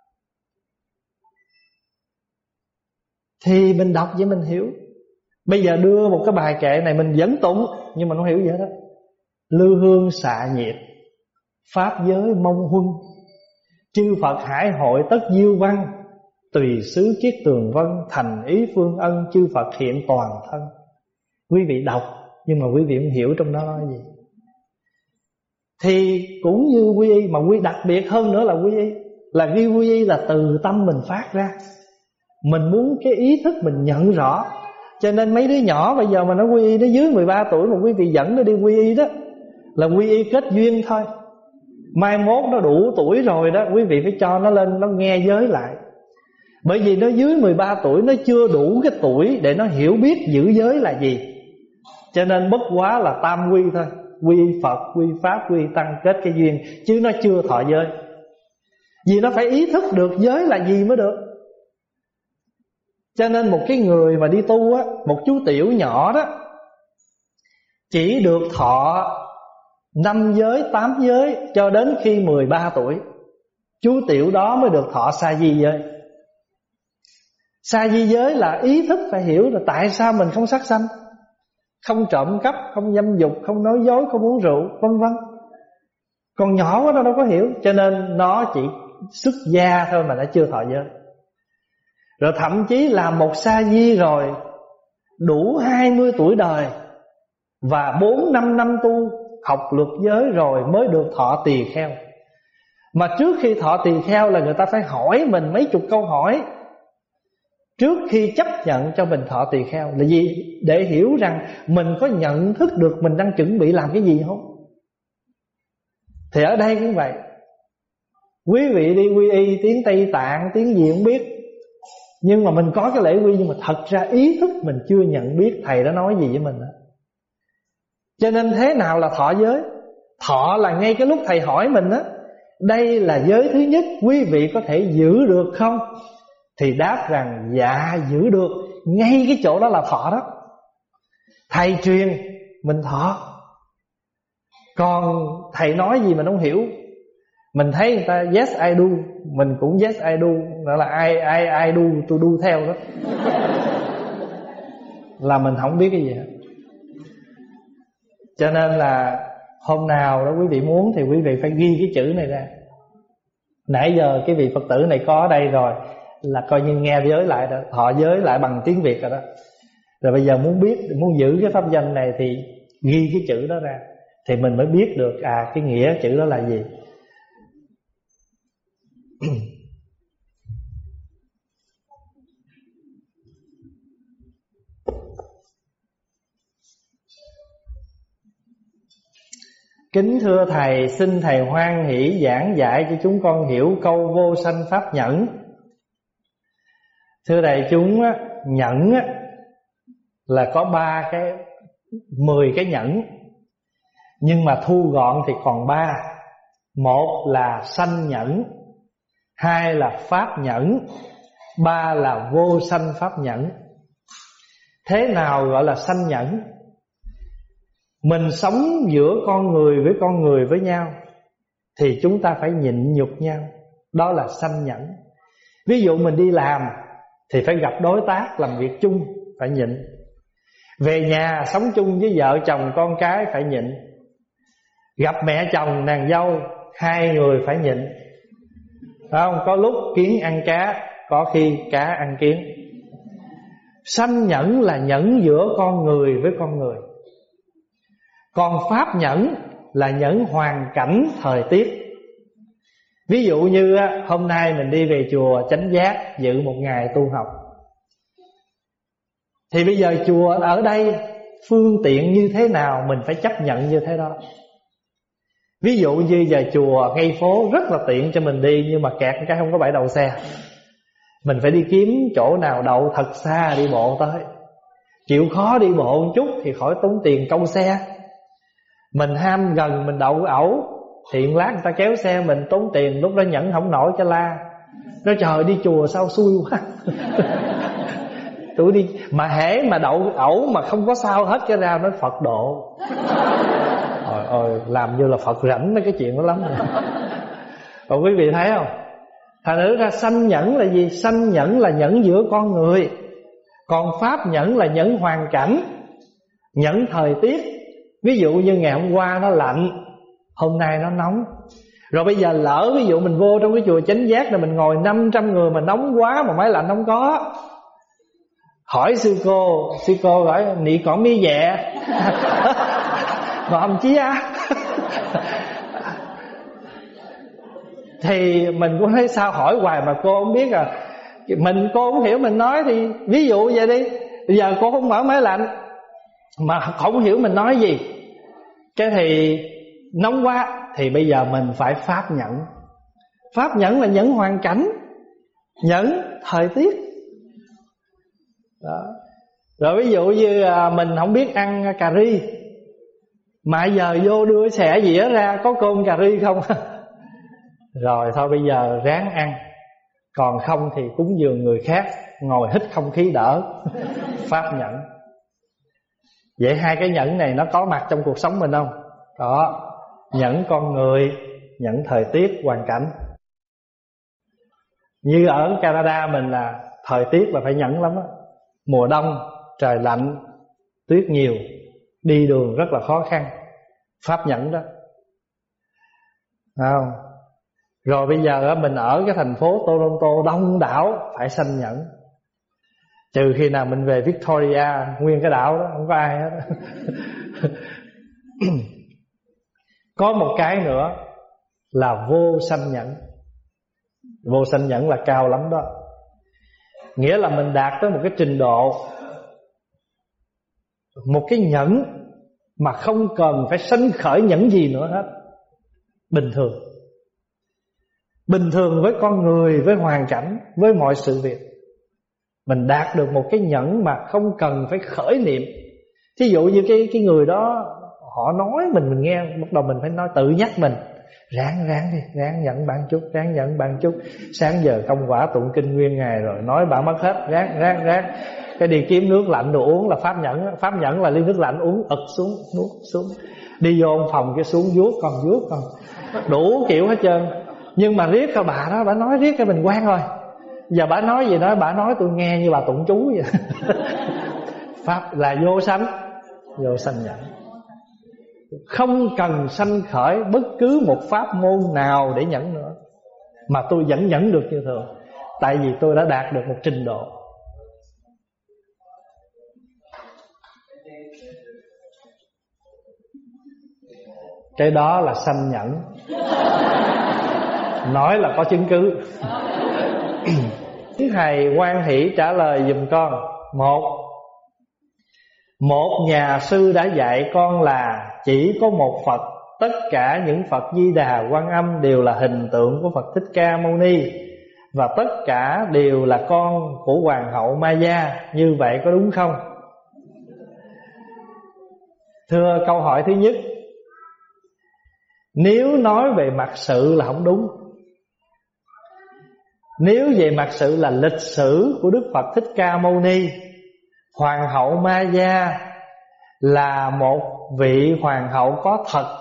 Thì mình đọc vậy mình hiểu. Bây giờ đưa một cái bài kệ này mình vẫn tụng, nhưng mà không hiểu gì hết đó. Lư hương xạ nhiệt, pháp giới mong huân, chư Phật hải hội tất diêu văn, tùy xứ kiết tường vân, thành ý phương ân, chư Phật hiện toàn thân. Quý vị đọc nhưng mà quý vị không hiểu trong đó nói gì. Thì cũng như quy y, mà quy đặc biệt hơn nữa là quy y, là ghi quy y là từ tâm mình phát ra. Mình muốn cái ý thức mình nhận rõ. Cho nên mấy đứa nhỏ bây giờ mà nó quy y, nó dưới mười ba tuổi mà quý vị dẫn nó đi quy y đó, là quy y kết duyên thôi. Mai mốt nó đủ tuổi rồi đó, quý vị phải cho nó lên, nó nghe giới lại. Bởi vì nó dưới mười ba tuổi, nó chưa đủ cái tuổi để nó hiểu biết giữ giới là gì. Cho nên bất quá là tam quy thôi, quy Phật, quy Pháp, quy Tăng, kết cái duyên, chứ nó chưa thọ giới. Vì nó phải ý thức được giới là gì mới được. Cho nên một cái người mà đi tu á, một chú tiểu nhỏ đó, chỉ được thọ năm giới, tám giới cho đến khi mười ba tuổi. Chú tiểu đó mới được thọ sa di giới. Sa di giới là ý thức phải hiểu là tại sao mình không sát sanh, không trộm cắp, không dâm dục, không nói dối, không uống rượu, vân vân. Còn nhỏ quá nó đâu có hiểu, cho nên nó chỉ xuất gia thôi mà nó chưa thọ giới. Rồi thậm chí làm một sa di rồi, đủ hai mươi tuổi đời và bốn năm năm tu học luật giới rồi mới được thọ tỳ kheo. Mà trước khi thọ tỳ kheo là người ta phải hỏi mình mấy chục câu hỏi trước khi chấp nhận cho mình thọ tỳ kheo. Là gì? Để hiểu rằng mình có nhận thức được mình đang chuẩn bị làm cái gì không. Thì ở đây cũng vậy. Quý vị đi quy y tiếng Tây Tạng, tiếng gì không biết, nhưng mà mình có cái lễ quy, nhưng mà thật ra ý thức mình chưa nhận biết thầy đã nói gì với mình đó. Cho nên thế nào là thọ giới? Thọ là ngay cái lúc thầy hỏi mình á, đây là giới thứ nhất, quý vị có thể giữ được không? Thì đáp rằng dạ giữ được. Ngay cái chỗ đó là thọ đó. Thầy truyền mình thọ. Còn thầy nói gì mình không hiểu, mình thấy người ta yes I do, mình cũng yes I do, đó là I, I, I do, tôi do theo đó. Là mình không biết cái gì hết. Cho nên là hôm nào đó quý vị muốn thì quý vị phải ghi cái chữ này ra. Nãy giờ cái vị Phật tử này có ở đây rồi, là coi như nghe giới lại đó, thọ giới lại bằng tiếng Việt rồi đó. Rồi bây giờ muốn biết, muốn giữ cái pháp danh này thì ghi cái chữ đó ra, thì mình mới biết được à cái nghĩa chữ đó là gì. Kính thưa thầy, xin thầy hoan hỷ giảng dạy cho chúng con hiểu câu vô sanh pháp nhẫn. Thưa đại chúng, nhẫn là có ba cái, mười cái nhẫn, nhưng mà thu gọn thì còn ba. Một là sanh nhẫn, hai là pháp nhẫn, ba là vô sanh pháp nhẫn. Thế nào gọi là sanh nhẫn? Mình sống giữa con người với con người với nhau thì chúng ta phải nhịn nhục nhau, đó là sanh nhẫn. Ví dụ mình đi làm thì phải gặp đối tác làm việc chung, phải nhịn. Về nhà sống chung với vợ chồng con cái phải nhịn. Gặp mẹ chồng nàng dâu, hai người phải nhịn. không? Có lúc kiến ăn cá, có khi cá ăn kiến. Sanh nhẫn là nhẫn giữa con người với con người. Còn pháp nhẫn là nhẫn hoàn cảnh thời tiết. Ví dụ như hôm nay mình đi về chùa Chánh Giác dự một ngày tu học, thì bây giờ chùa ở đây phương tiện như thế nào mình phải chấp nhận như thế đó. Ví dụ như giờ chùa ngay phố rất là tiện cho mình đi, nhưng mà kẹt cái không có bãi đậu xe, mình phải đi kiếm chỗ nào đậu thật xa đi bộ tới. Chịu khó đi bộ một chút thì khỏi tốn tiền công xe. Mình ham gần mình đậu ẩu thì lát người ta kéo xe mình tốn tiền, lúc đó nhẫn không nổi cho la. Nói trời đi chùa sao xui quá. Tôi đi mà hễ mà đậu ẩu mà không có sao hết cái ra nói Phật độ. Ôi ôi làm như là Phật rảnh mấy cái chuyện đó lắm. Còn quý vị thấy không? Thành nữ ra sanh nhẫn là gì? Sanh nhẫn là nhẫn giữa con người. Còn pháp nhẫn là nhẫn hoàn cảnh, nhẫn thời tiết. Ví dụ như ngày hôm qua nó lạnh, hôm nay nó nóng. Rồi bây giờ lỡ ví dụ mình vô trong cái chùa Chánh Giác là mình ngồi năm trăm người mà nóng quá mà máy lạnh không có. Hỏi sư cô, sư cô gọi nị còn mi dẹ. Mà ông chí á. Thì mình cũng thấy sao hỏi hoài mà cô không biết à. Mình cô không hiểu mình nói thì ví dụ vậy đi. Bây giờ cô không mở máy lạnh mà không hiểu mình nói gì, cái thì nóng quá, thì bây giờ mình phải pháp nhẫn. Pháp nhẫn là nhẫn hoàn cảnh, nhẫn thời tiết đó. Rồi ví dụ như mình không biết ăn cà ri, mà giờ vô đưa xẻ dĩa ra có cơm cà ri không. Rồi thôi bây giờ ráng ăn, còn không thì cúng dường người khác, ngồi hít không khí đỡ. Pháp nhẫn. Vậy hai cái nhẫn này nó có mặt trong cuộc sống mình không? Có. Nhẫn con người, nhẫn thời tiết, hoàn cảnh. Như ở Canada mình là thời tiết là phải nhẫn lắm á. Mùa đông trời lạnh, tuyết nhiều, đi đường rất là khó khăn. Pháp nhẫn đó. Thấy không? Rồi bây giờ mình ở cái thành phố Toronto đông đảo, phải sanh nhẫn. Trừ khi nào mình về Victoria, nguyên cái đảo đó không có ai hết. Có một cái nữa là vô sanh nhẫn. Vô sanh nhẫn là cao lắm đó. Nghĩa là mình đạt tới một cái trình độ, một cái nhẫn mà không cần phải sanh khởi nhẫn gì nữa hết. Bình thường. Bình thường với con người, với hoàn cảnh, với mọi sự việc. Mình đạt được một cái nhẫn mà không cần phải khởi niệm. Thí dụ như cái, cái người đó họ nói mình mình nghe, bắt đầu mình phải nói tự nhắc mình. Ráng ráng đi, ráng nhận bạn chút, ráng nhận bạn chút. Sáng giờ công quả tụng kinh nguyên ngày rồi, nói bạn mất hết, ráng ráng ráng. Cái đi kiếm nước lạnh đồ uống là pháp nhẫn. Pháp nhẫn là ly nước lạnh uống ực xuống, nuốt xuống. Đi vô phòng cái xuống vuốt con vuốt con, đủ kiểu hết trơn. Nhưng mà riết cái bà đó, bà nói riết cái mình quen rồi. Giờ bà nói gì nói, bà nói tôi nghe như bà tụng chú vậy. Pháp là vô sanh, vô sanh nhẫn. Không cần sanh khởi bất cứ một pháp môn nào để nhẫn nữa, mà tôi vẫn nhẫn được như thường. Tại vì tôi đã đạt được một trình độ. Cái đó là sanh nhẫn. Nói là có chứng cứ. Thầy Quan Hỷ trả lời giùm con. Một, một nhà sư đã dạy con là chỉ có một Phật. Tất cả những Phật Di Đà, Quan Âm đều là hình tượng của Phật Thích Ca Mâu Ni, và tất cả đều là con của Hoàng hậu Maya. Như vậy có đúng không? Thưa, câu hỏi thứ nhất, nếu nói về mặt sự là không đúng. Nếu về mặt sự là lịch sử của Đức Phật Thích Ca Mâu Ni, Hoàng hậu Maya là một vị hoàng hậu có thật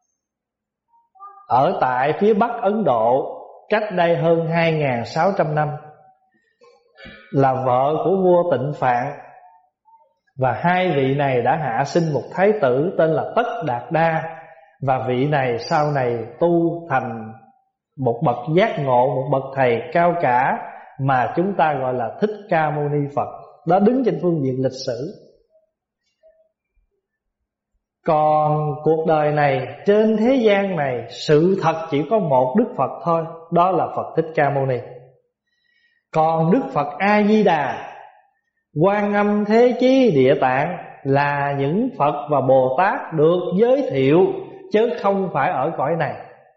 ở tại phía Bắc Ấn Độ cách đây hơn hai nghìn sáu trăm năm, là vợ của vua Tịnh Phạn. Và hai vị này đã hạ sinh một thái tử tên là Tất Đạt Đa. Và vị này sau này tu thành một bậc giác ngộ, một bậc thầy cao cả mà chúng ta gọi là Thích Ca Mâu Ni Phật. Đó đứng trên phương diện lịch sử. Còn cuộc đời này, trên thế gian này, sự thật chỉ có một Đức Phật thôi, đó là Phật Thích Ca Mâu Ni. Còn Đức Phật A Di Đà, Quan Âm, Thế Chí, Địa Tạng là những Phật và Bồ Tát được giới thiệu, chứ không phải ở cõi này.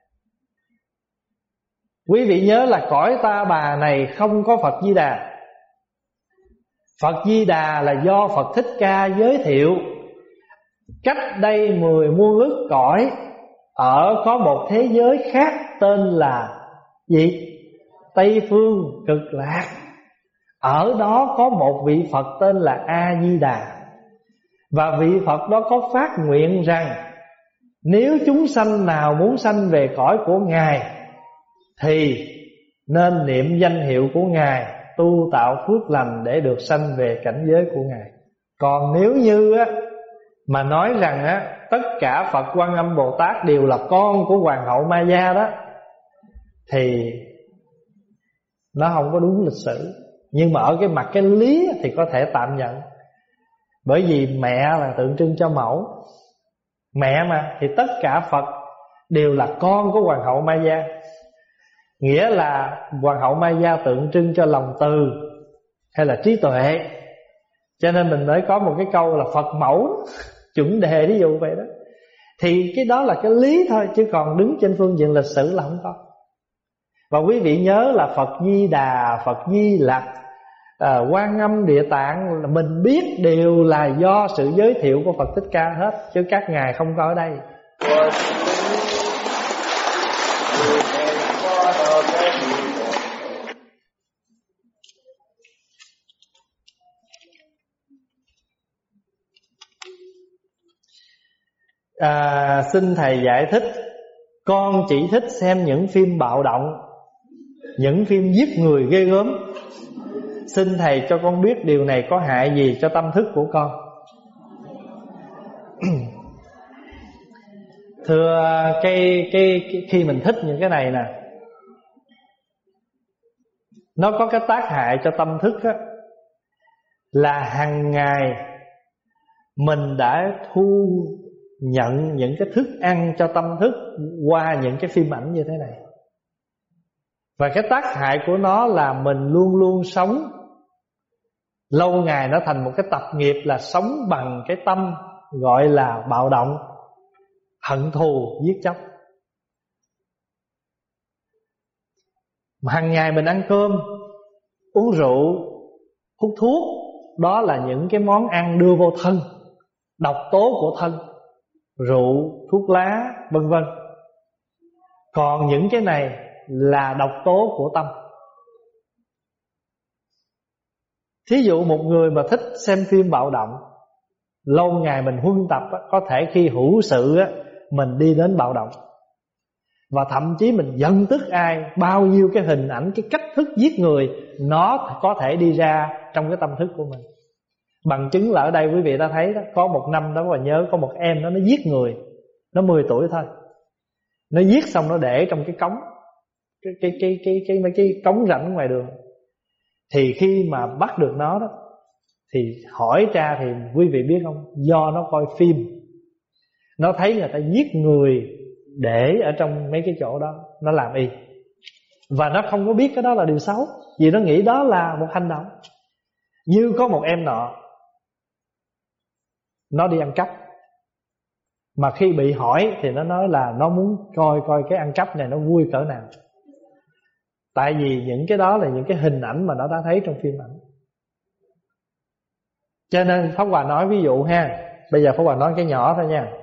Quý vị nhớ là cõi Ta Bà này không có Phật Di Đà. Phật Di Đà là do Phật Thích Ca giới thiệu. Cách đây mười muôn ức cõi, ở có một thế giới khác tên là gì? Tây Phương Cực Lạc. Ở đó có một vị Phật tên là A Di Đà. Và vị Phật đó có phát nguyện rằng nếu chúng sanh nào muốn sanh về cõi của Ngài thì nên niệm danh hiệu của Ngài, tu tạo phước lành để được sanh về cảnh giới của Ngài. Còn nếu như á, mà nói rằng á, tất cả Phật Quan Âm Bồ Tát đều là con của Hoàng hậu Maya đó, thì nó không có đúng lịch sử. Nhưng mà ở cái mặt cái lý thì có thể tạm nhận. Bởi vì mẹ là tượng trưng cho mẫu. Mẹ mà, thì tất cả Phật đều là con của Hoàng hậu Maya. Nghĩa là Hoàng hậu Maya tượng trưng cho lòng từ hay là trí tuệ. Cho nên mình mới có một cái câu là Phật mẫu chuẩn đề, ví dụ vậy đó. Thì cái đó là cái lý thôi, chứ còn đứng trên phương diện lịch sử là không có. Và quý vị nhớ là Phật Di Đà, Phật Di Lặc, à, Quan Âm, Địa Tạng là mình biết đều là do sự giới thiệu của Phật Thích Ca hết, chứ các ngài không có ở đây. À, xin thầy giải thích. Con chỉ thích xem những phim bạo động, những phim giết người ghê gớm. Xin thầy cho con biết điều này có hại gì cho tâm thức của con. Thưa, cái, cái, cái khi mình thích những cái này nè, nó có cái tác hại cho tâm thức á, là hàng ngày mình đã thu nhận những cái thức ăn cho tâm thức qua những cái phim ảnh như thế này. Và cái tác hại của nó là mình luôn luôn sống, lâu ngày nó thành một cái tập nghiệp là sống bằng cái tâm gọi là bạo động, hận thù, giết chóc. Mà hàng ngày mình ăn cơm, uống rượu, hút thuốc, đó là những cái món ăn đưa vô thân, độc tố của thân, rượu, thuốc lá, vân vân. Còn những cái này là độc tố của tâm. Thí dụ một người mà thích xem phim bạo động, lâu ngày mình huân tập, có thể khi hữu sự mình đi đến bạo động. Và thậm chí mình giận tức ai, bao nhiêu cái hình ảnh, cái cách thức giết người, nó có thể đi ra trong cái tâm thức của mình. Bằng chứng là ở đây quý vị đã thấy đó, có một năm đó, và nhớ có một em đó, nó giết người. Nó mười tuổi thôi. Nó giết xong nó để trong cái cống, Cái cái cái cái cái mấy cái, cái cống rãnh ngoài đường. Thì khi mà bắt được nó đó, thì hỏi ra thì quý vị biết không, do nó coi phim, nó thấy người ta giết người để ở trong mấy cái chỗ đó, nó làm y. Và nó không có biết cái đó là điều xấu, vì nó nghĩ đó là một hành động. Như có một em nọ, nó đi ăn cắp, mà khi bị hỏi thì nó nói là nó muốn coi coi cái ăn cắp này nó vui cỡ nào. Tại vì những cái đó là những cái hình ảnh mà nó đã thấy trong phim ảnh. Cho nên Pháp Hòa nói ví dụ ha, bây giờ Pháp Hòa nói cái nhỏ thôi nha.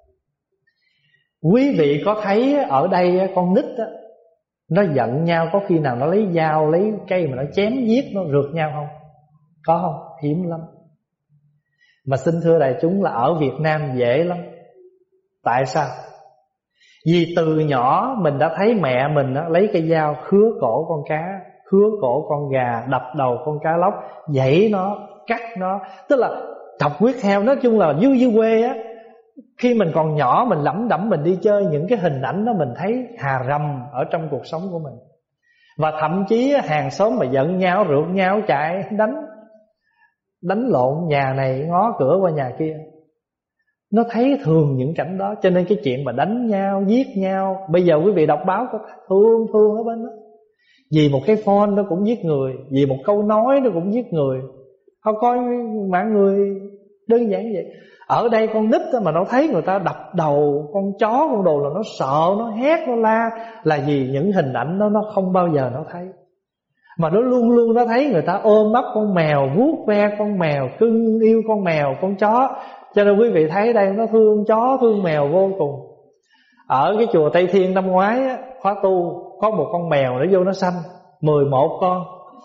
Quý vị có thấy ở đây con nít á, nó giận nhau, có khi nào nó lấy dao, lấy cây mà nó chém giết, nó rượt nhau không? Có không? Hiếm lắm. Mà xin thưa đại chúng là ở Việt Nam dễ lắm. Tại sao? Vì từ nhỏ mình đã thấy mẹ mình đó, lấy cây dao khứa cổ con cá, khứa cổ con gà, đập đầu con cá lóc, dãy nó, cắt nó, tức là chọc huyết heo. Nói chung là dưới dưới quê á, Khi mình còn nhỏ mình lẩm đẩm mình đi chơi, những cái hình ảnh đó mình thấy hà rầm ở trong cuộc sống của mình. Và thậm chí hàng xóm mà giận nhau, rượt nhau, chạy đánh Đánh lộn, nhà này ngó cửa qua nhà kia. Nó thấy thường những cảnh đó. Cho nên cái chuyện mà đánh nhau, giết nhau, bây giờ quý vị đọc báo có thương thương ở bên đó. Vì một cái phone nó cũng giết người, vì một câu nói nó cũng giết người. Không coi mạng người đơn giản vậy. Ở đây con nít mà nó thấy người ta đập đầu con chó, con đồ là nó sợ, nó hét, nó la. Là vì những hình ảnh đó nó không bao giờ nó thấy. Mà nó luôn luôn nó thấy người ta ôm ấp con mèo, vuốt ve con mèo, cưng yêu con mèo, con chó. Cho nên quý vị thấy đây nó thương chó, thương mèo vô cùng. Ở cái chùa Tây Thiên năm ngoái á, khóa tu, có một con mèo nó vô nó sanh mười một con.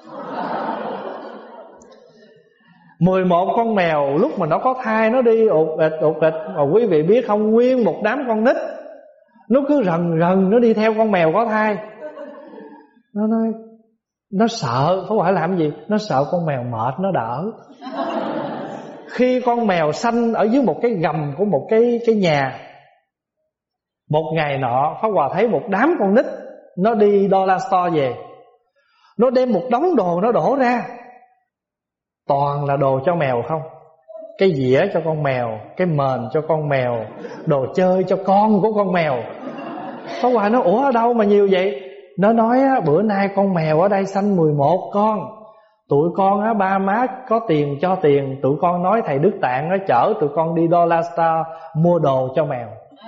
Mười một con mèo lúc mà nó có thai nó đi ụt ịt ụt ịt. Mà quý vị biết không, nguyên một đám con nít nó cứ rần rần nó đi theo con mèo có thai. Nó nói nó sợ, không phải làm gì, nó sợ con mèo mệt nó đỡ. Khi con mèo sanh ở dưới một cái gầm của một cái cái nhà, một ngày nọ Pháp Hòa thấy một đám con nít nó đi Dollar Store về, nó đem một đống đồ nó đổ ra, toàn là đồ cho mèo không. Cái dĩa cho con mèo, cái mền cho con mèo, đồ chơi cho con của con mèo. Pháp Hòa nói ủa ở đâu mà nhiều vậy? Nó nói á, bữa nay con mèo ở đây sanh mười một con. Tụi con á, ba má có tiền cho tiền. Tụi con nói thầy Đức Tạng nó chở tụi con đi Dollar Store mua đồ cho mèo.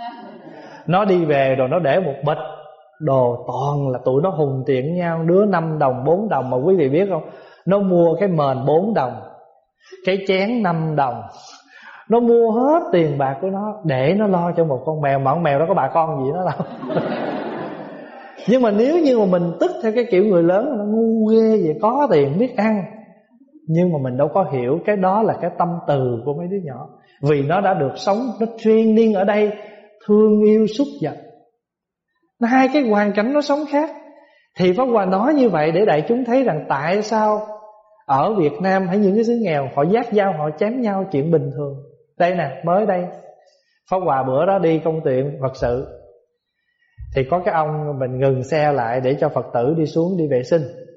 Nó đi về rồi nó để một bịch đồ, toàn là tụi nó hùng tiền nhau, đứa năm đồng, bốn đồng. Mà quý vị biết không, nó mua cái mền bốn đồng, cái chén năm đồng. Nó mua hết tiền bạc của nó để nó lo cho một con mèo. Mà con mèo đó có bà con gì đó đâu. Nhưng mà nếu như mà mình tức theo cái kiểu người lớn, nó ngu ghê vậy, có tiền biết ăn. Nhưng mà mình đâu có hiểu cái đó là cái tâm từ của mấy đứa nhỏ. Vì nó đã được sống, nó training ở đây, thương yêu súc vật. Hai cái hoàn cảnh nó sống khác. Thì Pháp Hòa nói như vậy để đại chúng thấy rằng tại sao ở Việt Nam hay những cái xứ nghèo họ giác dao, họ chém nhau chuyện bình thường. Đây nè, mới đây Pháp Hòa bữa đó đi công tiện Phật sự, thì có cái ông mình ngừng xe lại để cho Phật tử đi xuống đi vệ sinh.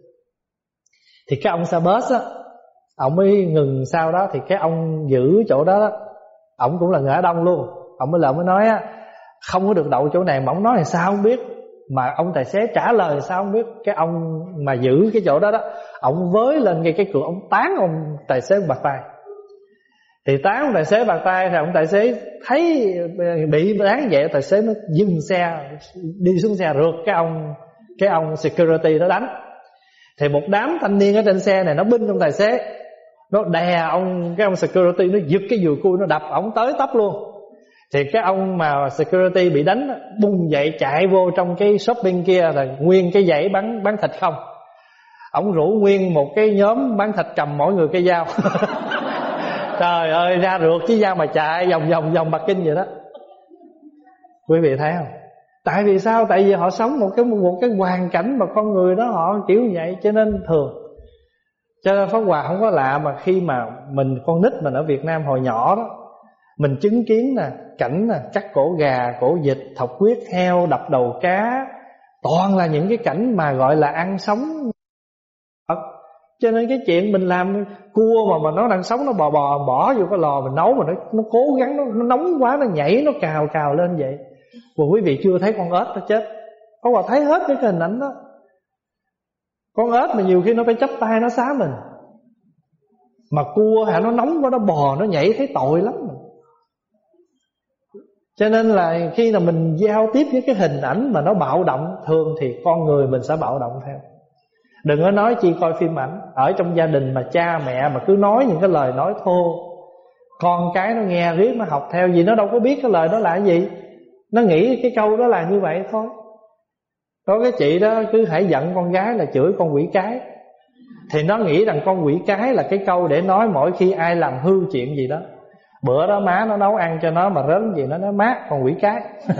Thì cái ông xe bus á, ông mới ngừng sau đó. Thì cái ông giữ chỗ đó đó, ông cũng là người Á Đông luôn. Ông mới lại mới nói á, không có được đậu chỗ này. Mà ông nói là sao không biết, mà ông tài xế trả lời sao không biết. Cái ông mà giữ cái chỗ đó đó, ông với lên ngay cái cửa, ông tán ông tài xế bạc tay. Thì tán ông tài xế bạc tay, thì ông tài xế thấy bị tán vậy, tài xế nó dừng xe, đi xuống xe rượt cái ông cái ông security đó đánh. Thì một đám thanh niên ở trên xe này nó binh ông tài xế, nó đè ông cái ông security, nó giật cái dùi cui, nó đập ổng tới tấp luôn. Thì cái ông mà security bị đánh bung dậy chạy vô trong cái shopping kia, là nguyên cái dãy bán bán thịt không. Ổng rủ nguyên một cái nhóm bán thịt cầm mỗi người cây dao. Trời ơi, ra rượt với dao mà chạy vòng vòng vòng Bắc Kinh vậy đó. Quý vị thấy không? Tại vì sao? Tại vì họ sống một cái một cái hoàn cảnh mà con người đó họ kiểu như vậy, cho nên thường. Cho nên Pháp Hòa không có lạ mà khi mà mình con nít mình ở Việt Nam hồi nhỏ đó, mình chứng kiến nè, cảnh nè, cắt cổ gà, cổ vịt, thọc huyết heo, đập đầu cá, toàn là những cái cảnh mà gọi là ăn sống. Cho nên cái chuyện mình làm cua mà mà nó đang sống, nó bò bò bỏ vô cái lò mình nấu, mà nó nó cố gắng, nó, nó nóng quá, nó nhảy, nó cào cào lên vậy. Và quý vị chưa thấy con ếch nó chết, có mà thấy hết cái hình ảnh đó. Con ếch mà nhiều khi nó phải chắp tay nó xá mình, mà cua hả, nó nóng quá, nó bò, nó nhảy, thấy tội lắm. Cho nên là khi nào mình giao tiếp với cái hình ảnh mà nó bạo động, thường thì con người mình sẽ bạo động theo. Đừng có nói chi coi phim ảnh. Ở trong gia đình mà cha mẹ mà cứ nói những cái lời nói thô, con cái nó nghe riết nó học theo, vì nó đâu có biết cái lời đó là cái gì. Nó nghĩ cái câu đó là như vậy thôi. Có cái chị đó cứ hãy giận con gái là chửi con quỷ cái. Thì nó nghĩ rằng con quỷ cái là cái câu để nói mỗi khi ai làm hư chuyện gì đó. Bữa đó má nó nấu ăn cho nó mà rớn gì, nó nói má con quỷ cái.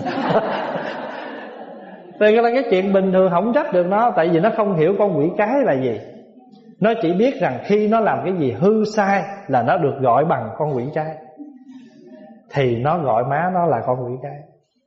Thì cái là cái chuyện bình thường, không trách được nó. Tại vì nó không hiểu con quỷ cái là gì. Nó chỉ biết rằng khi nó làm cái gì hư sai là nó được gọi bằng con quỷ cái. thì nó gọi má nó là con quỷ cái.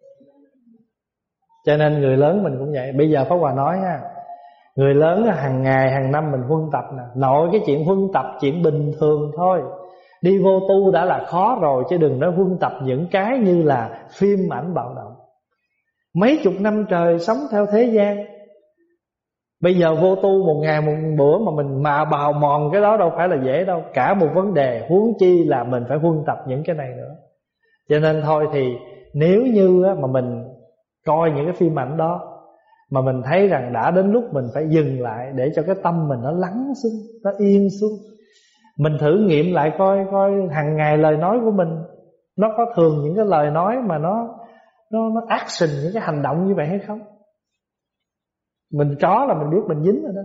Cho nên người lớn mình cũng vậy. Bây giờ Pháp Hòa nói ha, người lớn hàng ngày hàng năm mình huân tập nè. Nội cái chuyện huân tập chuyện bình thường thôi. Đi vô tu đã là khó rồi, chứ đừng nói huân tập những cái như là phim ảnh bạo động. Mấy chục năm trời sống theo thế gian, bây giờ vô tu một ngày một bữa mà mình mà bào mòn cái đó đâu phải là dễ đâu. Cả một vấn đề, huống chi là mình phải huân tập những cái này nữa. Cho nên thôi thì nếu như mà mình coi những cái phim ảnh đó mà mình thấy rằng đã đến lúc mình phải dừng lại để cho cái tâm mình nó lắng xuống, nó yên xuống. Mình thử nghiệm lại coi coi hàng ngày lời nói của mình nó có thường những cái lời nói mà nó nó nó action, những cái hành động như vậy hay không. Mình có là mình biết mình dính rồi đó.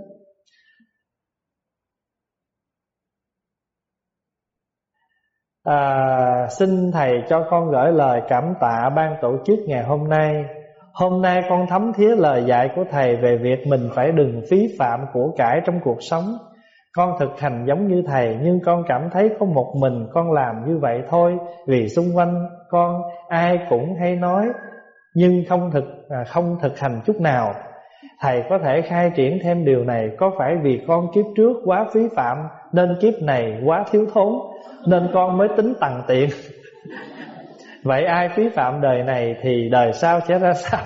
à, Xin Thầy cho con gửi lời cảm tạ ban tổ chức ngày hôm nay. Hôm nay con thấm thía lời dạy của Thầy về việc mình phải đừng phí phạm của cải trong cuộc sống. Con thực hành giống như Thầy, nhưng con cảm thấy có một mình con làm như vậy thôi. Vì xung quanh con ai cũng hay nói, nhưng không thực à, không thực hành chút nào. Thầy có thể khai triển thêm điều này. Có phải vì con kiếp trước quá phí phạm nên kiếp này quá thiếu thốn, nên con mới tính tằn tiện? Vậy ai phí phạm đời này thì đời sau sẽ ra sao?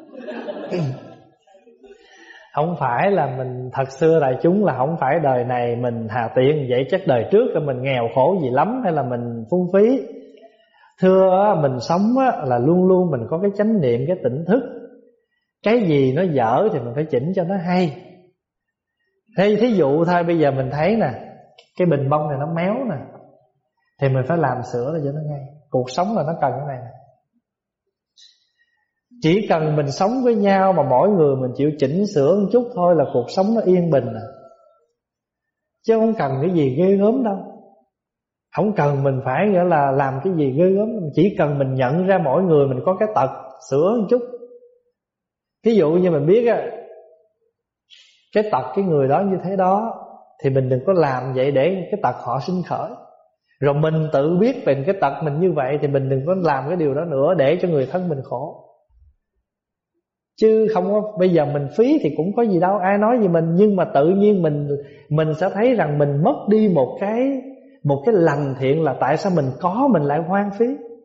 Không phải là mình, thật xưa đại chúng là không phải đời này mình hà tiện, vậy chắc đời trước là mình nghèo khổ gì lắm hay là mình phung phí. Thưa, mình sống là luôn luôn mình có cái chánh niệm, cái tỉnh thức. Cái gì nó dở thì mình phải chỉnh cho nó hay. Thế thí dụ thôi, bây giờ mình thấy nè, cái bình bông này nó méo nè, thì mình phải làm sửa cho nó ngay. Cuộc sống là nó cần cái này nè. Chỉ cần mình sống với nhau mà mỗi người mình chịu chỉnh sửa một chút thôi là cuộc sống nó yên bình à. Chứ không cần cái gì ghê gớm đâu. Không cần mình phải gọi là làm cái gì ghê gớm. Chỉ cần mình nhận ra mỗi người mình có cái tật, sửa một chút. Ví dụ như mình biết á, cái tật cái người đó như thế đó, thì mình đừng có làm vậy để cái tật họ sinh khởi. Rồi mình tự biết về cái tật mình như vậy, thì mình đừng có làm cái điều đó nữa để cho người thân mình khổ. Chứ không có, bây giờ mình phí thì cũng có gì đâu, ai nói gì mình. Nhưng mà tự nhiên mình Mình sẽ thấy rằng mình mất đi một cái Một cái lành thiện là tại sao mình có mình lại hoang phí.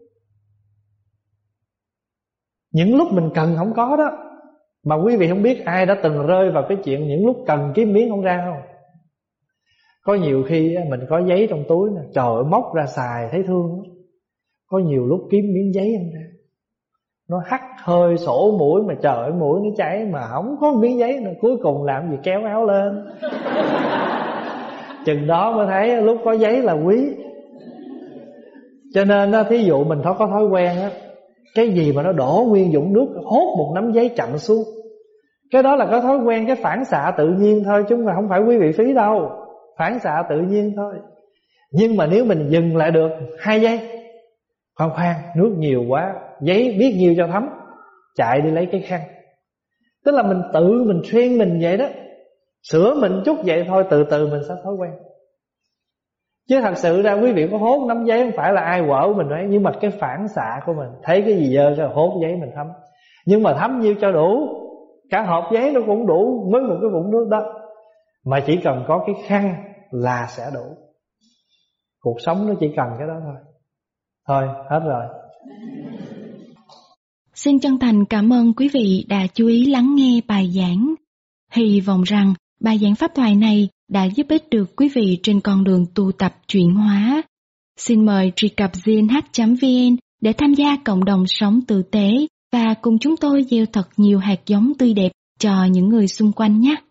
Những lúc mình cần không có đó. Mà quý vị không biết ai đã từng rơi vào cái chuyện những lúc cần kiếm miếng không ra không? Có nhiều khi mình có giấy trong túi nè, trời ơi móc ra xài thấy thương lắm. Có nhiều lúc kiếm miếng giấy không ra, nó hắt hơi sổ mũi mà trời ơi mũi nó cháy mà không có miếng giấy nữa. Cuối cùng làm gì kéo áo lên. Chừng đó mới thấy lúc có giấy là quý. Cho nên đó, thí dụ mình có thói quen á, cái gì mà nó đổ nguyên vũng nước, hốt một nắm giấy chậm xuống, cái đó là có thói quen, cái phản xạ tự nhiên thôi, chứ không phải quý vị phí đâu. Phản xạ tự nhiên thôi. Nhưng mà nếu mình dừng lại được hai giây, khoan khoan, nước nhiều quá, giấy biết nhiêu cho thấm, chạy đi lấy cái khăn. Tức là mình tự mình train mình vậy đó, sửa mình chút vậy thôi, từ từ mình sẽ thói quen. Chứ thật sự ra quý vị có hốt nắm giấy, không phải là ai quở mình ấy, nhưng mà cái phản xạ của mình, thấy cái gì dơ rồi hốt giấy mình thấm. Nhưng mà thấm nhiêu cho đủ, cả hộp giấy nó cũng đủ với một cái vũng nước đó. Mà chỉ cần có cái khăn là sẽ đủ. Cuộc sống nó chỉ cần cái đó thôi. Thôi, hết rồi. Xin chân thành cảm ơn quý vị đã chú ý lắng nghe bài giảng. Hy vọng rằng bài giảng pháp thoại này đã giúp ích được quý vị trên con đường tu tập chuyển hóa. Xin mời truy cập giê en hát chấm vê en để tham gia cộng đồng sống tử tế và cùng chúng tôi gieo thật nhiều hạt giống tươi đẹp cho những người xung quanh nhé.